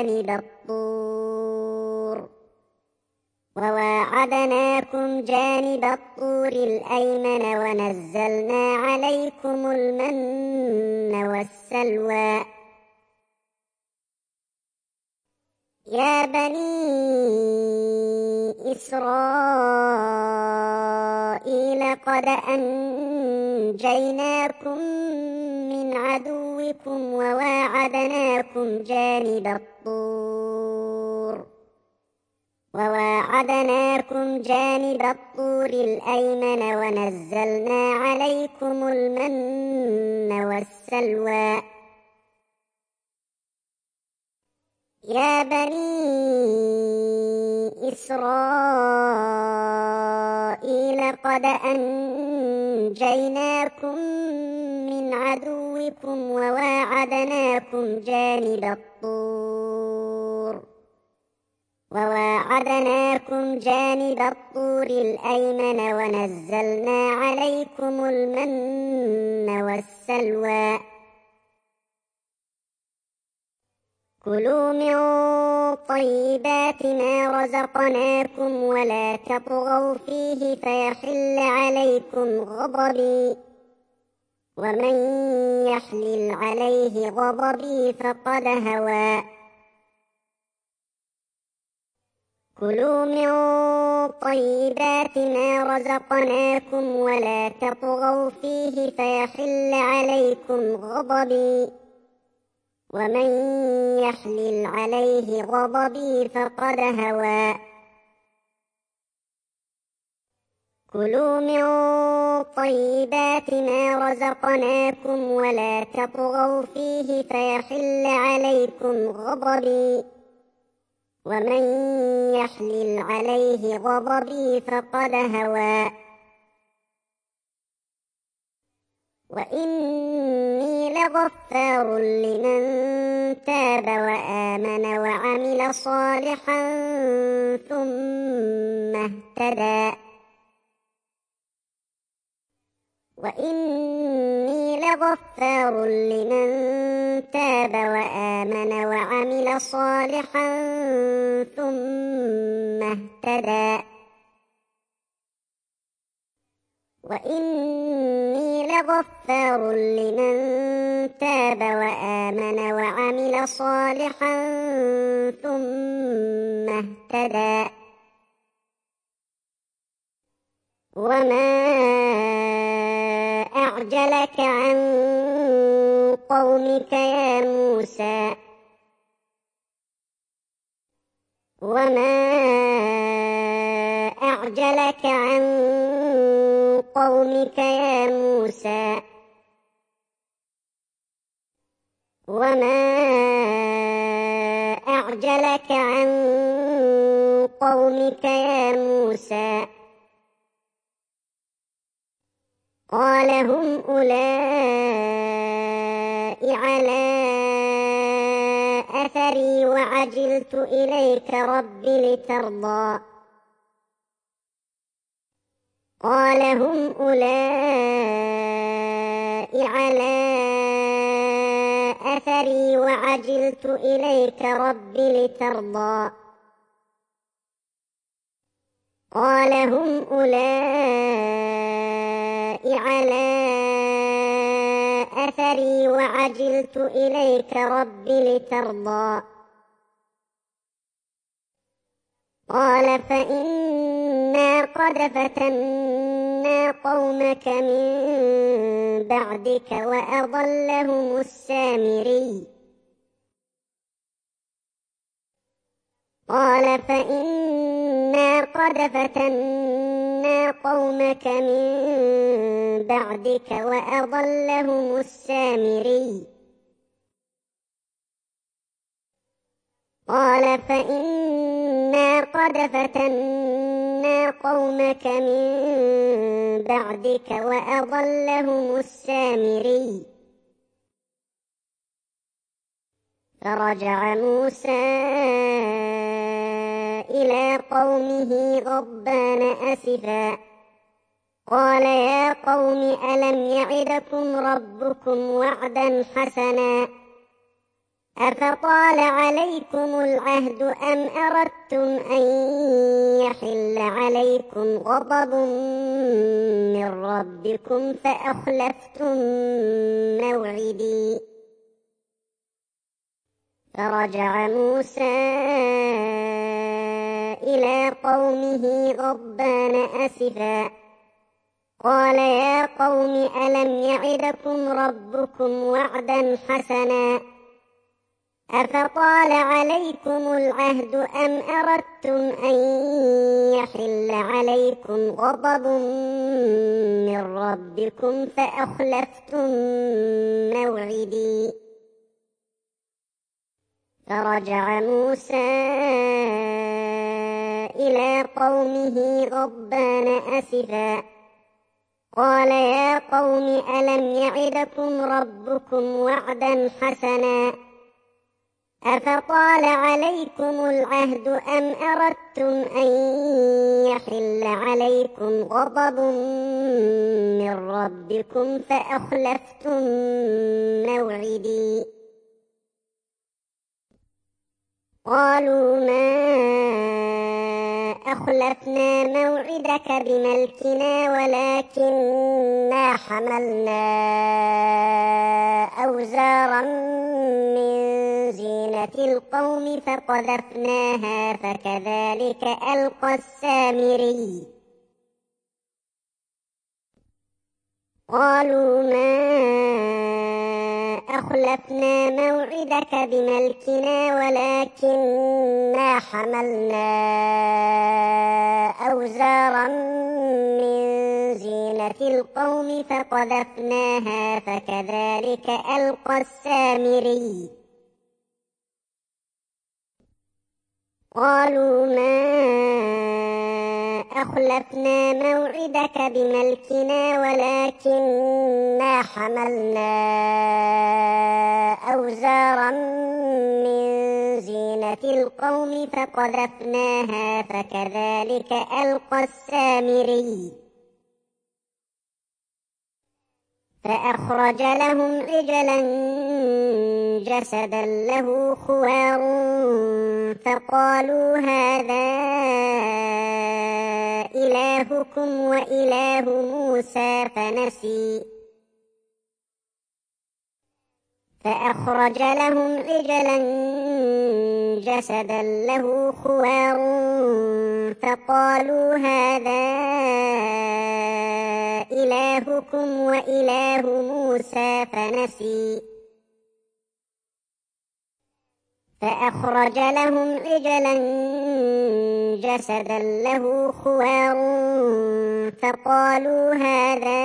Speaker 1: جانب الطور الأيمن ونزلنا عليكم المن والسلوى يا بني إسرائيل قد أنجيناكم من عدوكم وواعدناكم جانب الطور الأيمن ونزلنا عليكم المن والسلوى يا بني إسرائيل قد أنجيناكم من عدوكم وواعدناكم جانب الطور الأيمن ونزلنا عليكم المن والسلوى كلوا من طيبات ما رزقناكم ولا تطغوا فيه فيحل عليكم غضبي ومن يحلل عليه غضبي فقد هوى كلوا من طيبات ما رزقناكم ولا تطغوا فيه فيحل عليكم غضبي ومن يحلل عليه غضبي فقد هوى كلوا من طيبات ما رزقناكم ولا تطغوا فيه فيحل عليكم غضبي ومن يحلل عليه غضبي فقد هوى وإني لغفار لمن تاب وآمن وعمل صالحا ثم اهتدى وإني لغفار لمن تاب وآمن وعمل صالحا ثم اهتدى وإني لغفار لمن تاب وآمن وعمل صالحا ثم اهتدى وما أعجلك عن قومك يا موسى وما أعجلك عن قومك يا موسى وما أعجلك عن قومك يا موسى قال هم أولئك على أثري وعجلت إليك رب لترضى قال هم أولئك على أثري وعجلت إليك رب لترضى قال هم أولئك على أثري وعجلت إليك رب لترضى قال فإنا قد فتنا قومك من بعدك وأضلهم السامري قال فإنا قد فتنا قومك من بعدك وأضلهم السامري قال فإنا قد فتنا قومك من بعدك وأضلهم السامري فرجع موسى إلى قومه غضبان أسفا قال يا قوم ألم يعدكم ربكم وعدا حسنا أفطال عليكم العهد أم أردتم أن يحل عليكم غضب من ربكم فأخلفتم موعدي فرجع موسى إلى قومه غضبان أسفا قال يا قوم ألم يعدكم ربكم وعدا حسنا أفطال عليكم العهد أم أردتم أن يحل عليكم غضب من ربكم فأخلفتم موعدي فرجع موسى إلى قومه غضبان أسفا قال يا قوم ألم يعدكم ربكم وعدا حسنا أفطال عليكم العهد أم أردتم أن يحل عليكم غضب من ربكم فأخلفتم موعدي قالوا ما أخلفنا موعدك بملكنا ولكننا حملنا أوزارا من زينة القوم فقذفناها فكذلك ألقى السامري قالوا ما أخلفنا موعدك بملكنا ولكننا حملنا أوزارا من زينة القوم فقذفناها فكذلك ألقى السامري قالوا ما أخلفنا موعدك بملكنا ولكننا إذا حملنا أوزارا من زينة القوم فقذفناها فكذلك ألقى السامري فأخرج لهم عجلا جسدا له خوار فقالوا هذا إلهكم وإله موسى فنسي فأخرج لهم عجلا جسدا له خوار فقالوا هذا إلهكم وإله موسى فنسي فأخرج لهم عجلا جسدا له خوار فقالوا هذا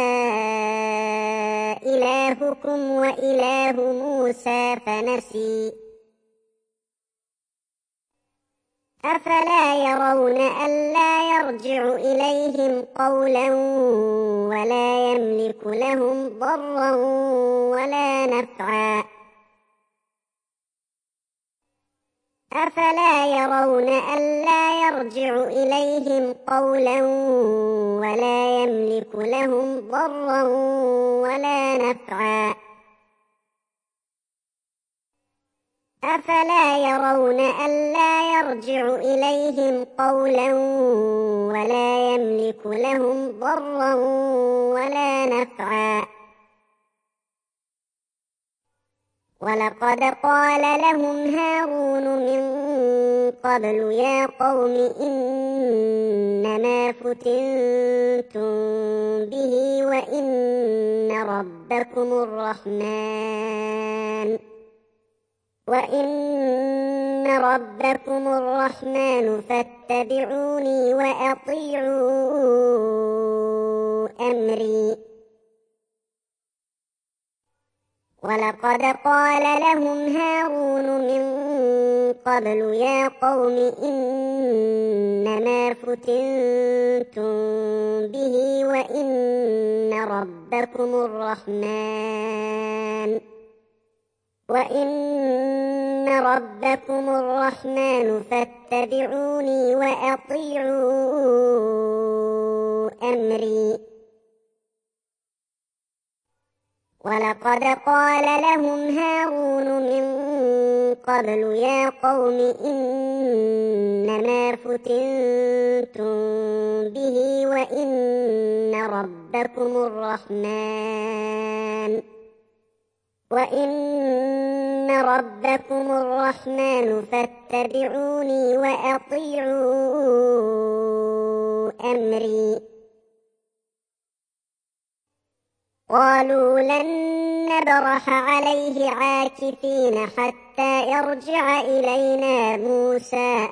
Speaker 1: إلهكم وإله موسى فنسي أفلا يرون ألا يرجع إليهم قولا ولا يملك لهم ضرا ولا نفعا أفلا يرون ألا يرجع إليهم قولا ولا يملك لهم ضرا ولا نفعا أفلا يرون ألا يرجع إليهم قولا ولا يملك لهم ضرا ولا نفعا ولقد قال لهم هارون من قبل يا قوم إنما فتنتم به وإن ربكم الرحمن فاتبعوني وأطيعوا أمري ولقد قال لهم هارون من قبل يا قوم إنما فتنتم به وإن ربكم الرحمن فاتبعوني وأطيعوا أمري ولقد قال لهم هارون من قبل يا قوم إنما فتنتم به وإن ربكم الرحمن فاتبعوني وأطيعوا أمري قالوا لن نبرح عليه عاكفين حتى يرجع إلينا موسى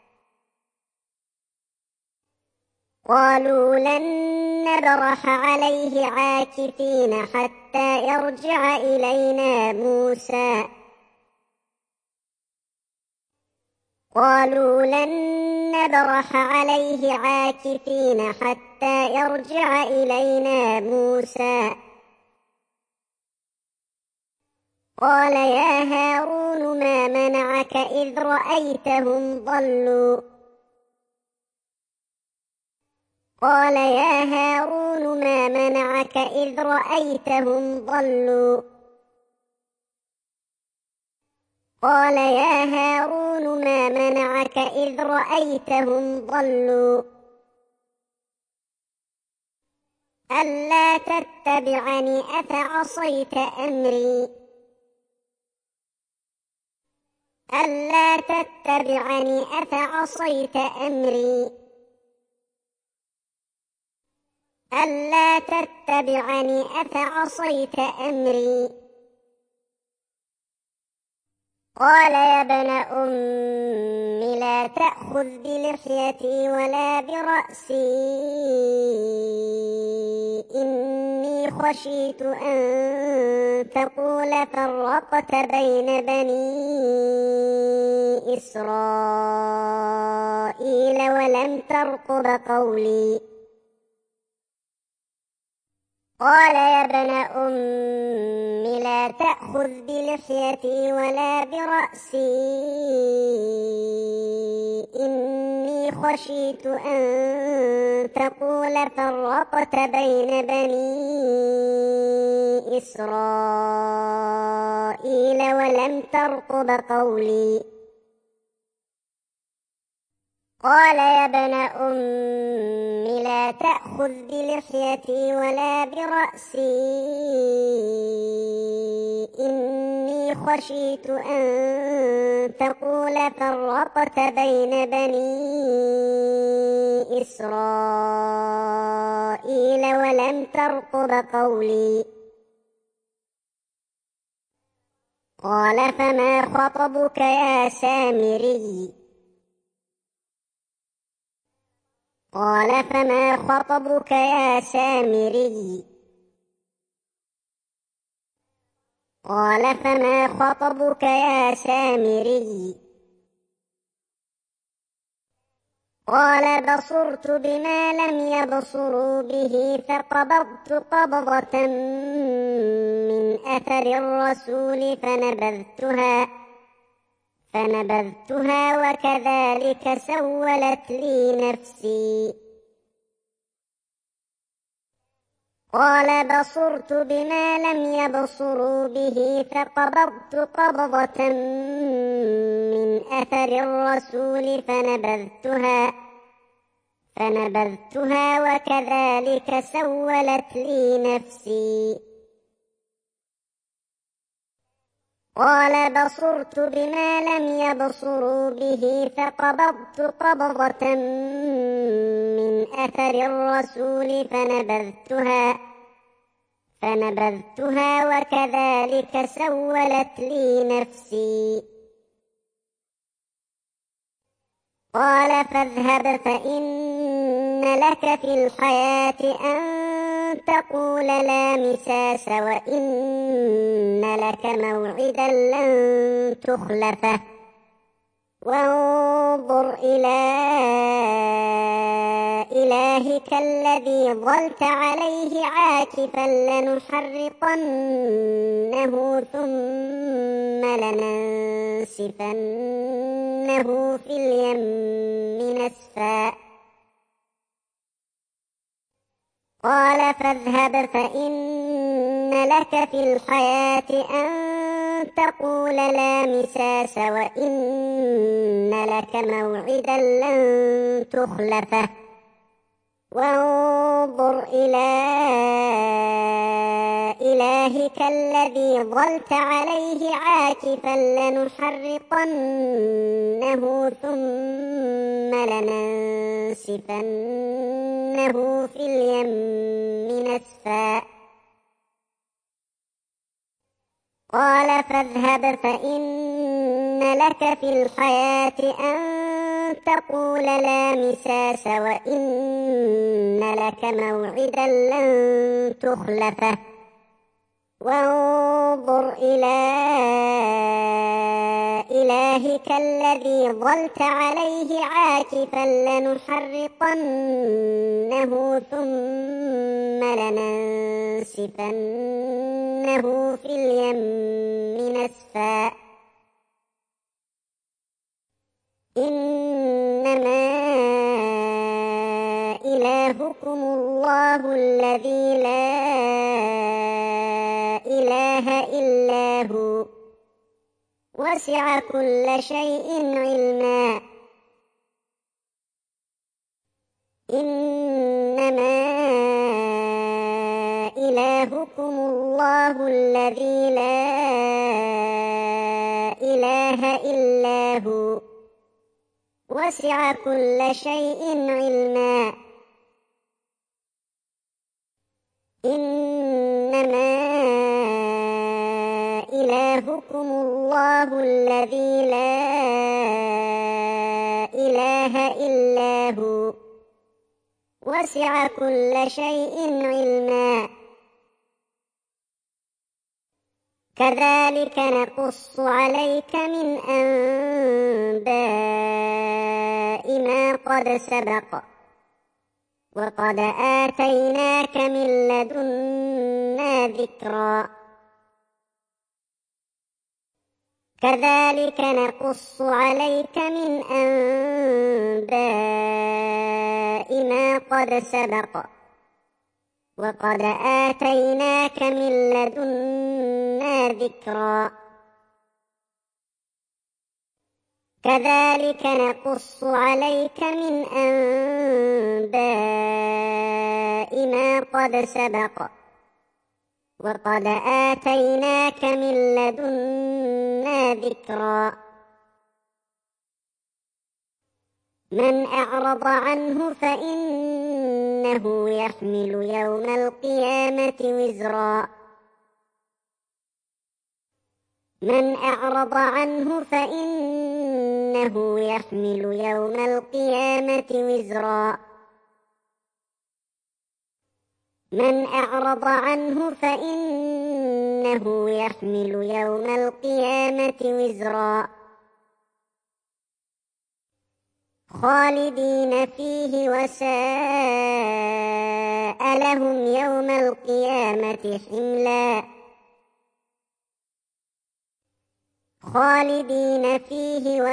Speaker 1: قالوا لن نبرح عليه عاكفين حتى يرجع إلينا موسى قالوا لن نبرح عليه عاكفين حتى يرجع إلينا موسى قال يا هارون ما منعك إذ رأيتهم ضلوا قال يا هارون ما منعك إذ رأيتهم ضلوا قال يا هارون ما منعك إذ رأيتهم ضلوا ألا تتبعني أفعصيت أمري ألا تتبعني أفعصيت أمري ألا تتبعني أفعصيت أمري قال يا ابن أم لا تأخذ بلحيتي ولا برأسي إني خشيت أن تقول فرقت بين بني إسرائيل ولم ترقب قولي قال يا ابن أم لا تأخذ بلحيتي ولا برأسي إني خشيت أن تقول فرقت بين بني إسرائيل ولم ترقب قولي قال يا ابن أم لا تأخذ بلحيتي ولا برأسي إني خشيت أن تقول فرقت بين بني إسرائيل ولم ترقب قولي قال فما خطبك يا سامري قال فما خطبك يا سامري قال فما خطبك يا سامري قال بصرت بما لم يبصروا به فقبضت قبضة من أثر الرسول فنبذتها وكذلك سولت لي نفسي قال بصرت بما لم يبصروا به فقبضت قبضة من أثر الرسول فنبذتها وكذلك سولت لي نفسي قال بصرت بما لم يبصروا به فقبضت قبضة من أثر الرسول فنبذتها وكذلك سولت لي نفسي قال فاذهب فإن لك في الحياة أن تقول لا مساس وإن لك موعدا لن تخلفه وانظر إلى إلهك الذي ظلت عليه عاكفا لنحرقنه ثم لننسفنه في اليم نسفا قال فاذهب فإن لك في الحياة أن تقول لا مساس وإن لك موعدا لن تخلفه وانظر إلى إلهك الذي ظلت عليه عاكفا لنحرقنه ثم لننسفنه في اليم نسفا قال فاذهب فإن لك في الحياة أن تقول لا مساس وإن لك موعدا لن تخلفه وانظر إلى إلهك الذي ظلت عليه عاكفا لنحرقنه ثم لننسفنه في اليم نسفا إنما إلهكم الله الذي لا إله إلا هو وسع كل شيء علما إنما إلهكم الله الذي لا إله إلا هو وسع كل شيء علما إنما إلهكم الله الذي لا إله إلا هو وسع كل شيء علما كذلك نقص عليك من أنباء ما قد سبق وقد آتيناك من لدنا ذكرا كذلك نقص عليك من أنباء ما قد سبق وقد آتيناك من لدنا ذكرا كذلك نقص عليك من أنباء ما قد سبق وقد آتيناك من لدنا ذكرا من أعرض عنه فإنه يحمل يوم القيامة وزرا من أعرض عنه فإنه يحمل يوم القيامة وزرا من أعرض عنه فإنه يحمل يوم القيامة وزرا خالدين فيه وساء لهم يوم القيامة حملا خالدين فيه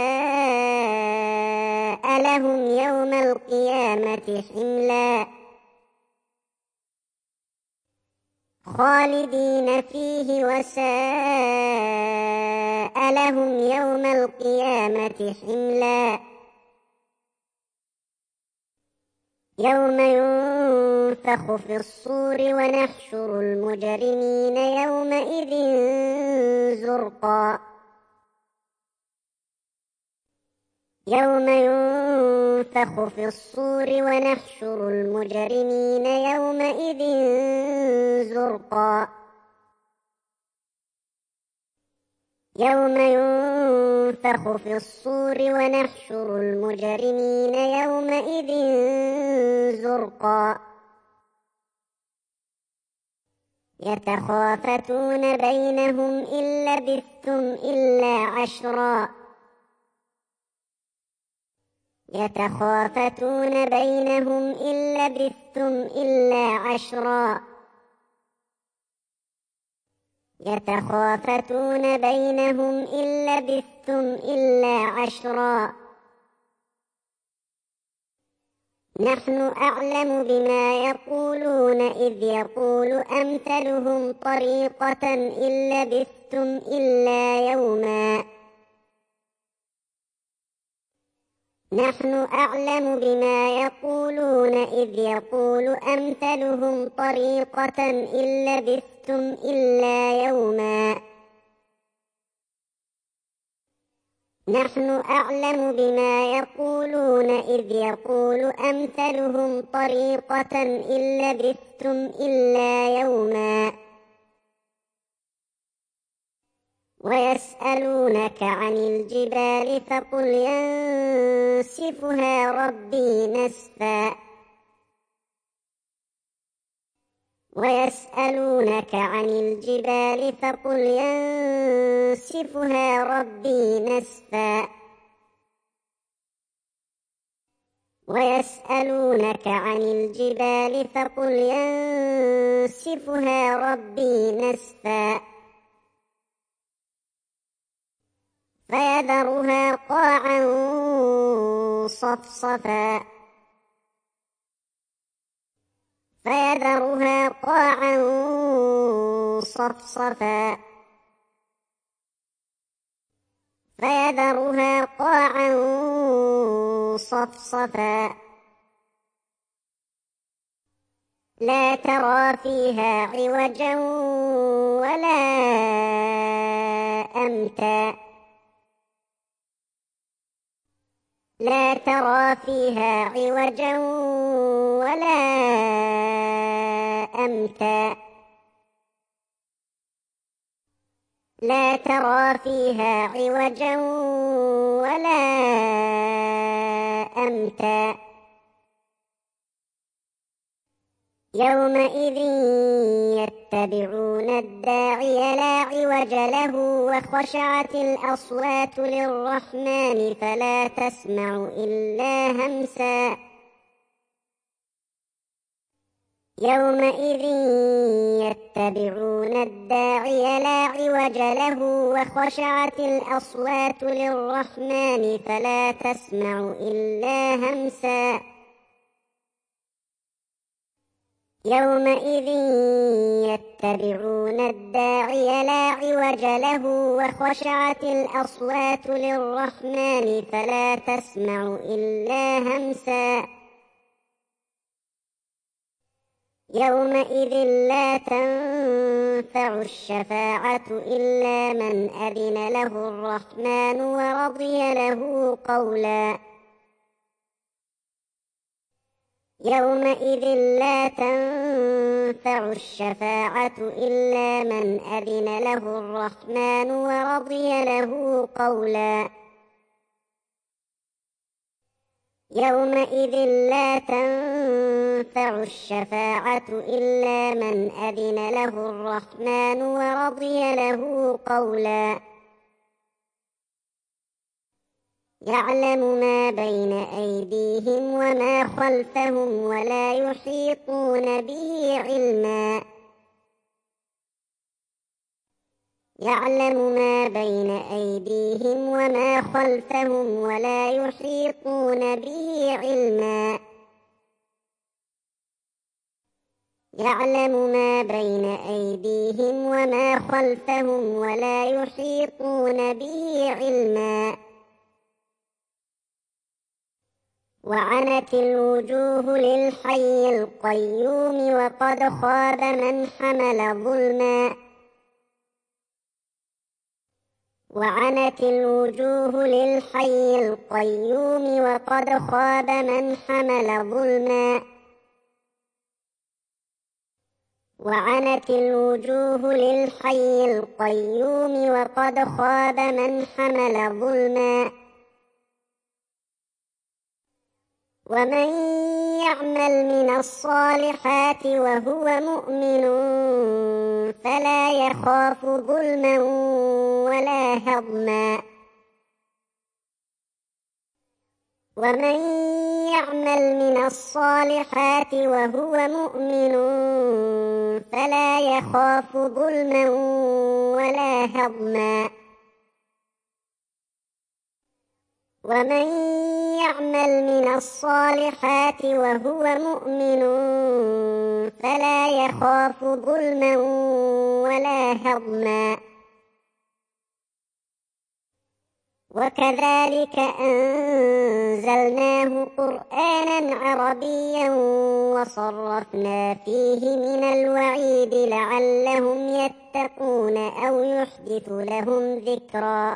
Speaker 1: وساء لهم يوم القيامة حملا خالدين فيه وساء لهم يوم القيامة حملا يوم ينفخ في الصور ونحشر المجرمين يومئذ زرقا يوم ينفخ في الصور ونحشر المجرمين يومئذ زرقا يوم ينفخ في الصور ونحشر المجرمين يومئذ زرقا يتخافتون بينهم إن لبثتم إلا عشرا يتخافتون بينهم إن لبثتم إلا عشرا يتخافتون بينهم إن لبثتم إلا عشرا نحن أعلم بما يقولون إذ يقول أمثلهم طريقة إن لبثتم إلا يوما نحن أعلم بما يقولون إذ يقول أمثلهم طريقة إن لبثتم إلا يوما نحن أعلم بما يقولون إذ يقول أمثلهم طريقة إن لبثتم إلا يوما ويسألونك عن الجبال فقل ينسفها ربي نسفا ويسألونك عن الجبال فقل ينسفها ربي نسفا ويسألونك عن الجبال فقل ينسفها ربي نسفا فيذرها قاعا صفصفا فيذرها قاعا صفصفا فيذرها قاعا صفصفا لا ترى فيها عوجا ولا أمتا لا ترى فيها عوجا ولا أمتا لا ترى فيها عوجا ولا أمتا يومئذ يتبعون الداعي لا عوج له وخشعت الأصوات للرحمن فلا تسمع إلا همسا يومئذ يتبعون الداعي لا عوج له وخشعت الأصوات للرحمن فلا تسمع إلا همسا يومئذ يتبعون الداعي لا عوج له وخشعت الأصوات للرحمن فلا تسمع إلا همسا يومئذ لا تنفع الشفاعة إلا من أذن له الرحمن ورضي له قولا يومئذ لا تنفع الشفاعة إلا من أذن له الرحمن ورضي له قولا يومئذ لا تنفع الشفاعة إلا من أذن له الرحمن ورضي له قولا يعلم ما بين أيديهم وما خلفهم ولا يحيطون به علما يعلم ما بين أيديهم وما خلفهم ولا يحيطون به علما يعلم ما بين أيديهم وما خلفهم ولا يحيطون به علما وعنت الوجوه للحي القيوم وقد خاب من حمل ظلما وعنت الوجوه للحي القيوم وقد خاب من حمل ظلما وعنت الوجوه للحي القيوم وقد خاب من حمل ظلما ومن يعمل من الصالحات وهو مؤمن فلا يخاف ظلما ولا هضما ومن يعمل من الصالحات وهو مؤمن فلا يخاف ظلما ولا هضما ومن يعمل من الصالحات وهو مؤمن فلا يخاف ظلما ولا هضما وكذلك أنزلناه قرآنا عربيا وصرفنا فيه من الوعيد لعلهم يتقون أو يحدث لهم ذكرا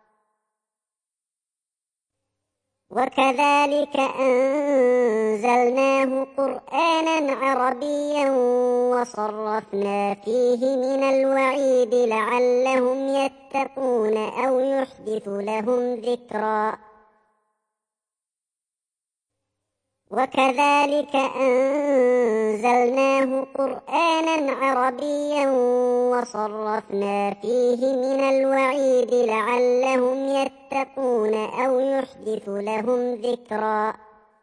Speaker 1: وكذلك أنزلناه قرآنا عربيا وصرفنا فيه من الوعيد لعلهم يتقون أو يحدث لهم ذكرا وكذلك أنزلناه قرآنا عربيا وصرفنا فيه من الوعيد لعلهم يتقون أو يحدث لهم ذكرا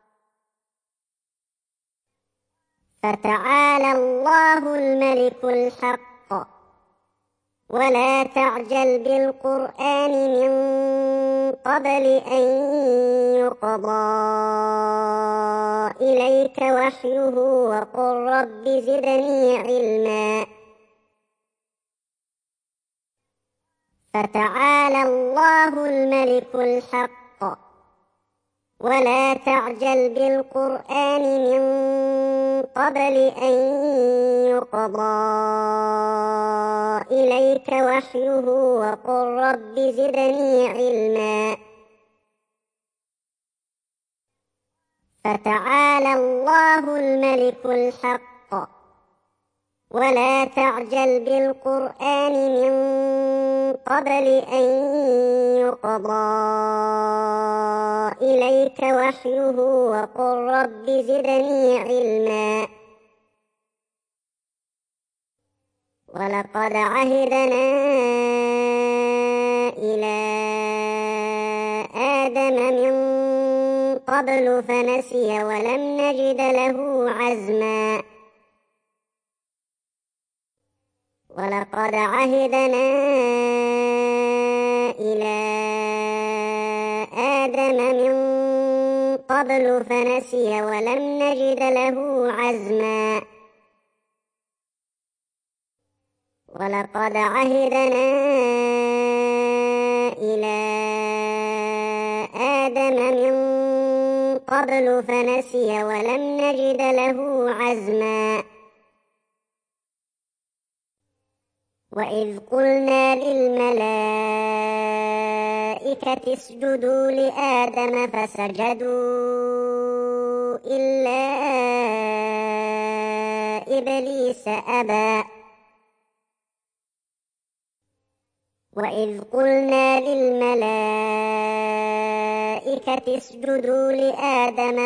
Speaker 1: فتعالى الله الملك الحق ولا تعجل بالقرآن من قبل أن يقضى إليك وحيه وقل رب زدني علما فتعالى الله الملك الحق ولا تعجل بالقرآن من قبل أن يقضى إليك وحيه وقل رب زدني علما فتعالى الله الملك الحق ولا تعجل بالقرآن من قبل أن يقضى إليك وحيه وقل رب زدني علما ولقد عهدنا إلى آدم من قبل فنسي ولم نجد له عزما ولقد عهدنا إلى آدم من قبل فنسي ولم نجد له عزما ولقد عهدنا إلى آدم من قبل فنسي ولم نجد له عزما وإذ قلنا للملائكة اسجدوا لآدم فسجدوا إلا إبليس أبى وإذ قلنا للملائكة اسجدوا لآدم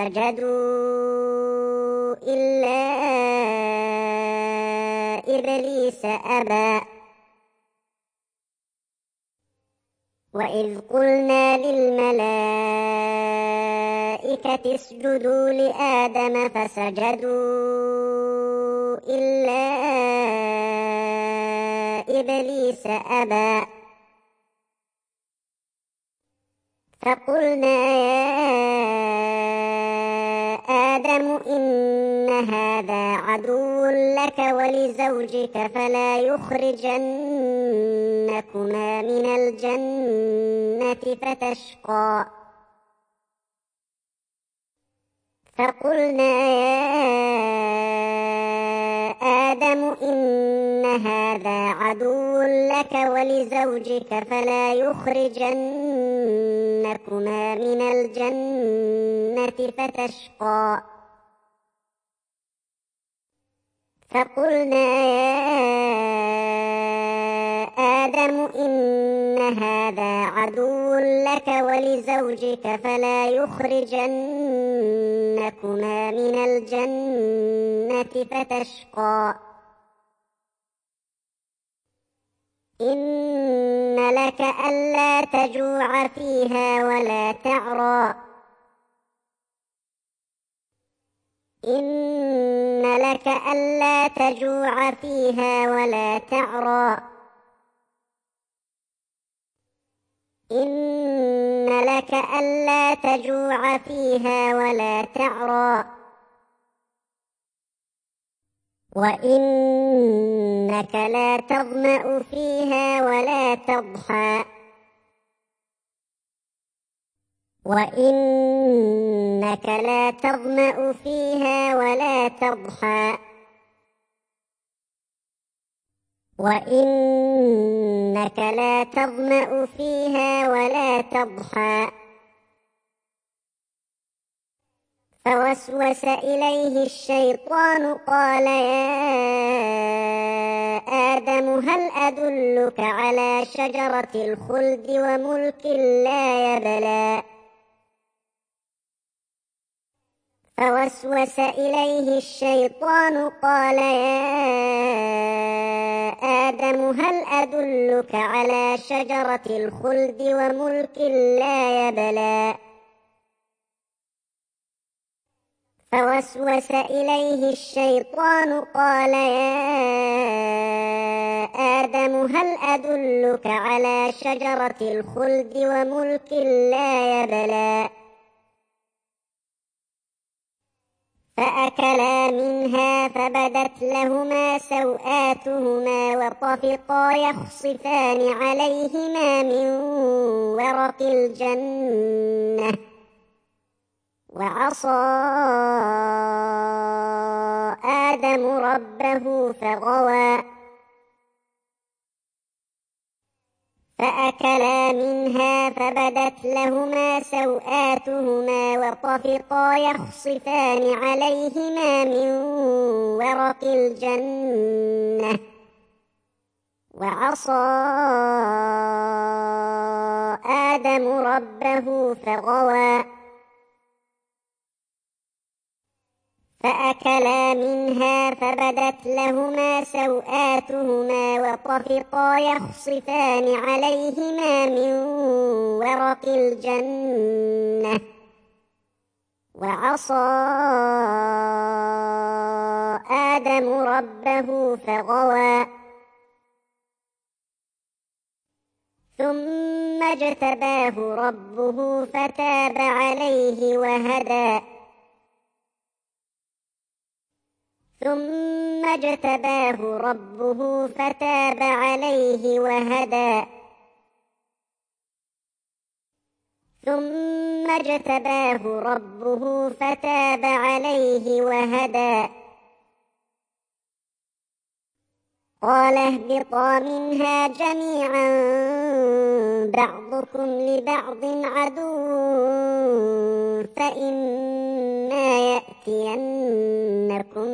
Speaker 1: فسجدوا إلا إبليس أبى وإذ قلنا للملائكة اسجدوا لآدم فسجدوا إلا إبليس أبى فقلنا يا آدم إن هذا عدو لك ولزوجك فلا يخرجنكما من الجنة فتشقى فقلنا يا آدم إن هذا عدو لك ولزوجك فلا يخرجنكما من الجنة فتشقى فقلنا يا آدم إن هذا عدو لك ولزوجك فلا يخرجنكما من الجنة فتشقى إن لك ألا تجوع فيها ولا تعرى إن لك ألا تجوع فيها ولا تعرى إن لك ألا تجوع فيها ولا تعرى وإنك لا تظمأ فيها ولا تضحى وإنك لا تظمأ فيها ولا تضحى وإنك لا تظمأ فيها ولا تضحى فوسوس إليه الشيطان قال يا آدم هل أدلك على شجرة الخلد وملك لا يبلى فوسوس إليه الشيطان قال يا آدم هل أدلك على شجرة الخلد وملك لا يبلى فوسوس إليه الشيطان قال يا آدم هل أدلك على شجرة الخلد وملك لا يبلى فأكلا منها فبدت لهما سوآتهما وطفقا يخصفان عليهما من ورق الجنة وعصى آدم ربه فغوى فأكلا منها فبدت لهما سوآتهما وطفقا يخصفان عليهما من ورق الجنة وعصى آدم ربه فغوى فأكلا منها فبدت لهما سوآتهما وطفقا يخصفان عليهما من ورق الجنة وعصى آدم ربه فغوى ثم اجتباه ربه فتاب عليه وهدى ثم اجتباه ربه فتاب عليه وهدى ثم اجتباه ربه فتاب عليه وهدى قال اهبطا منها جميعا بعضكم لبعض عدو فإما يأتينكم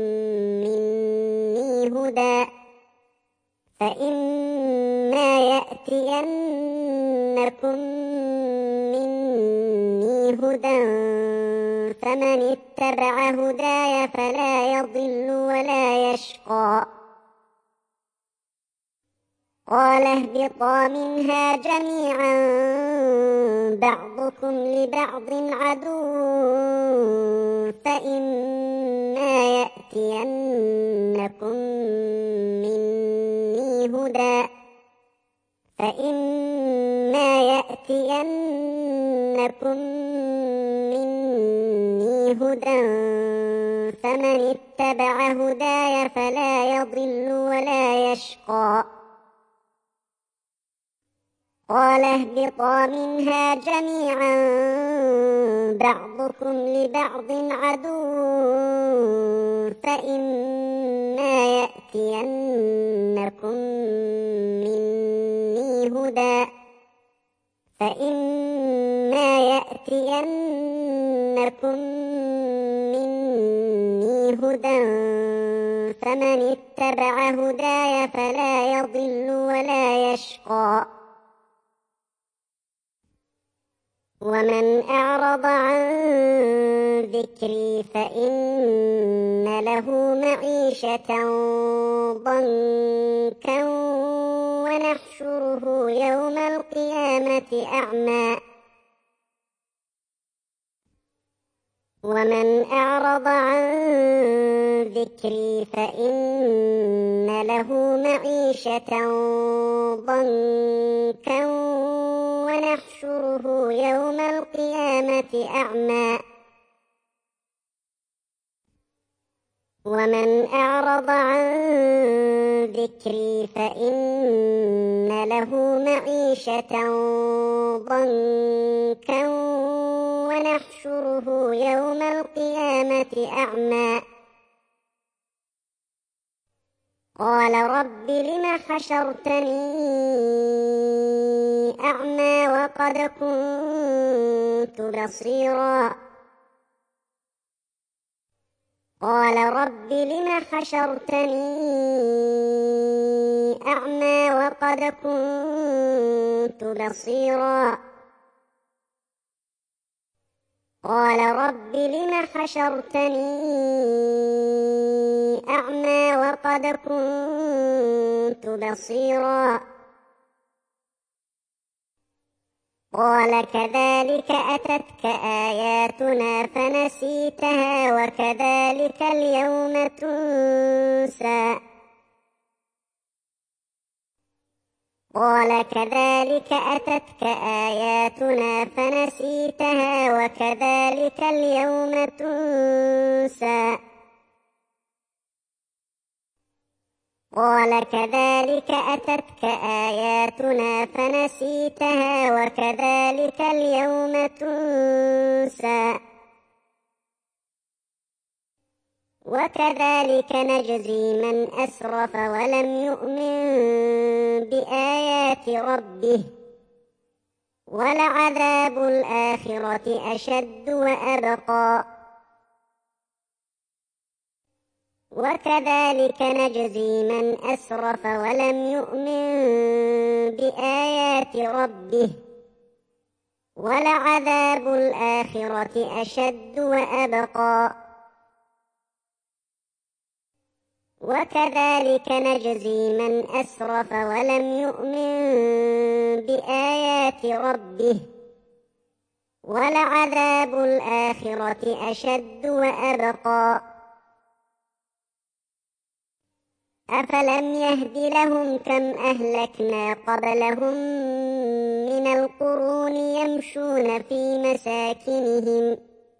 Speaker 1: مني هدى فمن اتبع هداي فلا يضل ولا يشقى قال اهبطا منها جميعا بعضكم لبعض عدو فإما يأتينكم مني هدى فمن اتبع هداي فلا يضل ولا يشقى قال اهبطا منها جميعا بعضكم لبعض عدو فإما يأتينكم مني هدى فمن اتبع هداي فلا يضل ولا يشقى ومن أعرض عن ذكري فإن له معيشة ضنكا ونحشره يوم القيامة أعمى ومن أعرض عن ذكري فإن له معيشة ضنكا ونحشره يوم القيامة أعمى ومن أعرض عن ذكري فإن له معيشة ضنكا ونحشره يوم القيامة أعمى قال رب لم حشرتني أعمى وقد كنت بصيرا قال رب لم حشرتني أعمى وقد كنت بصيرا قال رب لم حشرتني أعمى وقد كنت بصيرا قال كذلك أتتك آياتنا فنسيتها وكذلك اليوم تنسى قال كذلك أتتك آياتنا فنسيتها وكذلك اليوم تنسى قال كذلك أتتك آياتنا فنسيتها وكذلك اليوم تنسى وكذلك نجزي من أسرف ولم يؤمن بآيات ربه ولعذاب الآخرة أشد وأبقى وكذلك نجزي من أسرف ولم يؤمن بآيات ربه ولعذاب الآخرة أشد وأبقى وكذلك نجزي من أسرف ولم يؤمن بآيات ربه ولعذاب الآخرة أشد وأبقى أفلم يهد لهم كم أهلكنا قبلهم من القرون يمشون في مساكنهم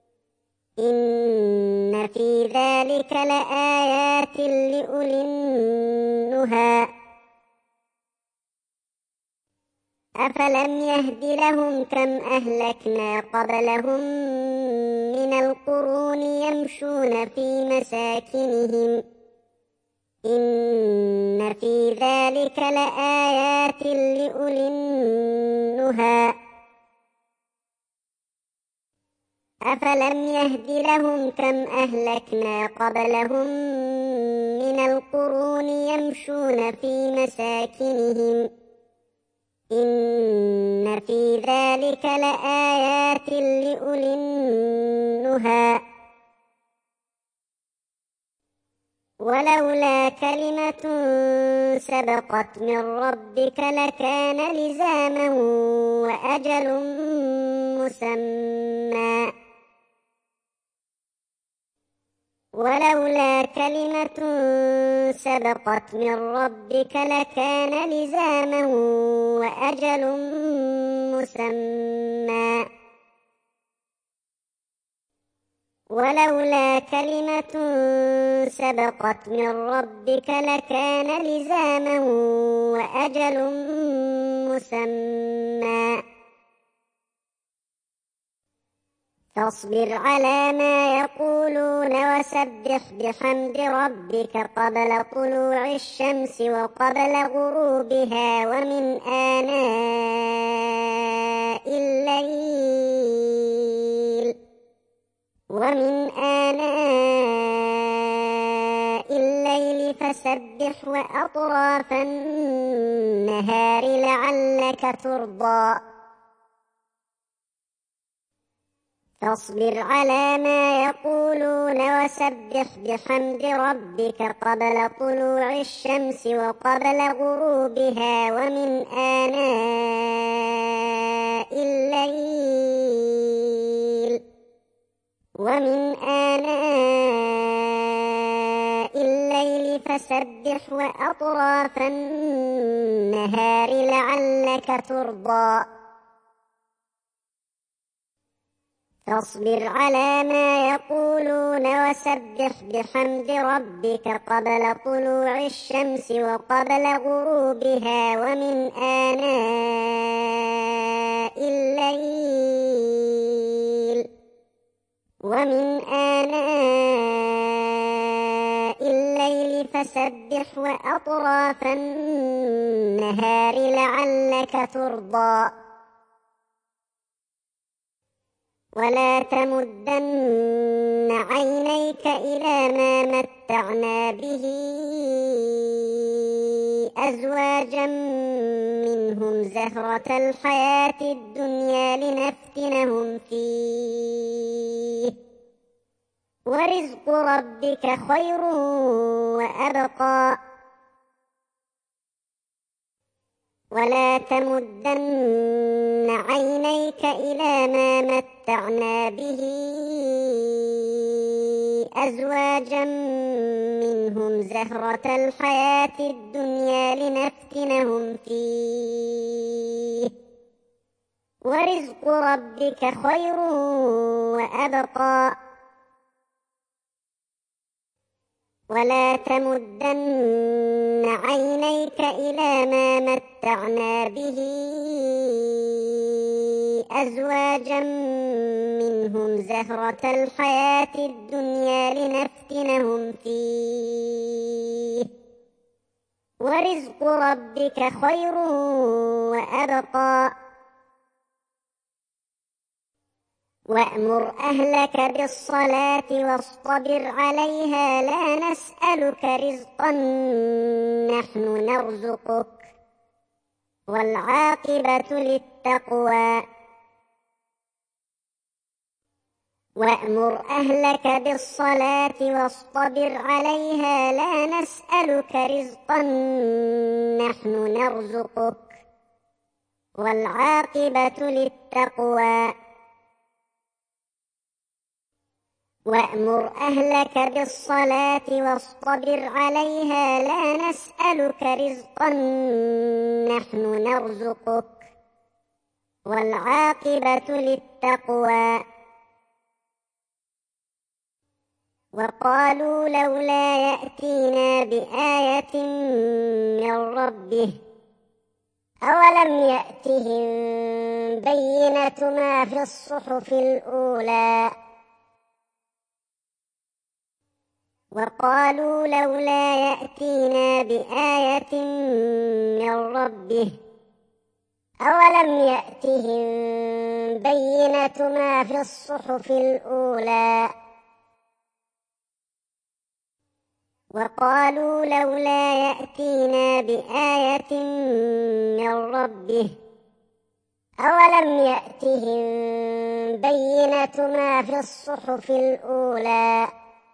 Speaker 1: إن في ذلك لآيات لأولي النهى أفلم يهد لهم كم أهلكنا قبلهم من القرون يمشون في مساكنهم إن في ذلك لآيات لأولي النهى أفلم يهد لهم كم أهلكنا قبلهم من القرون يمشون في مساكنهم إن في ذلك لآيات لأولي النهى ولولا كلمة سبقت من ربك لكان لزاما وأجل مسمى ولولا كلمة سبقت من ربك لكان لزاما وأجل مسمى ولولا كلمة سبقت من ربك لكان لزاما وأجل مسمى فاصبر على ما يقولون وسبح بحمد ربك قبل طلوع الشمس وقبل غروبها ومن آناء الليل فسبح وأطراف النهار لعلك ترضى فاصبر على ما يقولون وسبح بحمد ربك قبل طلوع الشمس وقبل غروبها ومن آناء الليل فسبح وأطراف النهار لعلك ترضى فاصبر على ما يقولون وسبح بحمد ربك قبل طلوع الشمس وقبل غروبها ومن آناء الليل فسبح وأطراف النهار لعلك ترضى ولا تمدن عينيك إلى ما متعنا به أزواجا منهم زهرة الحياة الدنيا لنفتنهم فيه ورزق ربك خير وأبقى ولا تمدن عينيك إلى ما متعنا به أزواجا منهم زهرة الحياة الدنيا لنفتنهم فيه ورزق ربك خير وأبقى ولا تمدن عينيك إلى ما متعنا به أزواجا منهم زهرة الحياة الدنيا لنفتنهم فيه ورزق ربك خير وأبقى وأمر أهلك بالصلاة واصطبر عليها لا نسألك رزقا نحن نرزقك والعاقبة للتقوى وأمر أهلك بالصلاة واصطبر عليها لا نسألك رزقا نحن نرزقك والعاقبة للتقوى وأمر أهلك بالصلاة واصطبر عليها لا نسألك رزقا نحن نرزقك والعاقبة للتقوى. وقالوا لولا يأتينا بآية من ربه أولم يأتهم بينة ما في الصحف الأولى. وقالوا لولا يأتينا بآية من ربه أولم يأتهم بينة ما في الصحف الأولى. وقالوا لولا يأتينا بآية من ربه أولم يأتهم بينة ما في الصحف الأولى.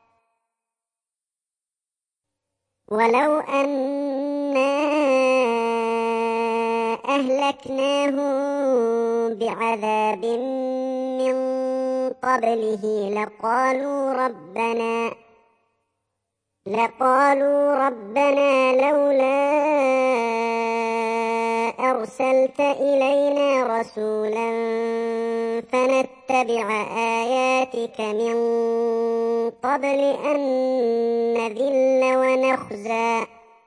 Speaker 1: ولو أنا أهلكناهم بعذاب من قبله لقالوا ربنا لولا أرسلت إلينا رسولا فنتبع آياتك من قبل أن نذل ونخزى.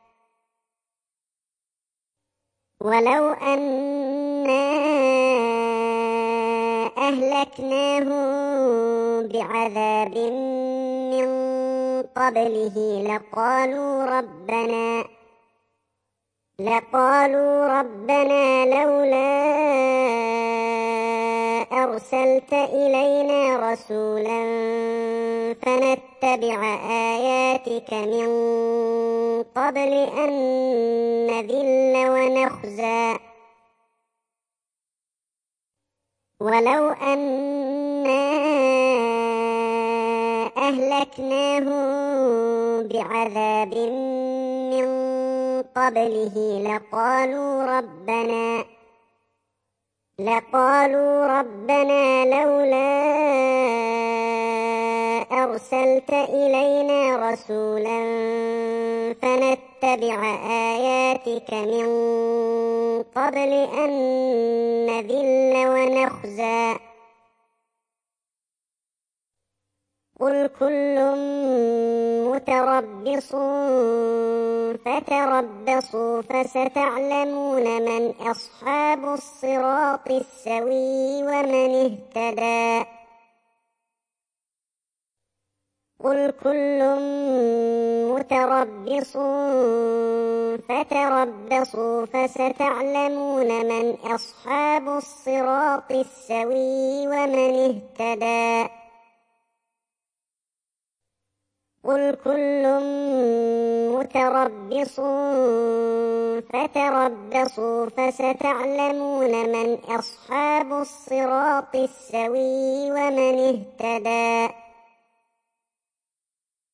Speaker 1: ولو أنا أهلكناهم بعذاب من قبله لقالوا ربنا لولا أرسلت إلينا رسولا فنتبع آياتك من قبل أن نذل ونخزى. ولو أنا أهلكناهم بعذاب من قبله لقالوا ربنا لولا أرسلت إلينا رسولا فنتبع آياتك من قبل أن نذل ونخزى. قل كل متربص فتربصوا فستعلمون من أصحاب الصراط السوي ومن اهتدى. قل كل متربص فتربصوا فستعلمون من أصحاب الصراط السوي ومن اهتدى. قل كل متربص فتربصوا فستعلمون من أصحاب الصراط السوي ومن اهتدى.